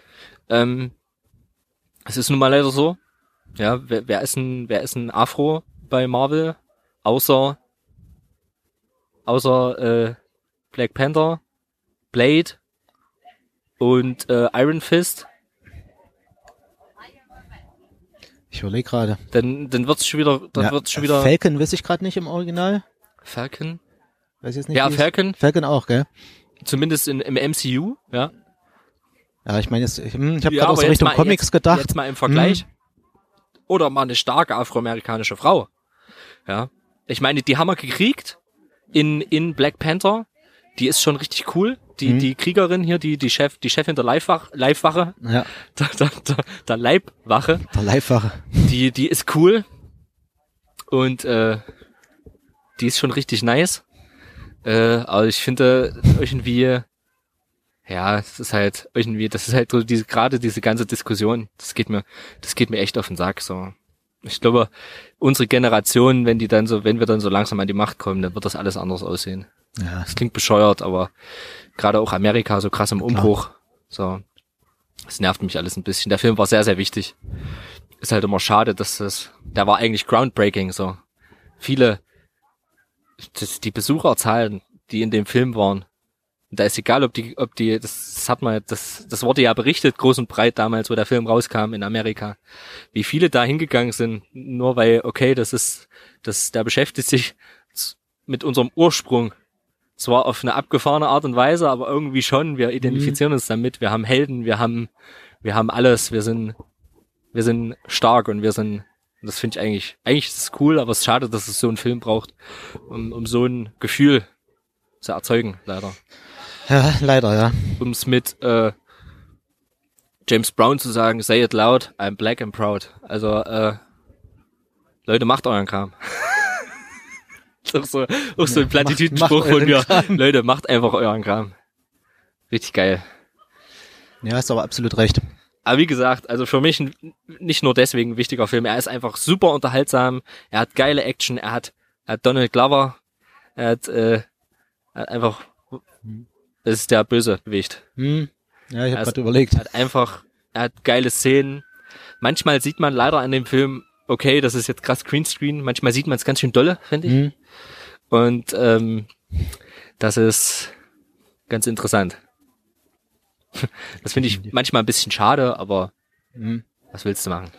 Es ist nun mal leider so. Ja, wer ist ein Afro bei Marvel? Außer Black Panther, Blade und Iron Fist. Ich überlege gerade. Dann wird's schon wieder. Falcon weiß ich gerade nicht im Original. Falcon? Weiß jetzt nicht. Ja, Falcon. Falcon auch, gell? Zumindest im MCU, ja. Ja, ich meine, ich habe gerade auch so Richtung Comics gedacht. Jetzt mal im Vergleich. Oder mal eine starke afroamerikanische Frau. Ja. Ich meine, die haben wir gekriegt in Black Panther. Die ist schon richtig cool. Die Kriegerin hier, die Chefin der Leibwache. Ja. Der Leibwache. Der Leibwache. Die ist cool. Und die ist schon richtig nice. Aber ich finde irgendwie, ja, das ist halt so diese ganze Diskussion, das geht mir echt auf den Sack, so. Ich glaube, unsere Generation, wenn wir dann so langsam an die Macht kommen, dann wird das alles anders aussehen. Ja. Das klingt bescheuert, aber gerade auch Amerika so krass im Umbruch, so. Das nervt mich alles ein bisschen. Der Film war sehr, sehr wichtig. Ist halt immer schade, der war eigentlich groundbreaking, so. Die Besucherzahlen, die in dem Film waren, da ist egal, ob die, das wurde ja berichtet, groß und breit damals, wo der Film rauskam in Amerika, wie viele da hingegangen sind, nur weil, okay, der beschäftigt sich mit unserem Ursprung, zwar auf eine abgefahrene Art und Weise, aber irgendwie schon, wir identifizieren uns damit, wir haben Helden, wir haben alles, wir sind stark und das finde ich eigentlich ist es cool, aber es ist schade, dass es so einen Film braucht, um so ein Gefühl zu erzeugen, leider. Ja, leider, ja. Um es mit James Brown zu sagen, say it loud, I'm black and proud. Also, Leute, macht euren Kram. Das ist auch so ein Plattitüdenspruch von mir. Kram. Leute, macht einfach euren Kram. Richtig geil. Ja, hast aber absolut recht. Aber wie gesagt, also für mich nicht nur deswegen ein wichtiger Film. Er ist einfach super unterhaltsam. Er hat geile Action. Er hat Donald Glover. Er hat einfach, das ist der Bösewicht. Ja, ich habe gerade überlegt. Er hat geile Szenen. Manchmal sieht man leider an dem Film, okay, das ist jetzt krass Greenscreen. Manchmal sieht man es ganz schön dolle, finde ich. Und das ist ganz interessant. Das finde ich manchmal ein bisschen schade, aber was willst du machen?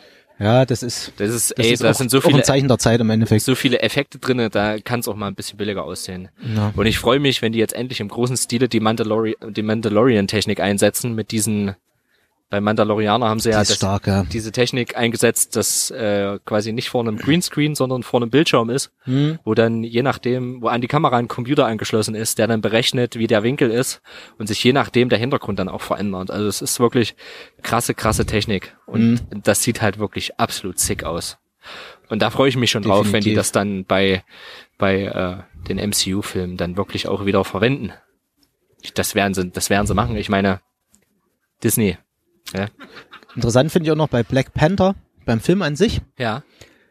Ja, das ist da sind so auch viele ein Zeichen der Zeit im Endeffekt. so viele Effekte drinne, da kann es auch mal ein bisschen billiger aussehen. Ja. Und ich freue mich, wenn die jetzt endlich im großen Stile die Mandalorian-Technik einsetzen mit diesen. Bei Mandalorianer haben sie ja, diese Technik eingesetzt, dass quasi nicht vor einem Greenscreen, sondern vor einem Bildschirm ist, wo dann je nachdem, wo an die Kamera ein Computer angeschlossen ist, der dann berechnet, wie der Winkel ist und sich je nachdem der Hintergrund dann auch verändert. Also es ist wirklich krasse Technik und das sieht halt wirklich absolut sick aus. Und da freue ich mich schon drauf, wenn die das dann bei den MCU-Filmen dann wirklich auch wieder verwenden. Das werden sie machen. Ich meine, Disney. Ja. Interessant finde ich auch noch bei Black Panther, beim Film an sich. Ja.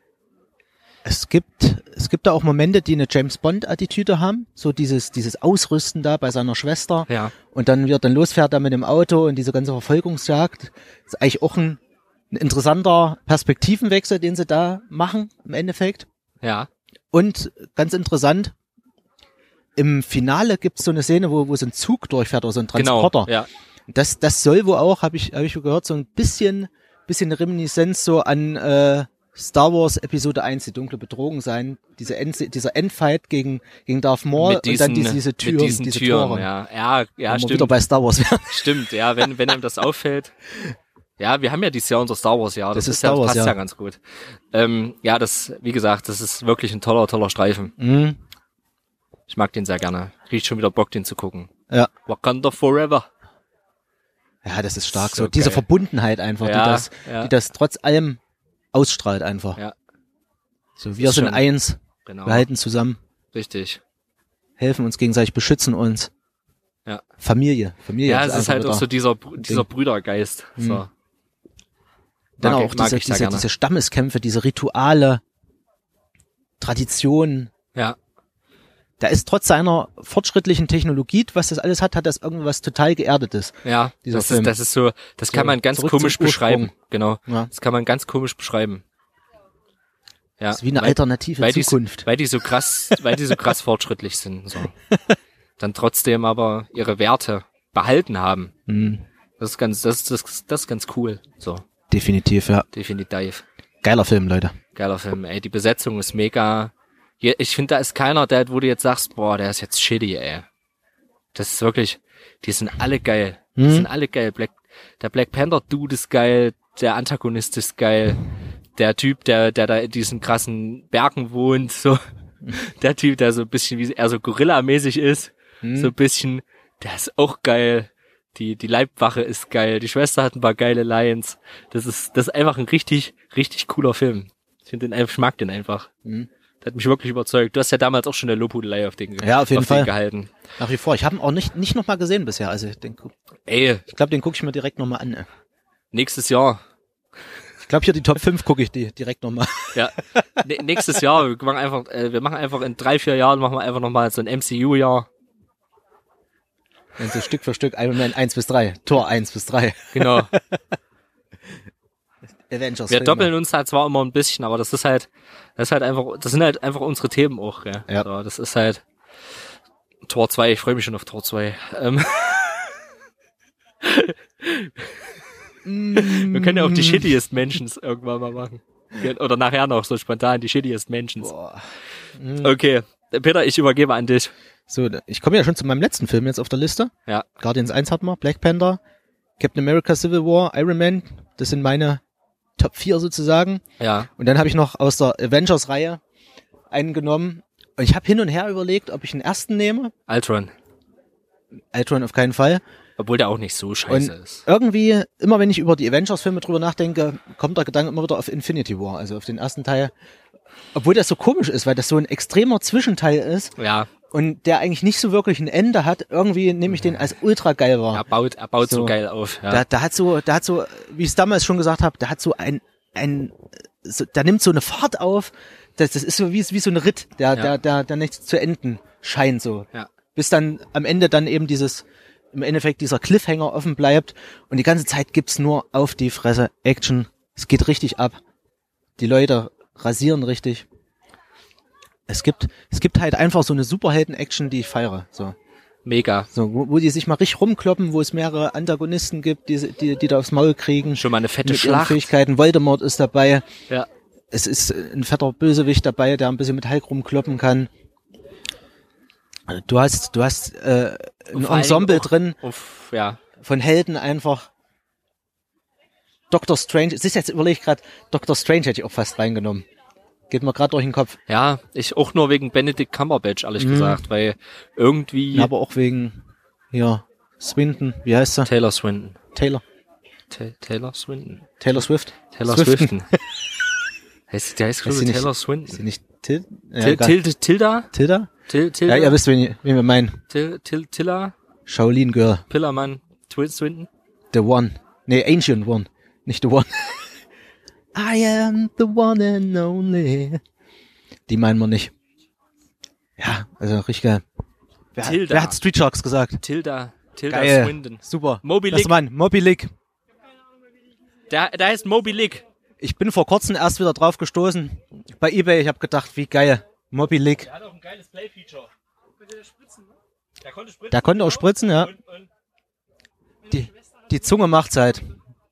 Es gibt da auch Momente, die eine James-Bond-Attitüde haben. So dieses Ausrüsten da bei seiner Schwester. Ja. Und dann wie er dann losfährt da mit dem Auto und diese ganze Verfolgungsjagd. Das ist eigentlich auch ein interessanter Perspektivenwechsel, den sie da machen, im Endeffekt. Ja. Und ganz interessant, im Finale gibt es so eine Szene, wo so ein Zug durchfährt oder so ein Transporter. Genau, ja. Das soll wohl auch, habe ich gehört, so ein bisschen Reminiszenz so an Star Wars Episode 1, die dunkle Bedrohung sein. Dieser Endfight gegen Darth Maul und dann diese Türen, diese Türen, Tore. Ja, stimmt. Wieder bei Star Wars werden. Stimmt, ja, wenn einem das auffällt. Ja, wir haben ja dieses Jahr unser Star Wars Jahr. Das passt ja ganz gut. Ja, wie gesagt, das ist wirklich ein toller Streifen. Mhm. Ich mag den sehr gerne. Riecht schon wieder Bock, den zu gucken. Ja. Wakanda Forever. Ja, das ist stark. So diese geil. Verbundenheit einfach, die das trotz allem ausstrahlt einfach. Ja. So, wir sind eins. Genau. Wir halten zusammen. Richtig. Helfen uns gegenseitig, beschützen uns. Ja. Familie. Ja, es ist halt auch so dieser Brüdergeist. So. Dann auch diese Stammeskämpfe, diese Rituale, Traditionen. Ja. Da ist trotz seiner fortschrittlichen Technologie, was das alles hat das irgendwas total Geerdetes. Ja, das ist so, das kann man ganz komisch beschreiben. Genau. Ja. Das kann man ganz komisch beschreiben. Ja. Das ist wie eine alternative Zukunft. Weil die so krass fortschrittlich sind, so. Dann trotzdem aber ihre Werte behalten haben. Mhm. Das ist ganz cool, so. Definitiv, ja. Definitiv. Geiler Film, Leute. Geiler Film, ey. Die Besetzung ist mega. Ich finde, da ist keiner, wo du jetzt sagst, boah, der ist jetzt shitty, ey. Das ist wirklich, die sind alle geil. Die sind alle geil. Der Black Panther Dude ist geil, der Antagonist ist geil, der Typ, der da in diesen krassen Bergen wohnt, so, der Typ, der so ein bisschen wie er so Gorilla-mäßig ist, so ein bisschen, der ist auch geil. Die Leibwache ist geil, die Schwester hat ein paar geile Lines. Das ist einfach ein richtig cooler Film. Ich mag den einfach. Der hat mich wirklich überzeugt. Du hast ja damals auch schon eine Lobhudelei auf den gehalten. Nach wie vor. Ich habe ihn auch nicht nochmal gesehen bisher. Also ich glaube, den gucke ich mir direkt nochmal an. Nächstes Jahr. Ich glaube, hier die Top 5 gucke ich die direkt nochmal. Ja. Nächstes Jahr. Wir machen einfach in 3-4 Jahren machen wir einfach nochmal so ein MCU-Jahr. Und so Stück für Stück Iron Man 1-3. Tor 1-3. Genau. Avengers. Wir doppeln uns halt zwar immer ein bisschen, aber das sind halt einfach unsere Themen auch, gell? Ja. So, das ist halt Tor 2, ich freue mich schon auf Tor 2. Wir können ja auch die Shittiest Mentions irgendwann mal machen. Oder nachher noch so spontan die Shittiest Mentions. Okay, Peter, ich übergebe an dich. So, ich komme ja schon zu meinem letzten Film jetzt auf der Liste. Ja. Guardians 1 hatten wir, Black Panther, Captain America Civil War, Iron Man. Das sind meine Top 4 sozusagen. Ja. Und dann habe ich noch aus der Avengers-Reihe einen genommen. Und ich habe hin und her überlegt, ob ich den ersten nehme. Ultron auf keinen Fall. Obwohl der auch nicht so scheiße ist. Irgendwie, immer wenn ich über die Avengers-Filme drüber nachdenke, kommt der Gedanke immer wieder auf Infinity War, also auf den ersten Teil. Obwohl das so komisch ist, weil das so ein extremer Zwischenteil ist. Ja. Und der eigentlich nicht so wirklich ein Ende hat. Irgendwie nehme ich den als ultra geil wahr. Er baut so geil auf. Ja. Da hat so, wie ich es damals schon gesagt habe, der hat so der nimmt so eine Fahrt auf. Das ist so wie so ein Ritt, der nicht zu enden scheint so. Ja. Bis dann am Ende dann eben im Endeffekt dieser Cliffhanger offen bleibt. Und die ganze Zeit gibt's nur auf die Fresse Action. Es geht richtig ab. Die Leute rasieren richtig. Es gibt halt einfach so eine Superhelden-Action, die ich feiere. So. Mega. So, wo die sich mal richtig rumkloppen, wo es mehrere Antagonisten gibt, die da aufs Maul kriegen. Schon mal eine fette mit ihren Schlacht. Fähigkeiten. Voldemort ist dabei. Ja. Es ist ein fetter Bösewicht dabei, der ein bisschen mit Hulk rumkloppen kann. Du hast ein Ensemble drin von Helden einfach. Doctor Strange, es ist jetzt überlege ich gerade, Doctor Strange hätte ich auch fast reingenommen. Geht mir gerade durch den Kopf. Ja, ich auch nur wegen Benedict Cumberbatch, ehrlich gesagt, weil irgendwie... Ja, aber auch wegen, Swinton, wie heißt er? Taylor Swinton. Taylor Swinton. Taylor Swift. Taylor Swifton. Der heißt Taylor Swinton. Ist sie nicht Tilda? Tilda? Ja, ihr wisst, wen wir meinen. Tilla? Shaolin Girl. Pillermann. Swinton? The One. Nee, Ancient One. Nicht The One. I am the one and only. Die meinen wir nicht. Ja, also richtig geil. Wer hat Street Sharks gesagt? Tilda geil. Swinton. Super. Moby Lick. Das Mann, Moby Lick. Der heißt Moby Lick. Ich bin vor kurzem erst wieder drauf gestoßen. Bei eBay, ich habe gedacht, wie geil. Moby Lick. Der hat auch ein geiles Play-Feature. Der konnte auch spritzen, ja. Die Zunge macht's halt.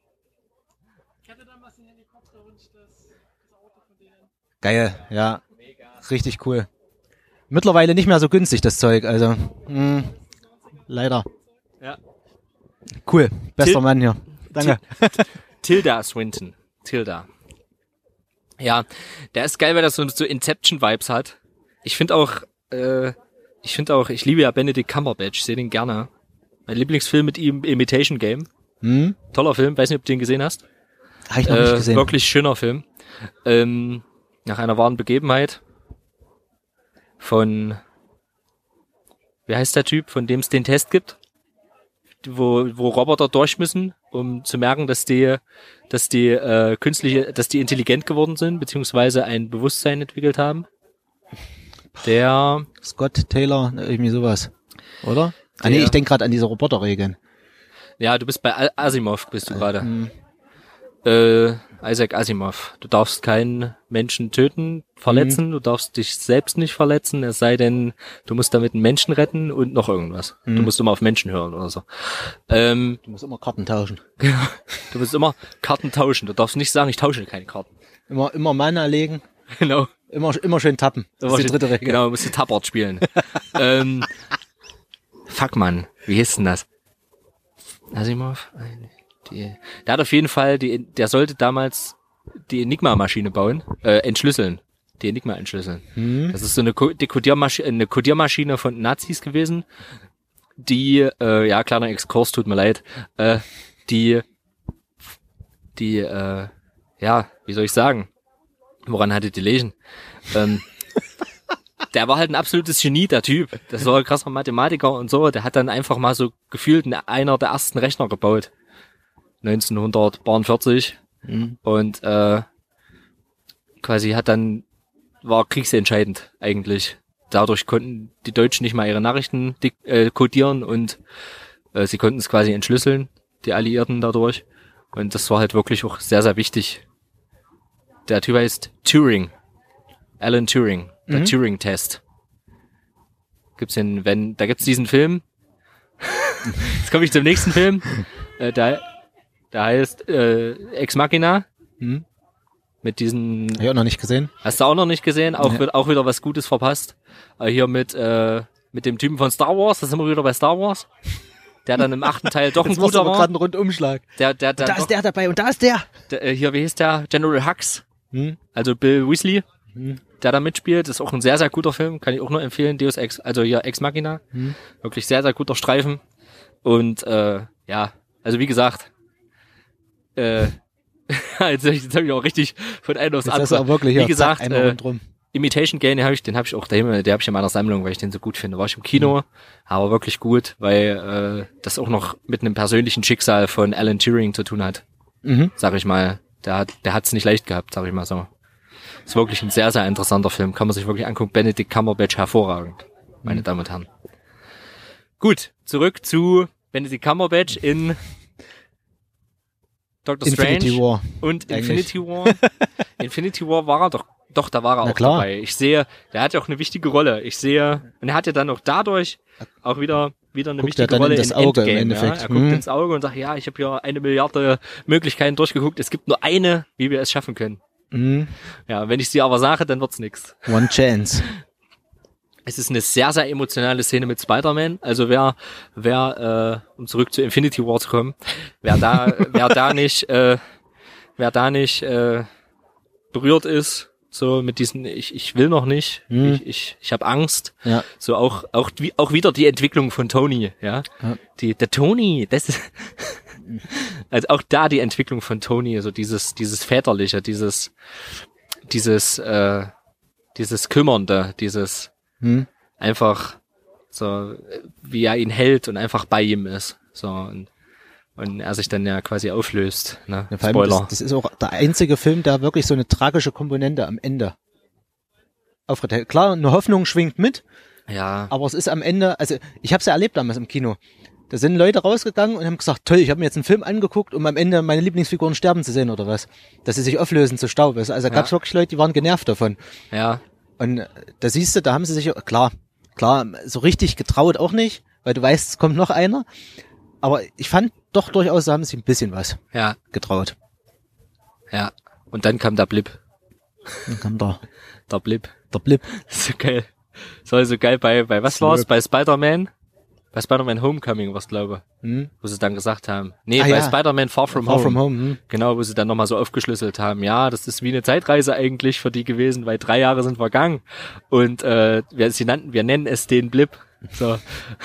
Geil, ja. Richtig cool. Mittlerweile nicht mehr so günstig, das Zeug, also. Leider. Ja. Cool, bester Mann hier. Danke. Tilda Swinton. Tilda. Ja, der ist geil, weil er so Inception-Vibes hat. Ich liebe ja Benedict Cumberbatch, sehe den gerne. Mein Lieblingsfilm mit ihm, Imitation Game. Toller Film, weiß nicht, ob du den gesehen hast. Habe ich noch nicht gesehen. Wirklich schöner Film. Nach einer wahren Begebenheit von, wie heißt der Typ, von dem es den Test gibt, wo Roboter durch müssen, um zu merken, dass die intelligent geworden sind, beziehungsweise ein Bewusstsein entwickelt haben. Der Scott Taylor, irgendwie sowas, oder? Nee, ich denke gerade an diese Roboterregeln. Ja, du bist bei Asimov, bist du gerade. Isaac Asimov. Du darfst keinen Menschen töten, verletzen, du darfst dich selbst nicht verletzen, es sei denn, du musst damit einen Menschen retten und noch irgendwas. Du musst immer auf Menschen hören oder so. Du musst immer Karten tauschen. Du musst immer Karten tauschen. Du darfst nicht sagen, ich tausche keine Karten. Immer Mana legen. Genau. Immer schön tappen. Das ist die dritte Regel. Genau, du musst die Tappert spielen. Fuck, Mann. Wie hieß denn das? Asimov? Der hat auf jeden Fall, der sollte damals die Enigma-Maschine bauen, entschlüsseln. Die Enigma entschlüsseln. Das ist so eine Kodiermaschine von Nazis gewesen, die, kleiner Exkurs, tut mir leid, wie soll ich sagen? Woran hattet ihr lesen? Der war halt ein absolutes Genie, der Typ. Das war ein krasser Mathematiker und so. Der hat dann einfach mal so gefühlt einer der ersten Rechner gebaut. 1940. Und quasi war kriegsentscheidend eigentlich. Dadurch konnten die Deutschen nicht mal ihre Nachrichten kodieren und sie konnten es quasi entschlüsseln, die Alliierten dadurch. Und das war halt wirklich auch sehr, sehr wichtig. Der Typ heißt Turing. Alan Turing. Der Turing-Test. Da gibt's diesen Film. Jetzt komme ich zum nächsten Film. Der heißt Ex Machina. Mit diesen... Hab ich auch noch nicht gesehen. Hast du auch noch nicht gesehen? Auch wieder was Gutes verpasst. Hier mit dem Typen von Star Wars. Da sind wir wieder bei Star Wars. Der dann im 8. Teil doch ein guter war. Gerade einen Rundumschlag. Da ist der dabei und da ist der. Hier, wie hieß der? General Hux. Also Bill Weasley. Der da mitspielt, ist auch ein sehr, sehr guter Film, kann ich auch nur empfehlen, Deus Ex, also hier Ex Machina, wirklich sehr, sehr guter Streifen und also wie gesagt, jetzt habe ich auch richtig von einem aufs andere, wie gesagt, Imitation Game, den habe ich auch daheim, der habe ich in meiner Sammlung, weil ich den so gut finde, war ich im Kino, aber wirklich gut, weil das auch noch mit einem persönlichen Schicksal von Alan Turing zu tun hat, sag ich mal, der hat's nicht leicht gehabt, sag ich mal so. Ist wirklich ein sehr, sehr interessanter Film. Kann man sich wirklich angucken. Benedict Cumberbatch hervorragend, meine Damen und Herren. Gut, zurück zu Benedict Cumberbatch in Doctor Strange War. und Infinity War. Infinity War war er doch Doch, da war er Na auch klar. dabei. Ich sehe, der hat ja auch eine wichtige Rolle. Und er hat ja dann auch dadurch auch wieder eine Guckt wichtige er dann Rolle in das in Auge im Endgame. Endeffekt. Ja? Er guckt ins Auge und sagt, ja, ich habe hier 1 Milliarde Möglichkeiten durchgeguckt. Es gibt nur eine, wie wir es schaffen können. Ja, wenn ich sie aber sage, dann wird's nix. One chance. Es ist eine sehr, sehr emotionale Szene mit Spider-Man. Also wer, um zurück zu Infinity War zu kommen, wer da nicht berührt ist, so mit diesen, ich will noch nicht, ich habe Angst. Ja. So auch wieder die Entwicklung von Tony, ja. Der Tony, das ist, also auch da die Entwicklung von Tony, so dieses Väterliche, dieses Kümmernde, dieses einfach so, wie er ihn hält und einfach bei ihm ist, so und er sich dann ja quasi auflöst, ne? Ja, vor allem Spoiler. das ist auch der einzige Film, der wirklich so eine tragische Komponente am Ende aufrechterhält. Klar, eine Hoffnung schwingt mit, Ja, aber es ist am Ende, also ich habe es ja erlebt damals im Kino. Da sind Leute rausgegangen und haben gesagt, toll, ich habe mir jetzt einen Film angeguckt, um am Ende meine Lieblingsfiguren sterben zu sehen oder was. Dass sie sich auflösen zu Staub. Also gab es wirklich Leute, die waren genervt davon. ja, Und da siehst du, da haben sie sich, klar, so richtig getraut auch nicht, weil du weißt, es kommt noch einer. Aber ich fand doch durchaus, da haben sie ein bisschen was ja, getraut. ja. Und dann kam der Blip. Dann kam der Der Blip. So geil. Das war so geil bei was war's? Bei Spider-Man? Bei Spider-Man Homecoming war's, glaube ich. Wo sie dann gesagt haben. Nee, bei Spider-Man Far From Home. Genau, wo sie dann nochmal so aufgeschlüsselt haben. Ja, das ist wie eine Zeitreise eigentlich für die gewesen, weil 3 Jahre sind vergangen. Und wir nennen es den Blip. So.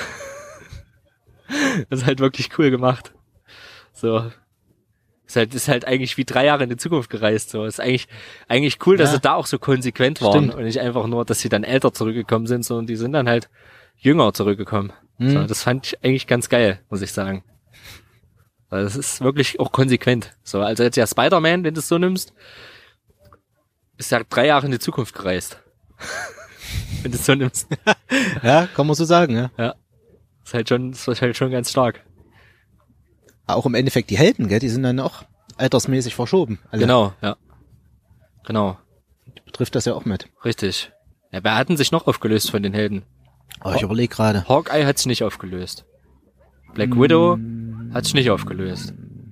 Das ist halt wirklich cool gemacht. So. Ist halt eigentlich wie 3 Jahre in die Zukunft gereist. So. Ist eigentlich cool, dass sie da auch so konsequent waren. Und nicht einfach nur, dass sie dann älter zurückgekommen sind, sondern die sind dann halt jünger zurückgekommen. So, das fand ich eigentlich ganz geil, muss ich sagen. Weil das ist wirklich auch konsequent. So, also jetzt ja Spider-Man, wenn du es so nimmst, ist ja 3 Jahre in die Zukunft gereist. Wenn du es so nimmst. Ja, kann man so sagen, ja. Ja. Ist halt schon ganz stark. Auch im Endeffekt die Helden, gell, die sind dann auch altersmäßig verschoben. Alle. Genau, ja. Genau. Betrifft das ja auch mit. Richtig. Ja, wer hatten sich noch aufgelöst von den Helden? Aber ich überlege gerade. Hawkeye hat sich nicht aufgelöst. Black Widow hat sich nicht aufgelöst.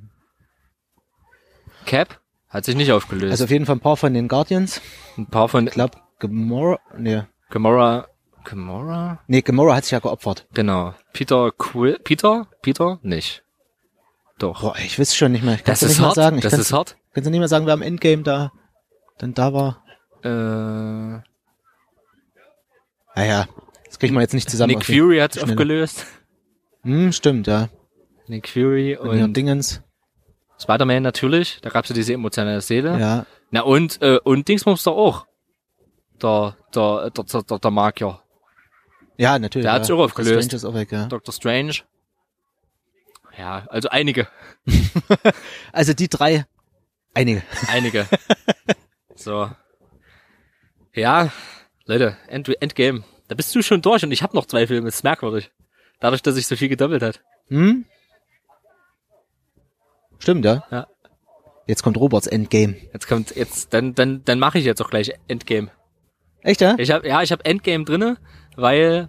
Cap hat sich nicht aufgelöst. Also auf jeden Fall ein paar von den Guardians. ein paar von, Ich glaube, Gamora hat sich ja geopfert. genau. Peter nicht. Doch. Boah, ich weiß schon nicht mehr. Ich Das kann's dir ist nicht mal hart. sagen. Das ist hart. Kannst du nicht mehr sagen, wer am Endgame da war? Naja, das kriegen wir jetzt nicht zusammen. Nick Fury hat sich aufgelöst. Stimmt, ja. Nick Fury Und hier und Dingens. Spider-Man natürlich. Da gab's ja diese emotionale Szene. Ja. Na und Dingsbums doch auch. Der Magier. Ja, natürlich. Der hat sich auch aufgelöst. Strange ist auch weg, ja. Dr. Strange. Ja, also einige. Also die 3. Einige. So. Ja, Leute, Endgame. Da bist du schon durch und ich habe noch 2 Filme. Das ist merkwürdig. Dadurch, dass sich so viel gedoppelt hat. Stimmt, ja. Ja. Jetzt kommt Roberts Endgame. Dann mache ich jetzt auch gleich Endgame. Echt, ja? Ich habe Endgame drinne, weil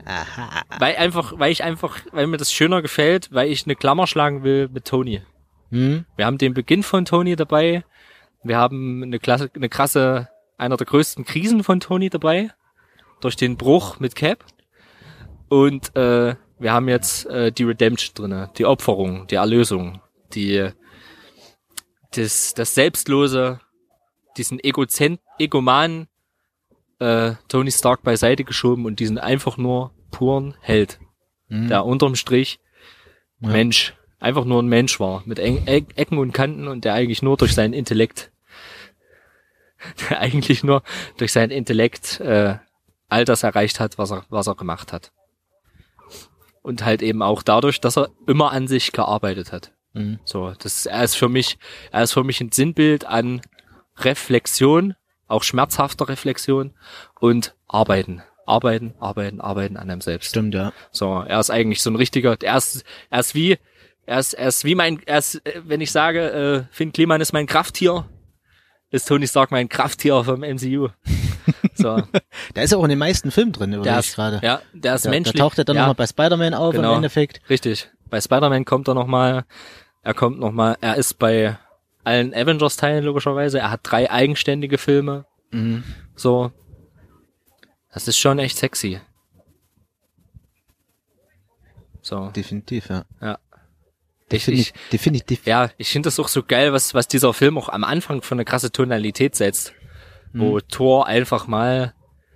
mir das schöner gefällt, weil ich eine Klammer schlagen will mit Tony. Wir haben den Beginn von Tony dabei. Wir haben eine krasse, einer der größten Krisen von Tony dabei. Durch den Bruch mit Cap. Und wir haben jetzt die Redemption drinne, die Opferung, die Erlösung, das Selbstlose, diesen egomanen Tony Stark beiseite geschoben und diesen einfach nur puren Held, der unterm Strich Mensch, einfach nur ein Mensch war, mit Ecken und Kanten und der eigentlich nur durch seinen Intellekt all das erreicht hat, was er gemacht hat. Und halt eben auch dadurch, dass er immer an sich gearbeitet hat. So, er ist für mich ein Sinnbild an Reflexion, auch schmerzhafter Reflexion und Arbeiten an einem selbst. Stimmt, ja. So, er ist eigentlich so ein richtiger, wenn ich sage, Finn Kliman ist mein Krafttier, ist Tony Stark mein Krafttier vom MCU. So. Der ist ja auch in den meisten Filmen drin, Der ich gerade. Ja, der ist menschlich. Der taucht ja dann nochmal bei Spider-Man auf genau, im Endeffekt. Richtig. Bei Spider-Man kommt er nochmal. Er ist bei allen Avengers-Teilen logischerweise. Er hat 3 eigenständige Filme. Mhm. So. Das ist schon echt sexy. So. Definitiv, ja. Ja. Definitiv. Ja, ich finde das auch so geil, was dieser Film auch am Anfang für eine krasse Tonalität setzt. Wo Thor einfach mal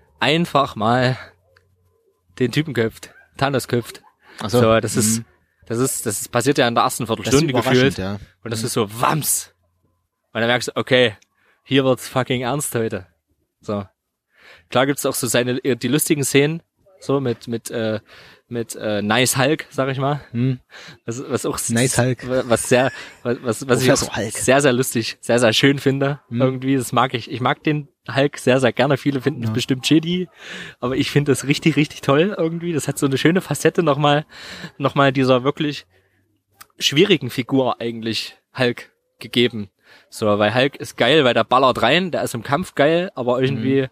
den Typen köpft. Thanos köpft. Ach so. So, das passiert ja in der ersten Viertelstunde gefühlt. Ja. Und das ist so Wams. Und dann merkst du, okay, hier wird's fucking ernst heute. So. Klar gibt's auch so die lustigen Szenen, so mit Nice Hulk, sag ich mal. Was auch Nice Hulk. was ich auch sehr, sehr lustig, sehr, sehr schön finde. Irgendwie, das mag ich. Ich mag den Hulk sehr, sehr gerne. Viele finden es bestimmt shitty, aber ich finde das richtig, richtig toll irgendwie. Das hat so eine schöne Facette nochmal dieser wirklich schwierigen Figur eigentlich Hulk gegeben. So, weil Hulk ist geil, weil der ballert rein, der ist im Kampf geil, aber irgendwie,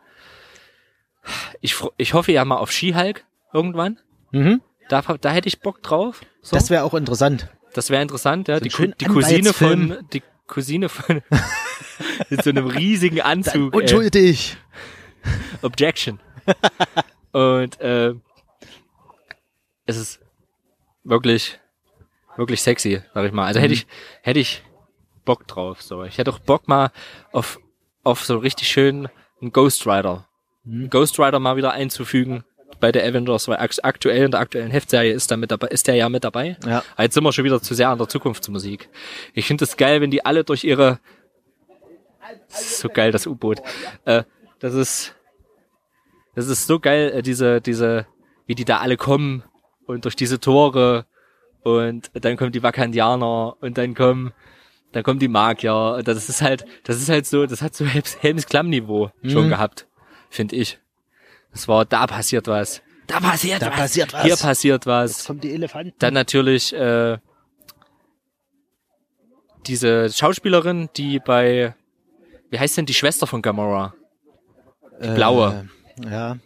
ich hoffe ja mal auf She-Hulk irgendwann. Da hätte ich Bock drauf. So. Das wäre auch interessant. Das wäre interessant, ja. So Die Cousine von mit so einem riesigen Anzug. Unschuldig. Objection. Und es ist wirklich, wirklich sexy, sag ich mal. Also hätte ich Bock drauf. So, ich hätte auch Bock mal auf so richtig schön einen Ghost Rider mal wieder einzufügen bei der Avengers, weil in der aktuellen Heftserie ist der ja mit dabei. Ja. Jetzt sind wir schon wieder zu sehr an der Zukunftsmusik. Ich finde es geil, wenn die alle durch ihre, so geil, das U-Boot, das ist so geil, diese, wie die da alle kommen und durch diese Tore und dann kommen die Wakandianer und dann kommen die Magier. Das ist halt so, das hat so Helms Klamm-Niveau schon gehabt, finde ich. Da passiert was. Da passiert was. Hier passiert was. Jetzt kommen die Elefanten. Dann natürlich diese Schauspielerin, die wie heißt denn die Schwester von Gamora? Die blaue. Ja.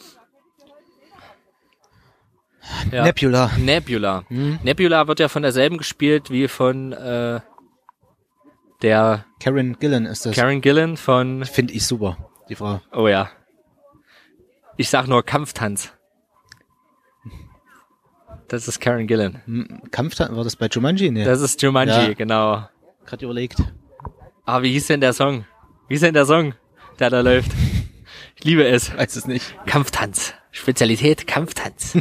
Nebula. Nebula wird ja von derselben gespielt wie von der Karen Gillan ist das. Karen Gillan von... Finde ich super, die Frau. Oh ja. Ich sag nur Kampftanz. Das ist Karen Gillan. Kampftanz, war das bei Jumanji? Nee. Das ist Jumanji, ja. Genau. Gerade überlegt. Aber wie hieß denn der Song? Der da läuft? Ich liebe es. Weiß es nicht. Kampftanz. Spezialität Kampftanz.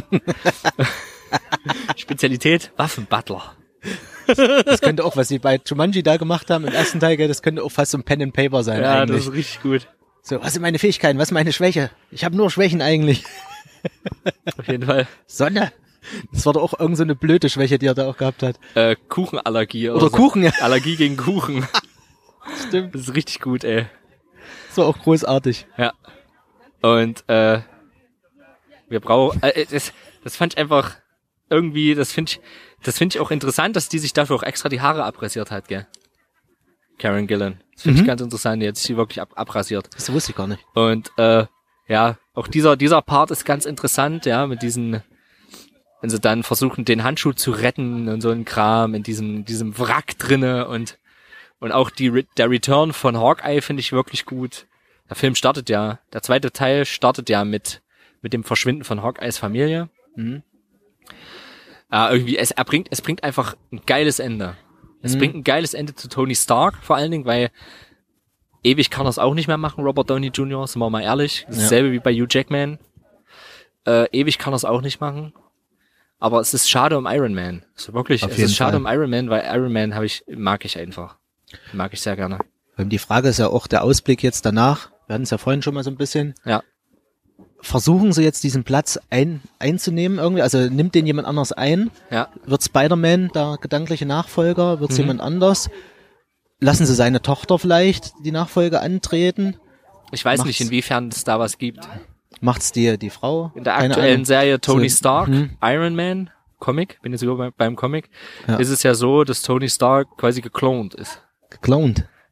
Spezialität Waffenbutler. Das könnte auch, was sie bei Jumanji da gemacht haben im ersten Teil, das könnte auch fast so ein Pen and Paper sein. Ja, eigentlich. Das ist richtig gut. So, was sind meine Fähigkeiten? Was ist meine Schwäche? Ich habe nur Schwächen eigentlich. Auf jeden Fall. Sonne. Das war doch auch irgend so eine blöde Schwäche, die er da auch gehabt hat. Kuchenallergie. Oder so. Kuchen, ja. Allergie gegen Kuchen. Stimmt. Das ist richtig gut, ey. Das war auch großartig. Ja. Und wir brauchen... das fand ich einfach irgendwie... Das finde ich auch interessant, dass die sich dafür auch extra die Haare abrasiert hat, gell? Karen Gillan. Das finde ich ganz interessant, die hat sich wirklich abrasiert. Das wusste ich gar nicht. Und ja, auch dieser Part ist ganz interessant, ja, mit diesen, wenn sie dann versuchen, den Handschuh zu retten und so ein Kram in diesem Wrack drinne und auch der Return von Hawkeye finde ich wirklich gut. Der Film startet ja, der zweite Teil startet ja mit dem Verschwinden von Hawkeyes Familie. Irgendwie, es bringt einfach ein geiles Ende. Es bringt ein geiles Ende zu Tony Stark, vor allen Dingen, weil ewig kann er es auch nicht mehr machen, Robert Downey Jr., sind wir mal ehrlich. Dasselbe wie bei Hugh Jackman. Ewig kann er es auch nicht machen. Aber es ist schade um Iron Man. Also wirklich, es ist schade um Iron Man, weil Iron Man mag ich einfach. Mag ich sehr gerne. Die Frage ist ja auch der Ausblick jetzt danach. Wir hatten es ja vorhin schon mal so ein bisschen. Ja. Versuchen sie jetzt diesen Platz einzunehmen irgendwie? Also nimmt den jemand anders ein? Ja. Wird Spider-Man der gedankliche Nachfolger? Wird es jemand anders? Lassen sie seine Tochter vielleicht die Nachfolge antreten? Ich weiß nicht, inwiefern es da was gibt. Macht's die Frau? In der aktuellen Serie Tony Stark, Iron Man, Comic, bin jetzt sogar beim Comic, ist es ja so, dass Tony Stark quasi geklont ist. Geklont?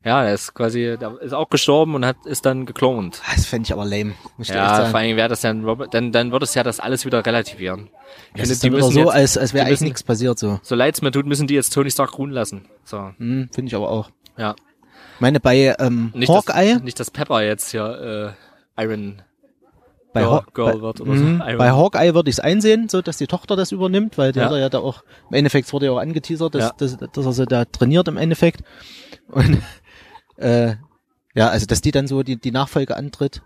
Ja, er ist quasi, der ist auch gestorben und ist dann geklont. Das fände ich aber lame. Muss ich dir echt Ja, sagen. vor allem wäre das ja dann würde es ja das alles wieder relativieren. Ich Das finde, ist dann wieder so, als wäre eigentlich müssen- nichts passiert so. So leid's mir tut, müssen die jetzt Tony Stark ruhen lassen. So, Finde ich aber auch. ja. Ich meine, bei Hawkeye, Nicht, dass Pepper jetzt hier Iron bei, Girl wird oder so. Iron- bei Hawkeye würde ich es einsehen, so dass die Tochter das übernimmt, weil die Ja. hat er ja da auch, im Endeffekt wurde ja auch angeteasert, Ja. dass er sie da trainiert im Endeffekt. Und ja, also dass die dann so die Nachfolge antritt.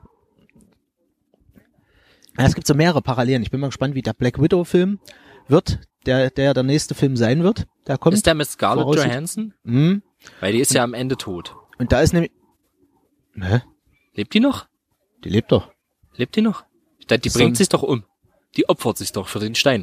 Ja, es gibt so mehrere Parallelen. Ich bin mal gespannt, wie der Black Widow Film wird, der nächste Film sein wird. Der kommt. Ist der mit Scarlett voraussicht- Johansson? Mhm. Weil die ist ja am Ende tot. Und da ist nämlich, Lebt die noch? die lebt doch. Lebt die noch? Ich dachte, die So bringt ein- sich doch um. Die opfert sich doch für den Stein.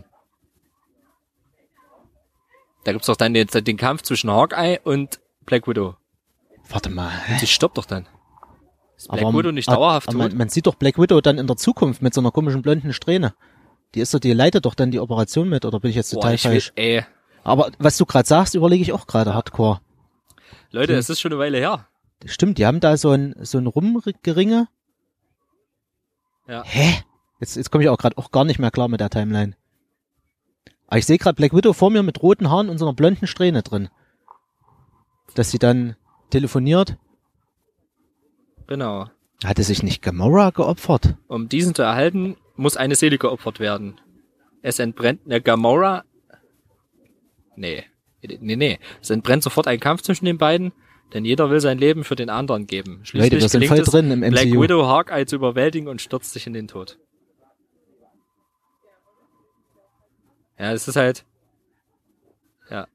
Da gibt's doch dann den Kampf zwischen Hawkeye und Black Widow. Warte mal. Und sie stirbt doch dann. Ist Black Aber- Widow nicht dauerhaft aber tot? man sieht doch Black Widow dann in der Zukunft mit so einer komischen blonden Strähne. Die leitet doch dann die Operation mit, oder bin ich jetzt Boah, total ich will, falsch? aber Aber was du gerade sagst, überlege ich auch gerade hardcore. Leute, es ist schon eine Weile her. Stimmt, die haben da so ein Rumgeringe. Ja. Hä? Jetzt komme ich auch gerade auch gar nicht mehr klar mit der Timeline. Aber ich sehe gerade Black Widow vor mir mit roten Haaren und so einer blonden Strähne drin. Dass sie dann telefoniert. Genau. Hatte sich nicht Gamora geopfert? Um diesen zu erhalten, muss eine Seele geopfert werden. Es entbrennt eine Gamora. Nee. Es entbrennt sofort ein Kampf zwischen den beiden, denn jeder will sein Leben für den anderen geben. Schließlich Leute, wir sind gelingt voll es, drin im Black MCU. Widow Hawkeye zu überwältigen und stürzt sich in den Tod. Ja, es ist halt... Ja.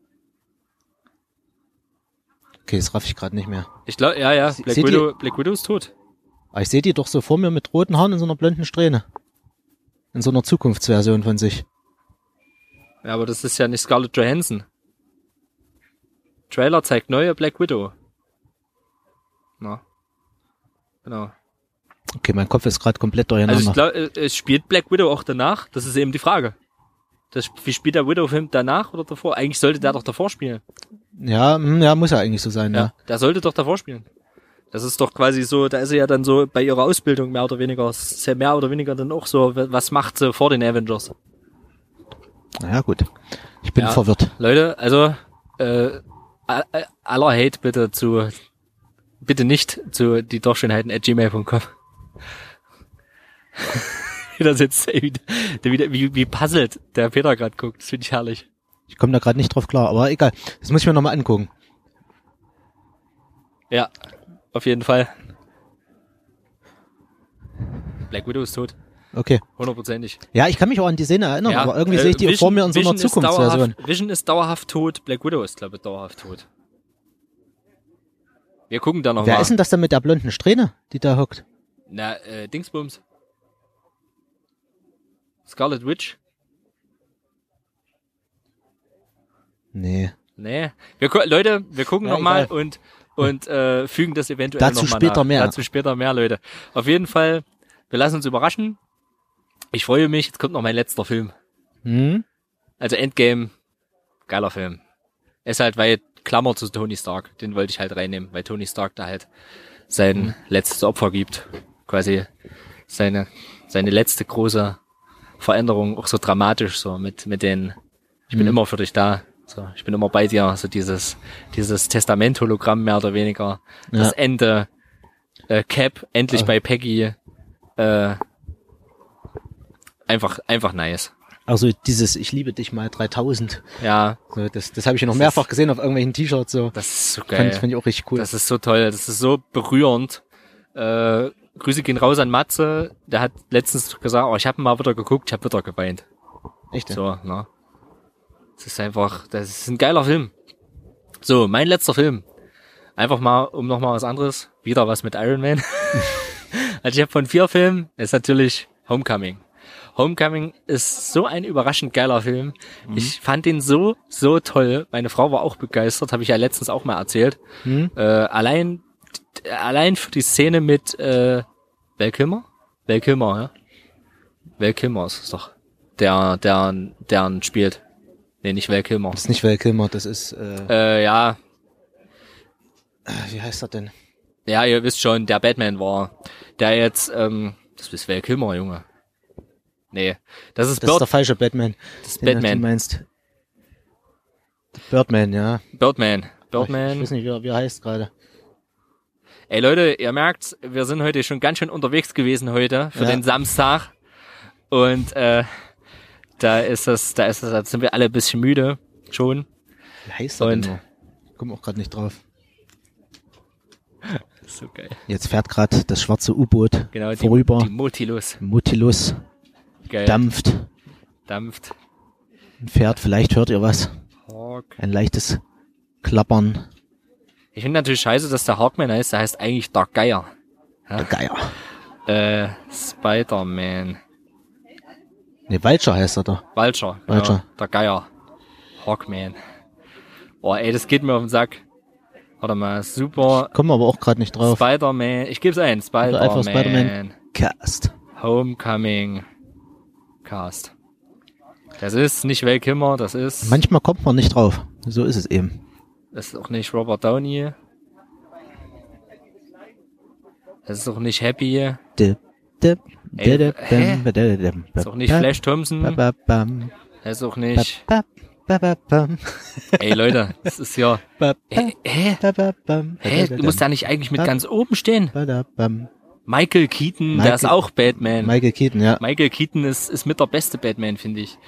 Okay, das raff ich gerade nicht mehr. Ich glaube, ja, Sie- Black seht Widow ist tot. Aber ich sehe die doch so vor mir mit roten Haaren und so einer blonden Strähne. In so einer Zukunftsversion von sich. Ja, aber das ist ja nicht Scarlett Johansson. Trailer zeigt neue Black Widow. Na. Genau. Okay, mein Kopf ist gerade komplett durcheinander. Also ich glaube, es spielt Black Widow auch danach. Das ist eben die Frage. Wie spielt der Widow-Film danach oder davor? Eigentlich sollte der doch davor spielen. ja, muss ja eigentlich so sein, ja. Der sollte doch davor spielen. Das ist doch quasi so, da ist sie ja dann so bei ihrer Ausbildung mehr oder weniger. Es ist ja mehr oder weniger dann auch so, was macht sie vor den Avengers? Ja, gut. Ich bin Ja. verwirrt. Leute, also aller Hate bitte nicht zu die Dorfschönheiten@gmail.com. Da sitzt wie puzzelt der Peter gerade guckt. Das finde ich herrlich. Ich komme da gerade nicht drauf klar, aber egal. Das muss ich mir nochmal angucken. Ja, auf jeden Fall. Black Widow ist tot. Okay. 100%ig. Ja, ich kann mich auch an die Szene erinnern, Ja, aber irgendwie sehe ich die vor mir in so einer ist Zukunftsversion. Vision ist dauerhaft tot. Black Widow ist, glaube ich, dauerhaft tot. Wir gucken da noch Wer mal. ist denn das denn mit der blonden Strähne, die da hockt? Na, Dingsbums. Scarlet Witch? Nee. Nee. Leute, wir gucken Ja, nochmal egal. und fügen das eventuell Dazu noch mal später nach. mehr. Dazu später mehr, Leute. Auf jeden Fall, wir lassen uns überraschen. Ich freue mich, jetzt kommt noch mein letzter Film. Hm? Also Endgame, geiler Film. Ist halt, weil Klammer zu Tony Stark, den wollte ich halt reinnehmen, weil Tony Stark da halt sein letztes Opfer gibt. Quasi seine letzte große Veränderung, auch so dramatisch, so mit den, ich bin immer für dich da, so, ich bin immer bei dir, so dieses Testament-Hologramm mehr oder weniger, das Ende, Cap, endlich bei Peggy, einfach nice. Also dieses Ich liebe dich mal 3000. Ja, So, das habe ich ja noch mehrfach gesehen auf irgendwelchen T-Shirts. So. das ist so geil. Fand ich auch richtig cool. Das ist so toll, das ist so berührend. Grüße gehen raus an Matze, der hat letztens gesagt, ich habe mal wieder geguckt, ich habe wieder geweint. Echt? Ja? So, ne? Das ist einfach, das ist ein geiler Film. So, mein letzter Film. Einfach mal, um nochmal was anderes, wieder was mit Iron Man. Also ich habe von 4 Filmen, ist natürlich Homecoming. Homecoming ist so ein überraschend geiler Film. Ich fand den so toll. Meine Frau war auch begeistert, habe ich ja letztens auch mal erzählt. Allein für die Szene mit Val Kilmer? Val Kilmer, ja. Val Kilmer ist es doch. Der spielt. Nee, nicht Val Kilmer. Das ist nicht Val Kilmer, das ist Ja. Wie heißt er denn? Ja, ihr wisst schon, der Batman war. Der jetzt, das ist Val Kilmer, Junge. Nee, das ist der falsche Batman. Das ist den Batman. Du meinst. Birdman, ja. Birdman. Ich weiß nicht, wie er heißt gerade. Ey Leute, ihr merkt, wir sind heute schon ganz schön unterwegs gewesen heute für den Samstag. Und da sind wir alle ein bisschen müde schon. Wie heißt er denn noch? Ich komme auch gerade nicht drauf. So geil. Jetzt fährt gerade das schwarze U-Boot vorüber. Die Motilus. Motilus. Geil. Dampft. Und fährt, vielleicht hört ihr was. Hawk. Ein leichtes Klappern. Ich finde natürlich scheiße, dass der Hawkman heißt. Der heißt eigentlich Dark Geier. Ja? Der Geier. Spider-Man. Ne, Vulture heißt er da. Vulture. Vulture. Ja, der Geier. Hawkman. Boah, ey, das geht mir auf den Sack. Warte mal, super. Kommen wir aber auch gerade nicht drauf. Spider-Man. Ich geb's ein. Spider-Man. Cast. Homecoming Cast. Das ist nicht Val Kilmer, das ist... Manchmal kommt man nicht drauf. So ist es eben. Das ist auch nicht Robert Downey. Das ist auch nicht Happy. Das ist auch nicht Flash Thompson. Das ist auch nicht... Ey Leute, das ist ja... Du musst da nicht eigentlich mit ganz oben stehen? Michael Keaton, der ist auch Batman. Michael Keaton, ja. Michael Keaton ist mit der beste Batman, finde ich.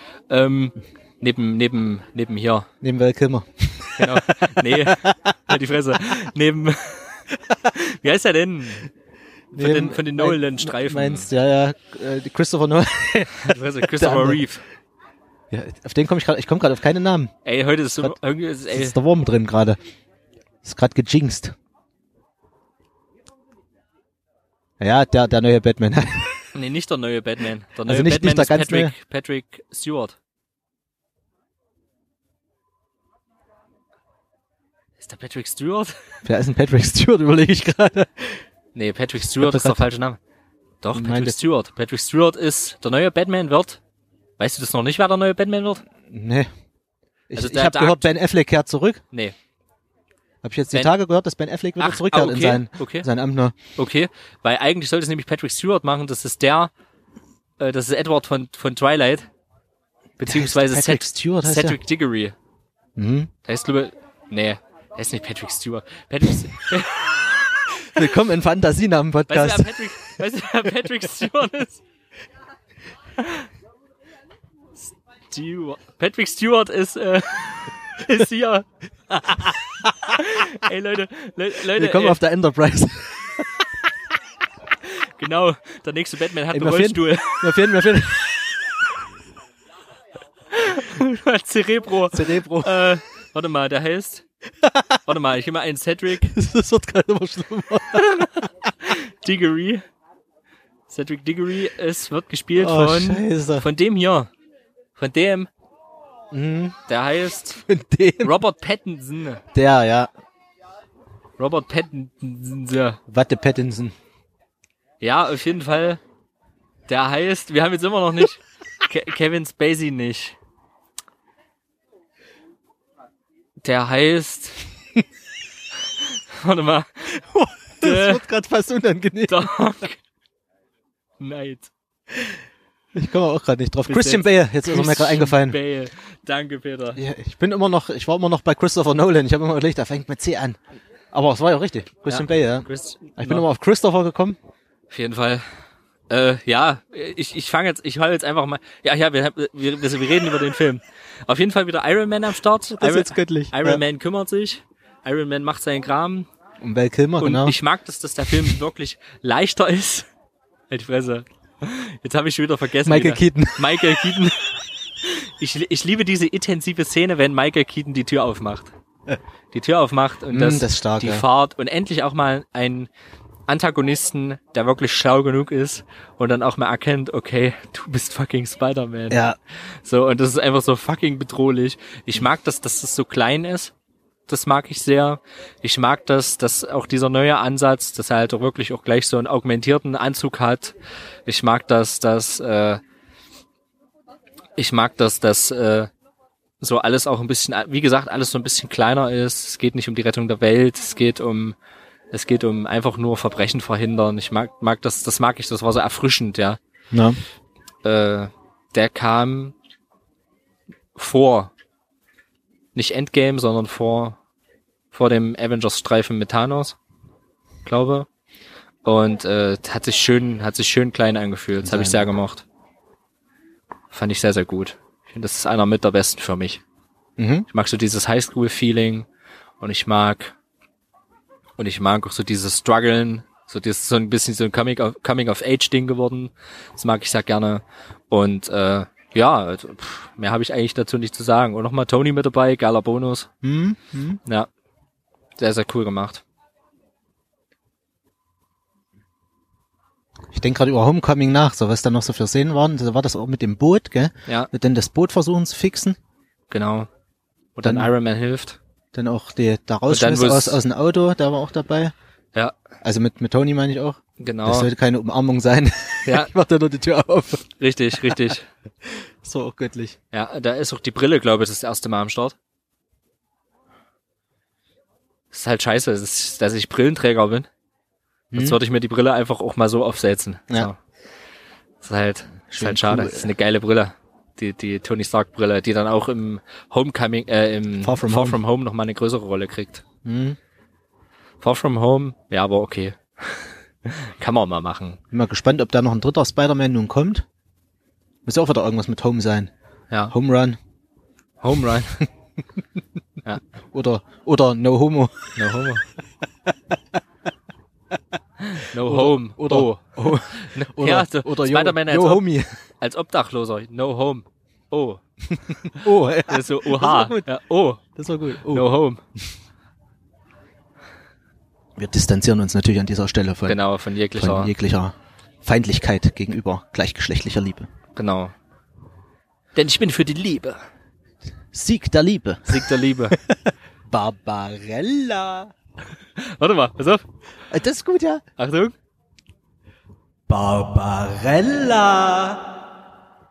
Neben hier. Neben Val Kilmer. Genau. Nee, halt die Fresse. Neben, wie heißt er denn? Von den Nolan-Streifen. Meinst, ja, Christopher Nolan. Christopher Reeve. Ja, auf den komme ich komme gerade auf keinen Namen. Ey, heute ist so, irgendwie ist der Wurm drin gerade. Ist gerade gejinxt. Ja, der neue Batman. Nee, nicht der neue Batman. Der neue also nicht Batman der ist ganz Patrick Stewart. Ist der Patrick Stewart? Wer ist ein Patrick Stewart, überlege ich gerade. Nee, Patrick Stewart ist der falsche Name. Doch, Patrick Stewart. Patrick Stewart ist der neue Batman wird. Weißt du das noch nicht, wer der neue Batman wird? Nee. Ich habe gehört, Ben Affleck kehrt zurück. Nee. Hab ich jetzt die Tage gehört, dass Ben Affleck wieder zurückkehrt in sein Amt. Ne? Okay, weil eigentlich sollte es nämlich Patrick Stewart machen, das ist Edward von Twilight, beziehungsweise Cedric Diggory. Mhm. Der ist nicht Patrick Stewart. Willkommen in Fantasienamen-Podcast. Weißt du, wer Patrick Stewart ist? Patrick Stewart ist hier. Ey, Leute. Willkommen auf der Enterprise. Genau, der nächste Batman hat einen Rollstuhl. Mir fehlen. Cerebro. Warte mal, der heißt... Warte mal, ich geh mal einen Cedric. Das wird gerade immer schlimmer. Diggory. Cedric Diggory, es wird gespielt von dem hier. Von dem. Der heißt Robert Pattinson. Robert Pattinson. Watte Pattinson. Ja, auf jeden Fall. Der heißt, wir haben jetzt immer noch nicht Kevin Spacey nicht. Der heißt warte mal. Das wird gerade fast unangenehm. Dark Knight. Ich komme auch gerade nicht drauf. Christian Bale, jetzt ist er mir gerade eingefallen. Bale. Danke, Peter. Ja, ich war immer noch bei Christopher Nolan. Ich habe immer überlegt, da fängt mit C an. Aber es war ja richtig. Christian Bale, ja. Ich bin immer auf Christopher gekommen. Auf jeden Fall. Ich höre jetzt einfach mal. Ja, wir reden über den Film. Auf jeden Fall wieder Iron Man am Start. Das ist jetzt göttlich. Iron Man kümmert sich. Iron Man macht seinen Kram. Und Val Kilmer, genau. Und ich mag, dass der Film wirklich leichter ist. Halt die Fresse. Jetzt habe ich schon wieder vergessen. Michael Keaton. Ich liebe diese intensive Szene, wenn Michael Keaton die Tür aufmacht. Und das ist stark, die Fahrt und endlich auch mal einen Antagonisten, der wirklich schlau genug ist und dann auch mal erkennt, okay, du bist fucking Spider-Man. Ja. So, und das ist einfach so fucking bedrohlich. Ich mag dass das so klein ist. Das mag ich sehr. Ich mag dass auch dieser neue Ansatz, dass er halt auch wirklich auch gleich so einen augmentierten Anzug hat. Ich mag dass so alles auch ein bisschen, wie gesagt, alles so ein bisschen kleiner ist. Es geht nicht um die Rettung der Welt, es geht um einfach nur Verbrechen verhindern. Ich mag das, das war so erfrischend, ja. Ja. Der kam vor, nicht Endgame, sondern vor dem Avengers-Streifen mit Thanos, glaube. Und hat sich schön klein angefühlt. Das habe ich sehr gemocht. Fand ich sehr, sehr gut. Ich finde, das ist einer mit der besten für mich. Mhm. Ich mag so dieses Highschool-Feeling und ich mag auch so dieses Struggeln. So, das ist so ein bisschen so ein Coming-of-Age-Ding geworden. Das mag ich sehr gerne. Und also, mehr habe ich eigentlich dazu nicht zu sagen. Und nochmal Tony mit dabei, geiler Bonus. Ja, sehr, sehr cool gemacht. Ich denke gerade über Homecoming nach, so was da noch so für Szenen waren. Da war das auch mit dem Boot, gell? Ja. Mit dann das Boot versuchen zu fixen. Genau. Und dann Iron Man hilft. Dann auch der Rausschmiss aus dem Auto, der war auch dabei. Ja. Also mit Tony meine ich auch. Genau. Das sollte keine Umarmung sein. Ja. Ich mach da nur die Tür auf. Richtig. Das war auch göttlich. Ja, da ist auch die Brille, glaube ich, das erste Mal am Start. Das ist halt scheiße, dass ich Brillenträger bin. Jetzt würde ich mir die Brille einfach auch mal so aufsetzen. Ja. So. Das ist halt schade. Cool. Das ist eine geile Brille. Die Tony Stark Brille, die dann auch im Homecoming, im Far From Home noch mal eine größere Rolle kriegt. Mhm. Far From Home, ja, aber okay. Kann man mal machen. Bin mal gespannt, ob da noch ein dritter Spider-Man nun kommt. Muss auch wieder irgendwas mit Home sein. Ja. Home Run. Home Run. Ja. Oder No Homo. No Homo. No Home. Oder Ja, so oder Spider-Man Yo Homie. als Obdachloser. No Home. Oh. Oh, ja. Das ist so, Das war oha. gut. Ja, oh. Das war gut. Oh. No Home. Wir distanzieren uns natürlich an dieser Stelle von jeglicher Feindlichkeit gegenüber gleichgeschlechtlicher Liebe. Genau. Denn ich bin für die Liebe. Sieg der Liebe. Sieg der Liebe. Barbarella. Warte mal, pass auf. Das ist gut, ja. Achtung. Barbarella.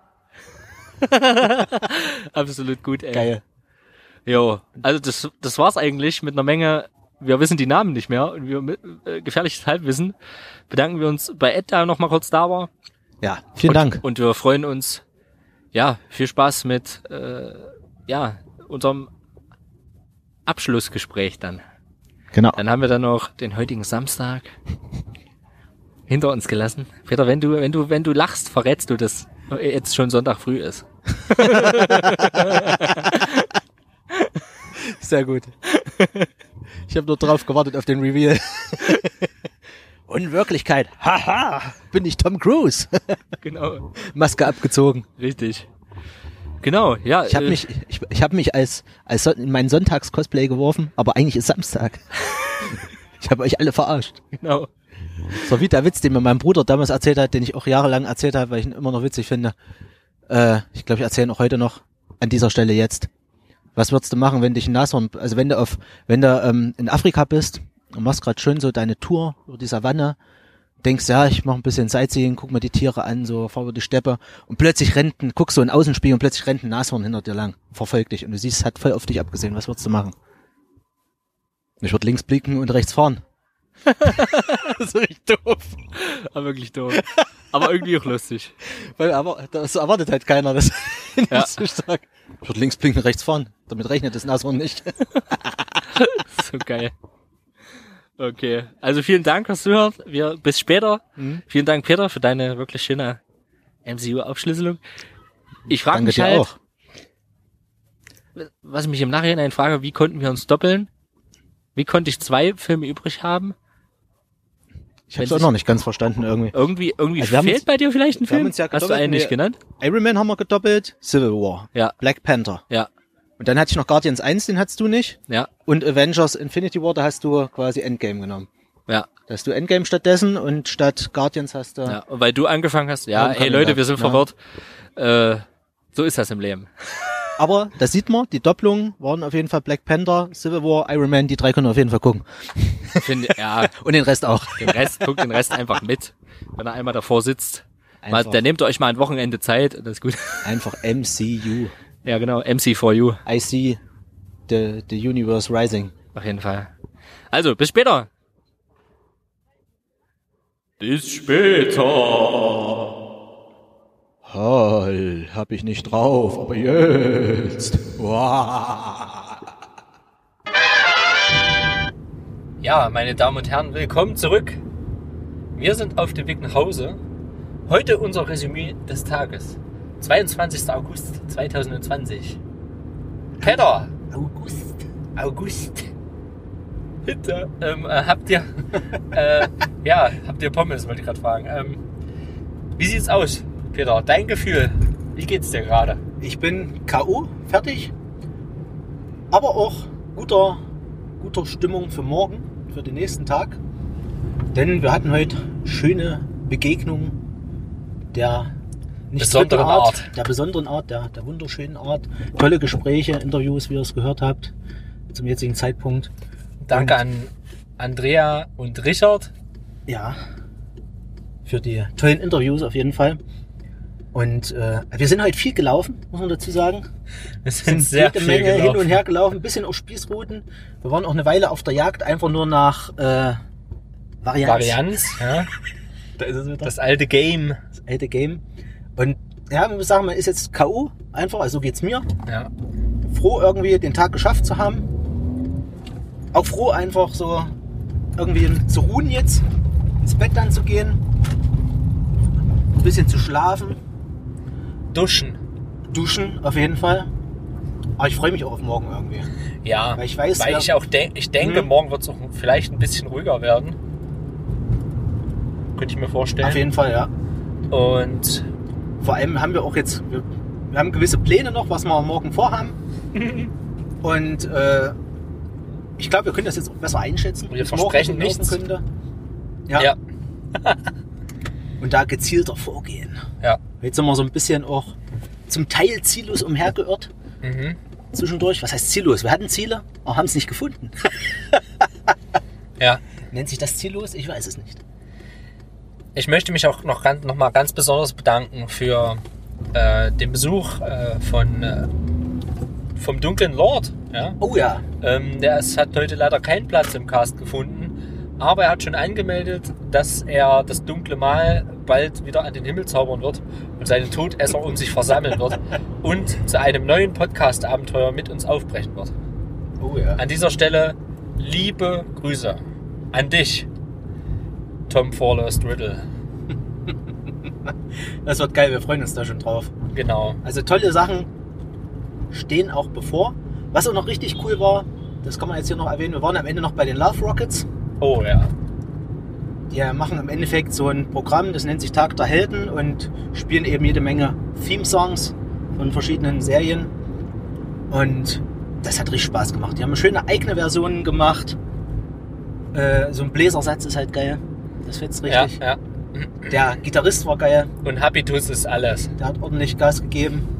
Absolut gut, ey. Geil. Jo, also das war's eigentlich mit einer Menge. Wir wissen die Namen nicht mehr und wir mit gefährliches Halbwissen bedanken wir uns bei Ed, der noch mal kurz da war. Ja, vielen Dank. Und wir freuen uns. Ja, viel Spaß mit unserem Abschlussgespräch dann. Genau. Dann haben wir dann noch den heutigen Samstag hinter uns gelassen. Peter, wenn du lachst, verrätst du, dass jetzt schon Sonntag früh ist. Sehr gut. Ich habe nur drauf gewartet auf den Reveal. Und in Wirklichkeit, haha, bin ich Tom Cruise. Genau. Maske abgezogen. Richtig. Genau, ja. Ich habe mich als in meinen Sonntags-Cosplay geworfen, aber eigentlich ist Samstag. Ich habe euch alle verarscht. Genau. So wie der Witz, den mir mein Bruder damals erzählt hat, den ich auch jahrelang erzählt habe, weil ich ihn immer noch witzig finde. Ich glaube, ich erzähle ihn auch heute noch an dieser Stelle jetzt. Was würdest du machen, wenn dich ein Nashorn, also wenn du in Afrika bist und machst gerade schön so deine Tour über die Savanne, denkst, ja, ich mache ein bisschen Sightseeing, guck mir die Tiere an, so fahr über die Steppe und plötzlich guckst so in den Außenspiegel und plötzlich rennt ein Nashorn hinter dir lang, verfolgt dich und du siehst, es hat voll auf dich abgesehen. Was würdest du machen? Ich würde links blicken und rechts fahren. Das ist richtig doof. Aber wirklich doof. Aber irgendwie auch lustig. Aber das erwartet halt keiner, das Ja. ist so stark. Ich würde links blinken, rechts fahren. Damit rechnet das Nashorn nicht. So geil. Okay, also vielen Dank fürs Zuhören. Bis später. Vielen Dank, Peter, für deine wirklich schöne MCU-Aufschlüsselung. Ich frage mich halt, auch. was ich mich im Nachhinein frage, wie konnten wir uns doppeln? Wie konnte ich 2 Filme übrig haben? Ich habe es auch noch nicht ganz verstanden irgendwie. Irgendwie Also wir haben fehlt uns- bei dir vielleicht ein wir haben Film? uns ja Hast du gedoppelt, einen nicht nee. genannt? Iron Man haben wir gedoppelt, Civil War, Ja, Black Panther. ja, Und dann hatte ich noch Guardians 1, den hattest du nicht. ja, Und Avengers Infinity War, da hast du quasi Endgame genommen. ja. Da hast du Endgame stattdessen und statt Guardians hast du... Ja, und weil du angefangen hast, ja, Homecoming hey Leute, wir sind gehabt, verwirrt. So ist das im Leben. Aber das sieht man, die Doppelungen waren auf jeden Fall Black Panther, Civil War, Iron Man, die 3 können wir auf jeden Fall gucken. Ja, Und den Rest auch. guckt den Rest einfach mit, wenn er einmal davor sitzt. Einfach. Dann nehmt ihr euch mal ein Wochenende Zeit, das ist gut. Einfach MCU. Ja, genau. MC4U. I see the universe rising. Auf jeden Fall. Also, bis später. Bis später. Hall, hab ich nicht drauf, aber jetzt. Wow. Ja, meine Damen und Herren, willkommen zurück. Wir sind auf dem Weg nach Hause. Heute unser Resümee des Tages. 22. August 2020. Peter. August. Bitte. Habt ihr Pommes, wollte ich gerade fragen. Wie sieht's aus, Peter? Dein Gefühl, wie geht's dir gerade? Ich bin K.O., fertig, aber auch guter Stimmung für morgen, für den nächsten Tag. Denn wir hatten heute schöne Begegnungen der besonderen Art, der wunderschönen Art. Tolle Gespräche, Interviews, wie ihr es gehört habt, zum jetzigen Zeitpunkt. Danke an Andrea und Richard. Ja, für die tollen Interviews auf jeden Fall. Und wir sind heute viel gelaufen, muss man dazu sagen. Wir sind sehr jede viel Menge gelaufen. hin und her gelaufen, ein bisschen auf Spießrouten. Wir waren auch eine Weile auf der Jagd, einfach nur nach Varianz, ja. Da ist es wieder. Das alte Game. Und ja, man muss sagen, man ist jetzt K.O. einfach, also so geht's mir. Ja. Froh, irgendwie den Tag geschafft zu haben. Auch froh, einfach so irgendwie zu ruhen jetzt, ins Bett dann zu gehen, ein bisschen zu schlafen. Duschen Auf jeden Fall. Aber ich freue mich auch auf morgen irgendwie. Ja, Weil ich weiß, ich denke, morgen wird es auch vielleicht ein bisschen ruhiger werden. Könnte ich mir vorstellen. Auf jeden Fall, ja. Und vor allem haben wir auch jetzt, wir haben gewisse Pläne noch, was wir morgen vorhaben. Und ich glaube, wir können das jetzt auch besser einschätzen. Wir versprechen nichts. Könnte. Ja. Und da gezielter vorgehen. Ja. Jetzt sind wir so ein bisschen auch zum Teil ziellos umhergeirrt. Zwischendurch. Was heißt ziellos? Wir hatten Ziele, aber haben es nicht gefunden. Ja. Nennt sich das ziellos? Ich weiß es nicht. Ich möchte mich auch noch mal ganz besonders bedanken für den Besuch vom Dunklen Lord. Ja? Oh ja. Der hat heute leider keinen Platz im Cast gefunden, aber er hat schon angemeldet, dass er das dunkle Mal bald wieder an den Himmel zaubern wird und seine Todesser um sich versammeln wird und zu einem neuen Podcast-Abenteuer mit uns aufbrechen wird. Oh ja. An dieser Stelle liebe Grüße an dich, Tom Forlost Riddle. Das wird geil, wir freuen uns da schon drauf. Genau. Also tolle Sachen stehen auch bevor. Was auch noch richtig cool war, das kann man jetzt hier noch erwähnen, wir waren am Ende noch bei den Love Rockets. Oh ja. Die machen im Endeffekt so ein Programm, das nennt sich Tag der Helden und spielen eben jede Menge Theme-Songs von verschiedenen Serien. Und das hat richtig Spaß gemacht. Die haben schöne eigene Versionen gemacht. So ein Bläsersatz ist halt geil. Das fetzt richtig. Ja. Der Gitarrist war geil. Und Habitus ist alles. Der hat ordentlich Gas gegeben.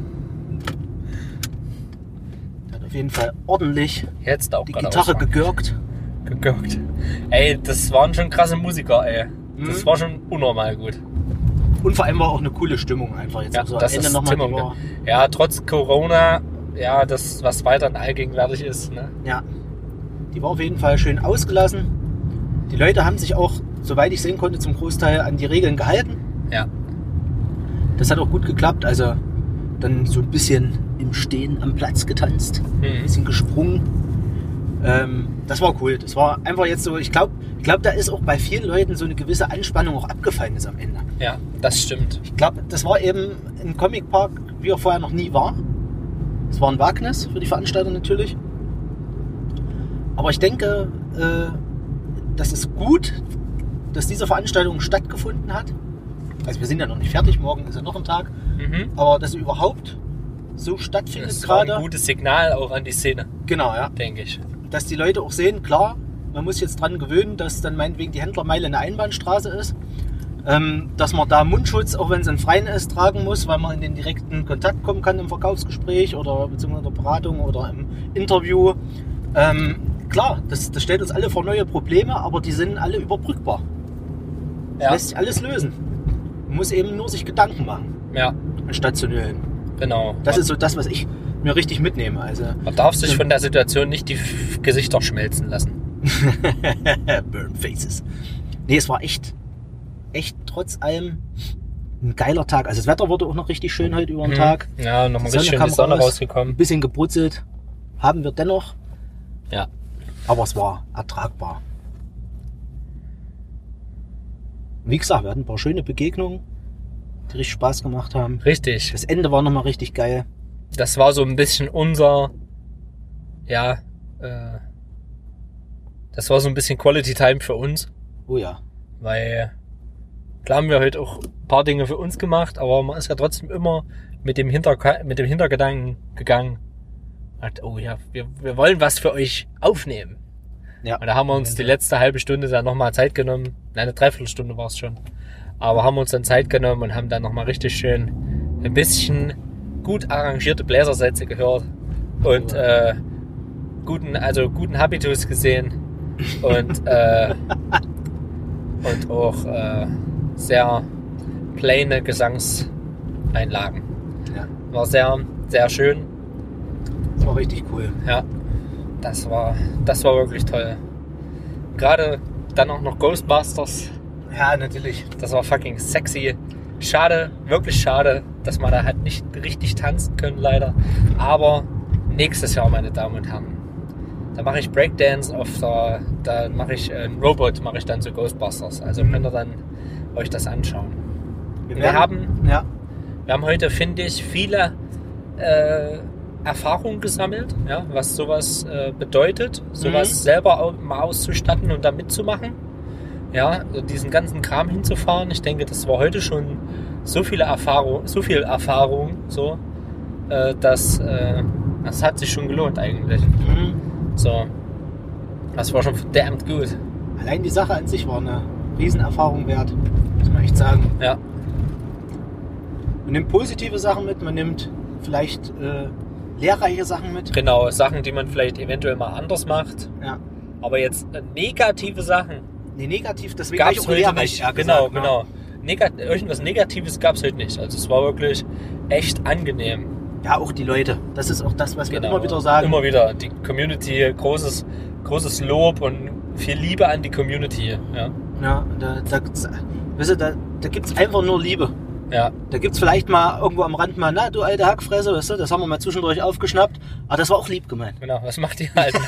Der hat auf jeden Fall ordentlich Jetzt auch die gerade Gitarre gegürgt. Ey, das waren schon krasse Musiker, ey. Das war schon unnormal gut. Und vor allem war auch eine coole Stimmung einfach jetzt. Ja, also das am Ende ist nochmal. Ja, trotz Corona, ja, das, was weiterhin allgegenwärtig ist. Ne? Ja, die war auf jeden Fall schön ausgelassen. Die Leute haben sich auch, soweit ich sehen konnte, zum Großteil an die Regeln gehalten. Ja. Das hat auch gut geklappt. Also dann so ein bisschen im Stehen am Platz getanzt, ein bisschen gesprungen. Das war cool. Das war einfach jetzt so, ich glaube, da ist auch bei vielen Leuten so eine gewisse Anspannung auch abgefallen ist am Ende. Ja, das stimmt. Ich glaube, das war eben ein Comicpark, wie er vorher noch nie war. Es war ein Wagnis für die Veranstalter natürlich. Aber ich denke, das ist gut, dass diese Veranstaltung stattgefunden hat. Also wir sind ja noch nicht fertig, morgen ist ja noch ein Tag. Aber dass sie überhaupt so stattfindet das gerade. Das war ein gutes Signal auch an die Szene. Genau, ja. Denke ich. Dass die Leute auch sehen, klar, man muss jetzt dran gewöhnen, dass dann meinetwegen die Händlermeile eine Einbahnstraße ist. Dass man da Mundschutz, auch wenn es ein Freien ist, tragen muss, weil man in den direkten Kontakt kommen kann im Verkaufsgespräch oder beziehungsweise in der Beratung oder im Interview. Klar, das stellt uns alle vor neue Probleme, aber die sind alle überbrückbar. Ja. Lässt sich alles lösen. Man muss eben nur sich Gedanken machen, Ja, anstatt zu nölen. genau. Das ist so das, was ich mir richtig mitnehme. Also Man darf sich von der Situation nicht die Gesichter schmelzen lassen. Burn Faces. Nee, es war echt trotz allem ein geiler Tag. Also das Wetter wurde auch noch richtig schön heute über den Tag. Ja, nochmal richtig schön die Sonne rausgekommen. Ein bisschen gebrutzelt haben wir dennoch. Ja. Aber es war ertragbar. Wie gesagt, wir hatten ein paar schöne Begegnungen, die richtig Spaß gemacht haben. Richtig. Das Ende war nochmal richtig geil. Das war so ein bisschen unser, das war so ein bisschen Quality Time für uns. Oh ja. Weil, klar haben wir heute auch ein paar Dinge für uns gemacht, aber man ist ja trotzdem immer mit dem Hintergedanken gegangen. Hat, oh ja, wir wollen was für euch aufnehmen. Ja. Und da haben wir uns die letzte halbe Stunde dann nochmal Zeit genommen. Nein, eine Dreiviertelstunde war es schon. Aber haben uns dann Zeit genommen und haben dann nochmal richtig schön ein bisschen gut arrangierte Bläsersätze gehört. Und guten Habitus gesehen. Und auch sehr plane Gesangseinlagen. Ja. War sehr, sehr schön. Das war richtig cool. Ja, das war wirklich toll. Gerade dann auch noch Ghostbusters. Ja, natürlich. Das war fucking sexy. Schade, wirklich schade, dass wir da halt nicht richtig tanzen können, leider. Aber nächstes Jahr, meine Damen und Herren, da mache ich Breakdance da mache ich einen Robot, mache ich dann zu Ghostbusters. Also könnt ihr dann euch das anschauen. Wir haben heute, finde ich, viele Erfahrungen gesammelt, ja, was sowas bedeutet, sowas selber mal auszustatten und da mitzumachen. Ja, diesen ganzen Kram hinzufahren. Ich denke, das war heute schon so viel Erfahrung, dass das hat sich schon gelohnt eigentlich. So, das war schon verdammt gut. Allein die Sache an sich war eine Riesenerfahrung wert, muss man echt sagen. Ja. Man nimmt positive Sachen mit, man nimmt vielleicht lehrreiche Sachen mit. Genau, Sachen, die man vielleicht eventuell mal anders macht. Ja. Aber jetzt negative Sachen. Nee, negativ, deswegen Gab es auch heute lehrreich. nicht. Ja, Genau. gesagt, Irgendwas Negatives gab es heute nicht. Also es war wirklich echt angenehm. Ja, auch die Leute. Das ist auch das, was wir immer wieder sagen. Immer wieder. Die Community, großes Lob und viel Liebe an die Community. Ja, Ja, da gibt es einfach nur Liebe. ja. Da gibt es vielleicht mal irgendwo am Rand mal, na du alte Hackfresse, weißt du, das haben wir mal zwischendurch aufgeschnappt. Aber das war auch lieb gemeint. Genau. Was macht ihr alten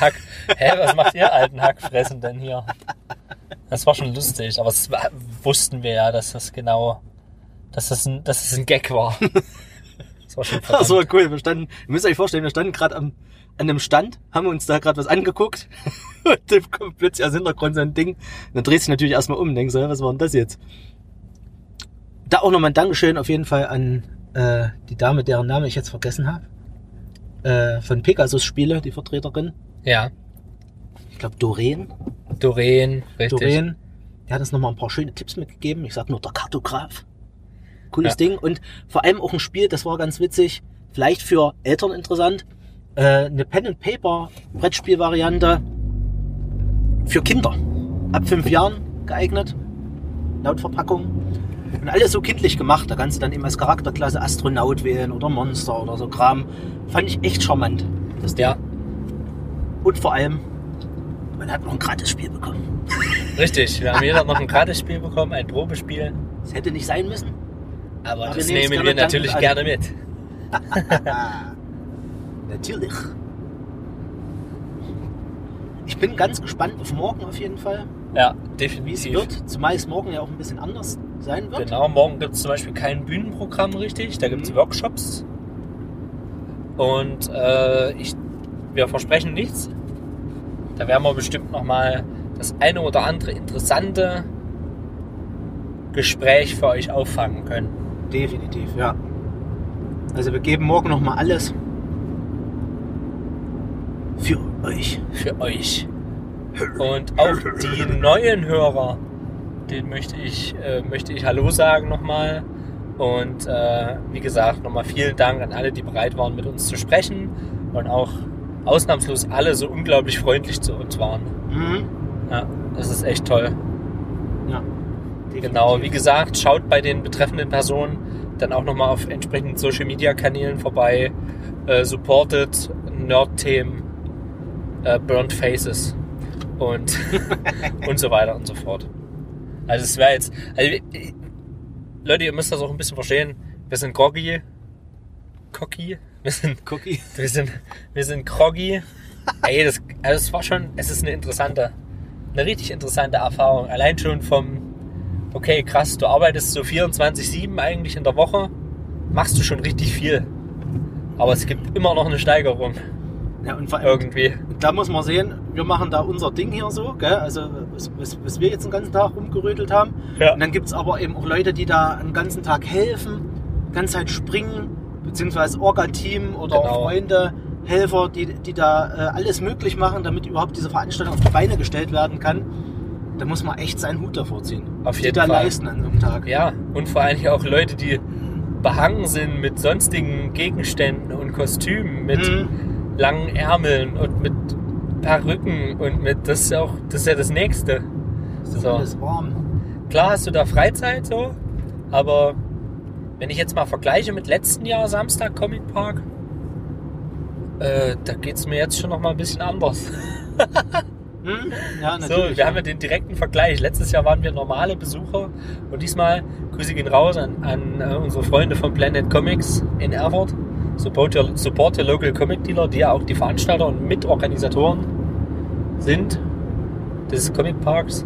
alten Hackfressen denn hier? Das war schon lustig, aber wussten wir ja, dass das ein Gag war. Das war schon verdammt. Das war cool. Ihr müsst euch vorstellen, wir standen gerade an einem Stand, haben uns da gerade was angeguckt und dann kommt plötzlich aus dem Hintergrund so ein Ding. Und dann dreht sich natürlich erstmal um und denkst so, was war denn das jetzt? Da auch nochmal ein Dankeschön auf jeden Fall an die Dame, deren Name ich jetzt vergessen habe. Von Pegasus Spiele, die Vertreterin. Ja. Ich glaube Doreen. Richtig. Doreen. Die hat uns nochmal ein paar schöne Tipps mitgegeben. Ich sag nur der Kartograf. Cooles Ding. Und vor allem auch ein Spiel, das war ganz witzig. Vielleicht für Eltern interessant. Eine Pen-and-Paper-Brettspielvariante für Kinder. Ab 5 Jahren geeignet. Laut Verpackung. Und alles so kindlich gemacht. Da kannst du dann eben als Charakterklasse Astronaut wählen oder Monster oder so Kram. Fand ich echt charmant. Das Ding. Ja. Und vor allem, man hat noch ein Gratis-Spiel bekommen. Richtig, wir haben jeder noch ein Gratis-Spiel bekommen, ein Probespiel. Das hätte nicht sein müssen. Aber Aber das wir nehmen's nehmen wir gerne natürlich dankend gerne mit. Natürlich. Ich bin ganz gespannt auf morgen auf jeden Fall, Ja, wie es definitiv. wird. Zumal es morgen ja auch ein bisschen anders sein wird. Genau, morgen gibt es zum Beispiel kein Bühnenprogramm richtig, da gibt es Workshops. Und wir versprechen nichts. Da werden wir bestimmt nochmal das eine oder andere interessante Gespräch für euch auffangen können. Definitiv, ja. Also wir geben morgen nochmal alles für euch. Für euch. Und auch die neuen Hörer, denen möchte ich Hallo sagen nochmal. Und wie gesagt, nochmal vielen Dank an alle, die bereit waren, mit uns zu sprechen. Und auch ausnahmslos alle so unglaublich freundlich zu uns waren. Mhm. Ja, das ist echt toll. Ja. Definitiv. Genau, wie gesagt, schaut bei den betreffenden Personen dann auch nochmal auf entsprechenden Social-Media-Kanälen vorbei. supported Nerd-Themen, Burnt Faces und und so weiter und so fort. Also es wäre jetzt, Leute, ihr müsst das auch ein bisschen verstehen. Wir sind groggy, wir sind groggy. Ey, es war schon, es ist eine richtig interessante Erfahrung. Allein schon okay, krass, du arbeitest so 24/7 eigentlich in der Woche, machst du schon richtig viel. Aber es gibt immer noch eine Steigerung. Ja, und vor allem, irgendwie. Da muss man sehen, wir machen da unser Ding hier so, gell? Also was wir jetzt den ganzen Tag rumgerödelt haben. Ja. Und dann gibt es aber eben auch Leute, die da den ganzen Tag helfen, die ganze Zeit springen, beziehungsweise Orga-Team oder Freunde, Helfer, die da alles möglich machen, damit überhaupt diese Veranstaltung auf die Beine gestellt werden kann. Da muss man echt seinen Hut davor ziehen. Auf jeden Fall. Die da Fall leisten an so einem Tag. Ja, und vor allem auch Leute, die behangen sind mit sonstigen Gegenständen und Kostümen, mit langen Ärmeln und mit Perücken und das ist ja das Nächste. So. Alles warm. Klar hast du da Freizeit so, aber wenn ich jetzt mal vergleiche mit letzten Jahr Samstag Comic Park, da geht's mir jetzt schon noch mal ein bisschen anders. Ja, natürlich. So, wir haben ja den direkten Vergleich. Letztes Jahr waren wir normale Besucher und diesmal, Grüße gehen raus an unsere Freunde von Planet Comics in Erfurt. Support your local Comic Dealer, die ja auch die Veranstalter und Mitorganisatoren sind des Comic Parks.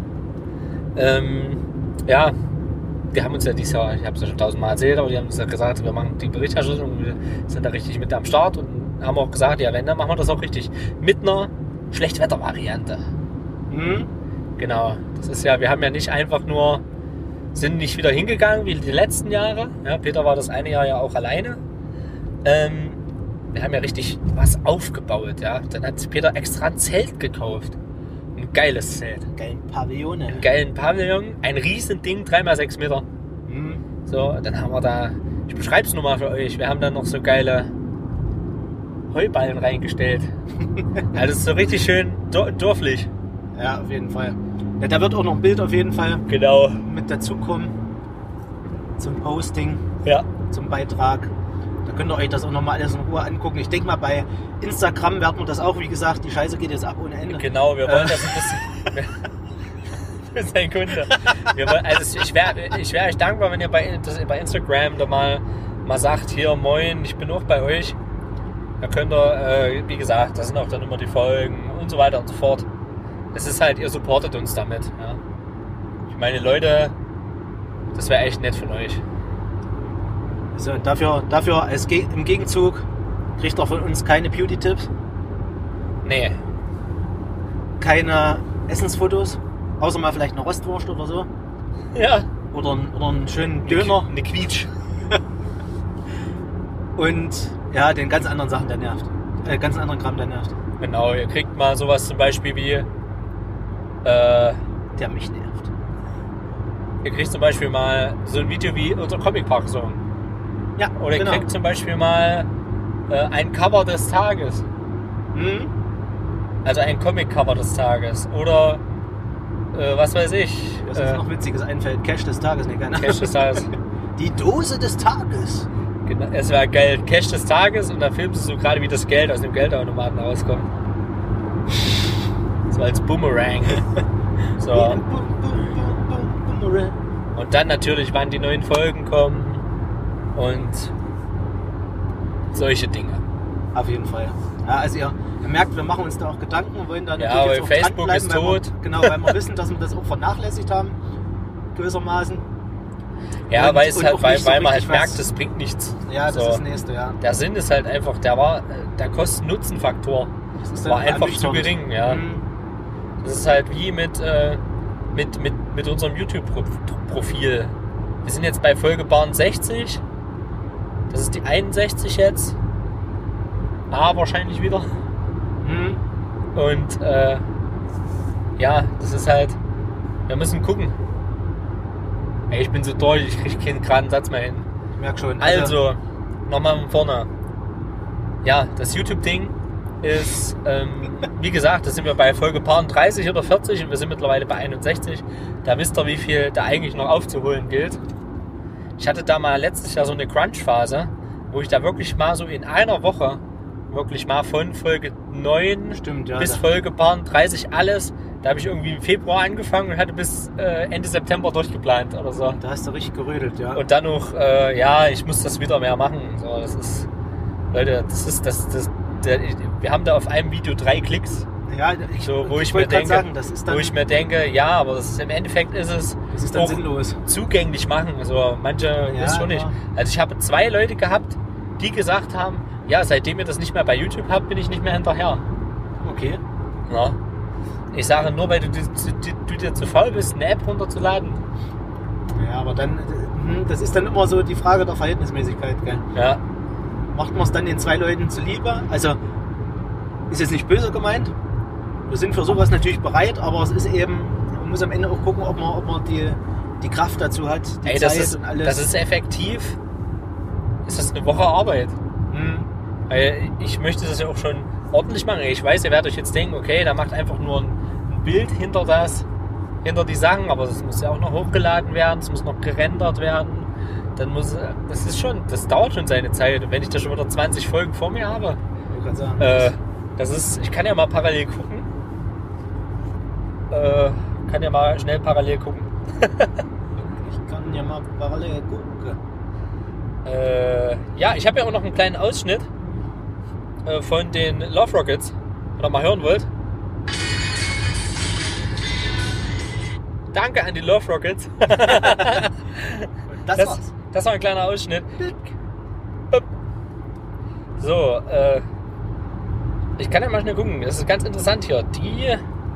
Ja, die haben uns ja dieses Jahr, ich habe es ja schon 1000-mal erzählt, aber die haben uns ja gesagt, wir machen die Berichterstattung und wir sind da richtig mit am Start und haben auch gesagt, ja, wenn, dann machen wir das auch richtig. Mit einer Schlechtwetter-Variante. Genau. Das ist ja, wir haben ja nicht einfach nur, sind nicht wieder hingegangen wie die letzten Jahre. Ja, Peter war das eine Jahr ja auch alleine. Wir haben ja richtig was aufgebaut, ja. Dann hat Peter extra ein Zelt gekauft. Ein geiles Zelt. Einen geilen Pavillon. Ein riesen Ding, 3x6 Meter. So, dann haben wir da, ich beschreib's nur mal für euch, wir haben da noch so geile Heuballen reingestellt. Also das ist so richtig schön dörflich. Ja, auf jeden Fall. Ja, da wird auch noch ein Bild auf jeden Fall mit dazukommen. Zum Posting. Ja. Zum Beitrag. Da könnt ihr euch das auch nochmal alles in Ruhe angucken. Ich denke mal, bei Instagram werden wir das auch, wie gesagt, die Scheiße geht jetzt ab ohne Ende. Genau, wir wollen das ein bisschen... Das ist ein Kunde. Also ich wäre euch dankbar, wenn ihr bei Instagram da mal sagt, hier, moin, ich bin auch bei euch. Da könnt ihr, wie gesagt, das sind auch dann immer die Folgen und so weiter und so fort. Es ist halt, ihr supportet uns damit. Ja. Ich meine, Leute, das wäre echt nett von euch. Also dafür im Gegenzug kriegt ihr von uns keine Beauty-Tipps. Nee. Keine Essensfotos. Außer mal vielleicht eine Rostwurst oder so. Ja. Oder einen schönen Döner. Eine Quietsch. Und ja, den ganz anderen Sachen, der nervt. Ganz anderen Kram, der nervt. Genau, ihr kriegt mal sowas zum Beispiel wie... der mich nervt. Ihr kriegt zum Beispiel mal so ein Video wie unser Comic Park Song. Ja, oder ihr kriegt zum Beispiel mal ein Cover des Tages. Also ein Comic-Cover des Tages. Oder was weiß ich. Was uns noch Witziges einfällt. Cash des Tages. Nee, keine Ahnung. Cash des Tages. Die Dose des Tages. Genau, es war geil. Cash des Tages und da filmst du so gerade, wie das Geld aus dem Geldautomaten rauskommt. So als Boomerang. So. Boomerang. Und dann natürlich, wann die neuen Folgen kommen. Und solche Dinge. Auf jeden Fall. Ja, also ihr merkt, wir machen uns da auch Gedanken und wollen da natürlich aber jetzt auch Facebook ist tot. Weil wir wissen, dass wir das auch vernachlässigt haben. Gewissermaßen. Ja, weil man halt merkt, das bringt nichts. Ja, das ist das Nächste, ja. Der Sinn ist halt einfach, der Kosten-Nutzen-Faktor war einfach zu gering, ja. Das ist halt wie mit unserem YouTube-Profil. Wir sind jetzt bei Folge 60. Das ist die 61 jetzt. Wahrscheinlich wieder. Und ja, das ist halt, wir müssen gucken. Ey, ich bin so durch, ich kriege keinen geraden Satz mehr hin. Ich merke schon. Also, nochmal von vorne. Ja, das YouTube-Ding ist, wie gesagt, da sind wir bei Folge 30 oder 40 und wir sind mittlerweile bei 61. Da wisst ihr, wie viel da eigentlich noch aufzuholen gilt. Ich hatte da mal letztes Jahr so eine Crunch-Phase, wo ich da wirklich mal so in einer Woche, wirklich mal von Folge 9 bis Folge 30 alles, da habe ich irgendwie im Februar angefangen und hatte bis Ende September durchgeplant oder so. Da hast du richtig gerödelt, ja. Und dann noch, ich muss das wieder mehr machen. So, das ist, Leute, wir haben da auf einem Video 3 Klicks. Ja, wo ich mir denke, ja, aber das ist, im Endeffekt ist es dann auch sinnlos. Zugänglich machen. Also manche ist schon nicht. Also ich habe 2 Leute gehabt, die gesagt haben, ja, seitdem ihr das nicht mehr bei YouTube habt, bin ich nicht mehr hinterher. Okay. Ja. Ich sage nur, weil du dir zu faul bist, eine App runterzuladen. Ja, aber dann, das ist dann immer so die Frage der Verhältnismäßigkeit, gell? Ja. Macht man es dann den 2 Leuten zuliebe? Also, ist jetzt nicht böse gemeint. Wir sind für sowas natürlich bereit, aber es ist eben, man muss am Ende auch gucken, ob man die Kraft dazu hat, die Zeit und alles. Das ist effektiv. Ist das eine Woche Arbeit? Weil ich möchte das ja auch schon ordentlich machen. Ich weiß, ihr werdet euch jetzt denken, okay, da macht einfach nur ein Bild hinter die Sachen, aber das muss ja auch noch hochgeladen werden, es muss noch gerendert werden. Das dauert schon seine Zeit. Und wenn ich da schon wieder 20 Folgen vor mir habe, ich kann ja mal parallel gucken. Kann ja mal schnell parallel gucken. Ich kann ja mal parallel gucken. Ich habe ja auch noch einen kleinen Ausschnitt von den Love Rockets, wenn ihr mal hören wollt. Danke an die Love Rockets. Das war ein kleiner Ausschnitt. So, ich kann ja mal schnell gucken. Das ist ganz interessant hier. Die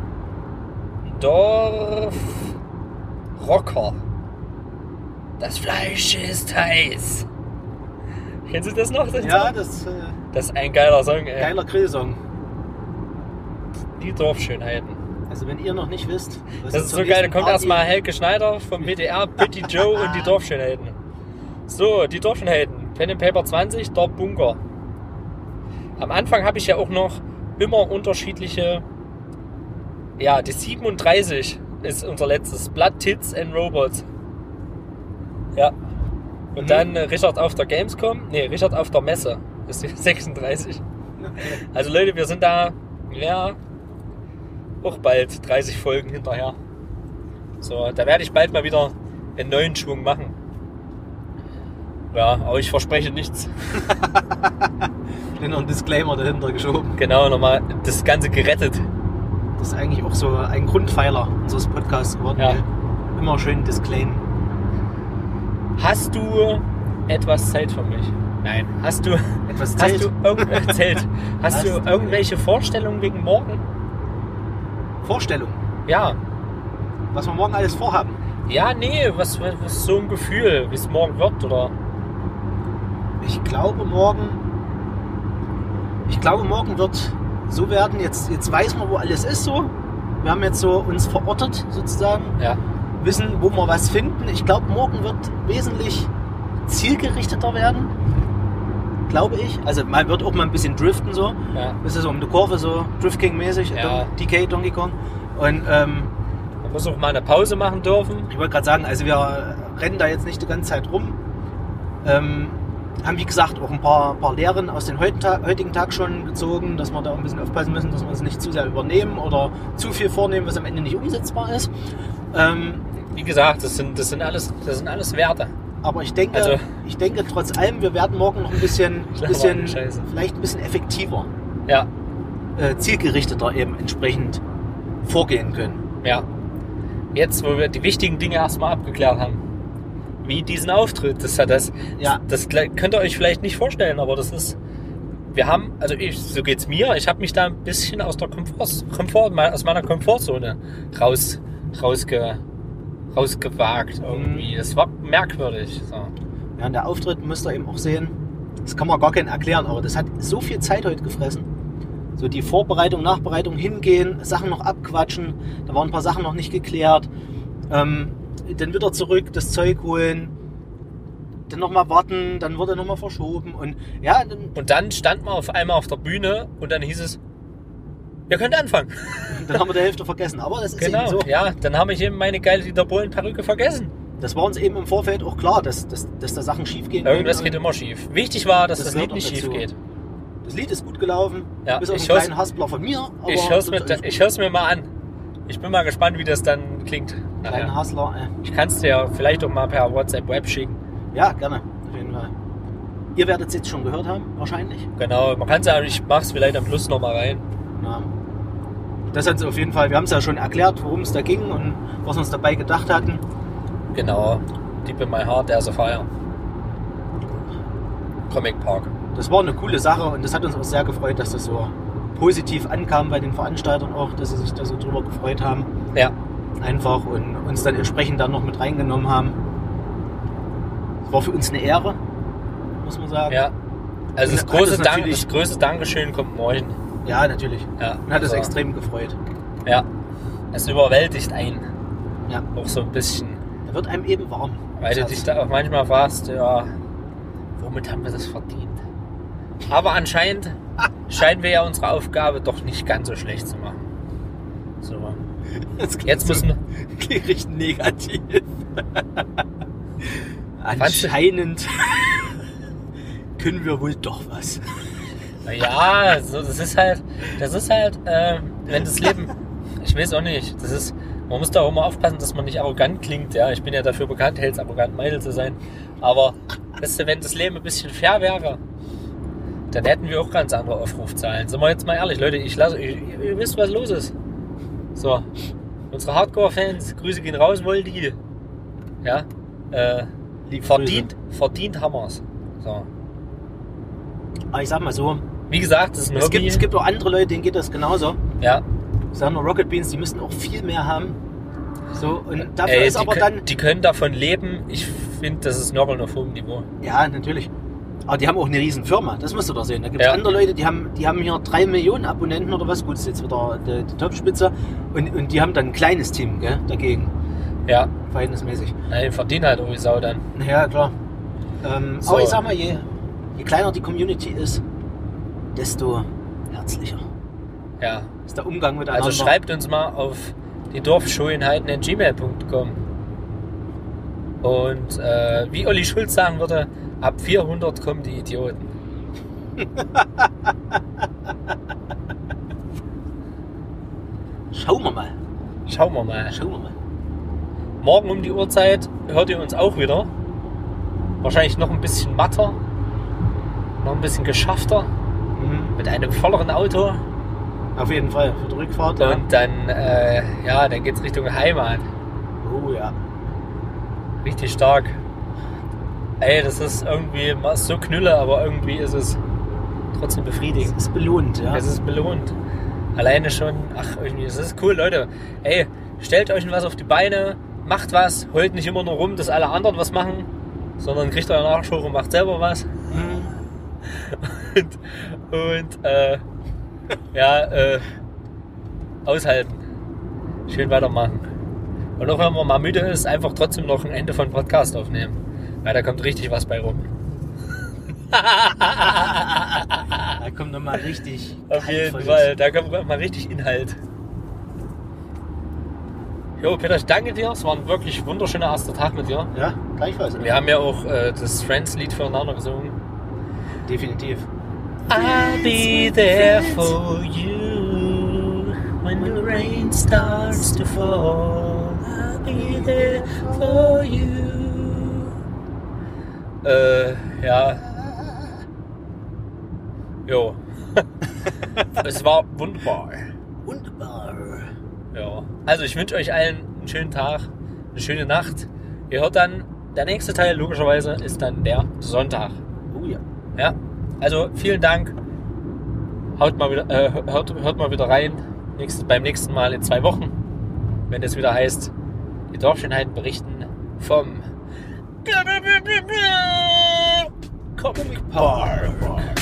Dorfrocker. Das Fleisch ist heiß. Kennst du das noch? Das ist ein geiler Song, ey. Geiler Grillsong. Die Dorfschönheiten. Also wenn ihr noch nicht wisst... Das ist so geil, da kommt erstmal Helge Schneider vom WDR, Petit Joe und die Dorfschönheiten. So, die Dorfschönheiten. Pen and Paper 20, Dorf Bunker. Am Anfang habe ich ja auch noch immer unterschiedliche... Ja, die 37 ist unser letztes. Blood, Tits and Robots. Ja. Und dann Richard auf der Gamescom. Nee, Richard auf der Messe. Das ist die 36. Also Leute, wir sind da, auch bald 30 Folgen hinterher. So, da werde ich bald mal wieder einen neuen Schwung machen. Ja, aber ich verspreche nichts. Noch ein Disclaimer dahinter geschoben. Genau, nochmal das Ganze gerettet. Das ist eigentlich auch so ein Grundpfeiler unseres Podcasts geworden. Ja. Immer schön disclaimen. Hast du etwas Zeit für mich? Nein. Hast du irgendwelche Vorstellungen wegen morgen? Vorstellungen? Ja. Was wir morgen alles vorhaben? Ja, nee, was so ein Gefühl, wie es morgen wird, oder? Ich glaube morgen wird so werden, jetzt weiß man, wo alles ist so. Wir haben jetzt so uns verortet sozusagen. Ja. Wissen, wo wir was finden. Ich glaube, morgen wird wesentlich zielgerichteter werden. Glaube ich. Also man wird auch mal ein bisschen driften so. Ja. Das ist so um die Kurve so Drift King-mäßig. Ja. DK, Donkey Kong. Und man muss auch mal eine Pause machen dürfen. Ich wollte gerade sagen, also wir rennen da jetzt nicht die ganze Zeit rum. Haben wie gesagt auch ein paar Lehren aus dem heutigen Tag schon gezogen, dass wir da ein bisschen aufpassen müssen, dass wir es nicht zu sehr übernehmen oder zu viel vornehmen, was am Ende nicht umsetzbar ist. Wie gesagt, das sind alles Werte. Aber ich denke trotz allem, wir werden morgen noch ein bisschen vielleicht ein bisschen effektiver, ja, zielgerichteter eben entsprechend vorgehen können. Ja. Jetzt, wo wir die wichtigen Dinge erstmal abgeklärt haben. Wie diesen Auftritt, das könnt ihr euch vielleicht nicht vorstellen, aber das ist, so geht's mir, ich habe mich da ein bisschen aus meiner Komfortzone rausgewagt irgendwie. Das war merkwürdig. So. Ja, und der Auftritt müsst ihr eben auch sehen, das kann man gar keinen erklären, aber das hat so viel Zeit heute gefressen. So die Vorbereitung, Nachbereitung, hingehen, Sachen noch abquatschen, da waren ein paar Sachen noch nicht geklärt. Dann wieder zurück, das Zeug holen, dann nochmal warten, dann wurde nochmal verschoben und ja. Und dann stand man auf einmal auf der Bühne und dann hieß es, ihr könnt anfangen. Dann haben wir die Hälfte vergessen, aber das ist genau, eben so. Ja, dann habe ich eben meine geile Dieter Bohlen-Perücke vergessen. das war uns eben im Vorfeld auch klar, dass da Sachen schief gehen. Irgendwas geht immer schief. Wichtig war, dass das Lied gehört nicht auch schief dazu. geht. Das Lied ist gut gelaufen, Ja, bis auf ich einen hör's- kleinen Haspler von mir. Aber Ich hör's mir mal an. Ich bin mal gespannt, wie das dann klingt. Kleiner Nachher. Hassler. Ich kann es dir vielleicht auch mal per WhatsApp-Web schicken. Ja, gerne, auf jeden Fall. Ihr werdet es jetzt schon gehört haben, wahrscheinlich. Genau, man kann es ja, ich mach's vielleicht am Schluss nochmal rein. Ja. Das hat auf jeden Fall, wir haben es ja schon erklärt, worum es da ging und was wir uns dabei gedacht hatten. Genau. Deep in my heart, there's a fire. Comic Park. Das war eine coole Sache und das hat uns auch sehr gefreut, dass das so positiv ankam bei den Veranstaltern auch, dass sie sich da so drüber gefreut haben. Ja. Einfach und uns dann entsprechend dann noch mit reingenommen haben. Das war für uns eine Ehre, muss man sagen. Ja. Also das Und große, hat es natürlich- das größte Dankeschön kommt morgen. Ja, natürlich. Ja. Und hat es also, extrem gefreut. Ja. Es überwältigt einen. Ja. Auch so ein bisschen. Da wird einem eben warm. Weil du dich da auch manchmal fragst, ja, womit haben wir das verdient? Aber anscheinend scheinen wir ja unsere Aufgabe doch nicht ganz so schlecht zu machen. So. Jetzt müssen gierig negativ. Fandst du- Anscheinend können wir wohl doch was. ja, so, das ist halt, wenn das Leben, ich weiß auch nicht, das ist, man muss da auch immer aufpassen, dass man nicht arrogant klingt, ja, ich bin ja dafür bekannt, Hels arrogant Meidel zu sein, aber weißt du, wenn das Leben ein bisschen fair wäre, dann hätten wir auch ganz andere Aufrufzahlen. Sind wir jetzt mal ehrlich, Leute, ihr wisst, was los ist. So, unsere Hardcore-Fans, Grüße gehen raus, Voldi. Ja, Liebe verdient haben wir's. So. Aber ich sag mal so, Wie gesagt, das ist ein Hobby. es gibt auch andere Leute, denen geht das genauso. Ja, Ich sag nur Rocket Beans, die müssten auch viel mehr haben. So, und dafür ey, ist aber dann. die können davon leben. Ich finde, das ist Nörgeln auf hohem Niveau. Ja, natürlich. Aber die haben auch eine riesen Firma, das musst du doch sehen. Da gibt es Ja. andere Leute, die haben hier 3 Millionen Abonnenten oder was. Gut, das ist jetzt wieder die Topspitze. Und die haben dann ein kleines Team, gell, dagegen. Ja, Verhältnismäßig. die verdienen halt irgendwie Sau dann. Ja, klar. So. Aber ich sag mal, je kleiner die Community ist, desto herzlicher Ja. ist der Umgang miteinander. Also schreibt uns mal auf die dorfschulenheiten@gmail.com. Und wie Olli Schulz sagen würde, ab 400 kommen die Idioten. Schauen wir mal. Schauen wir mal. Schauen wir mal. Morgen um die Uhrzeit hört ihr uns auch wieder. Wahrscheinlich noch ein bisschen matter. Noch ein bisschen geschaffter. Mit einem volleren Auto. Auf jeden Fall, für die Rückfahrt. Ja. Und dann, dann geht's Richtung Heimat. Oh ja. Richtig stark. Ey, das ist irgendwie so Knülle, aber irgendwie ist es trotzdem befriedigend. Es ist belohnt, ja. Es ist belohnt. Alleine schon, irgendwie, es ist cool, Leute. Ey, stellt euch was auf die Beine, macht was, heult nicht immer nur rum, dass alle anderen was machen, sondern kriegt euren Arsch hoch und macht selber was. Aushalten. Schön weitermachen. Und auch wenn man mal müde ist, einfach trotzdem noch ein Ende von Podcast aufnehmen. Weil da kommt richtig was bei rum. Da kommt nochmal richtig. Auf jeden Kaltvolles. Fall, da kommt mal richtig Inhalt. Jo, Peter, ich danke dir. Es war ein wirklich wunderschöner erster Tag mit dir. Ja, gleichfalls. Wir haben ja auch das Friends-Lied füreinander gesungen. Definitiv. I'll be there for you when the rain starts to fall. I'll be there for you. Ja. Jo. Es war wunderbar. Wunderbar. Ja. Also ich wünsche euch allen einen schönen Tag, eine schöne Nacht. Ihr hört dann, der nächste Teil logischerweise ist dann der Sonntag. Oh ja. Ja. Also vielen Dank. Hört mal wieder rein. Beim nächsten Mal in 2 Wochen. Wenn es wieder heißt, die Dorfschönheiten berichten vom Comic Park.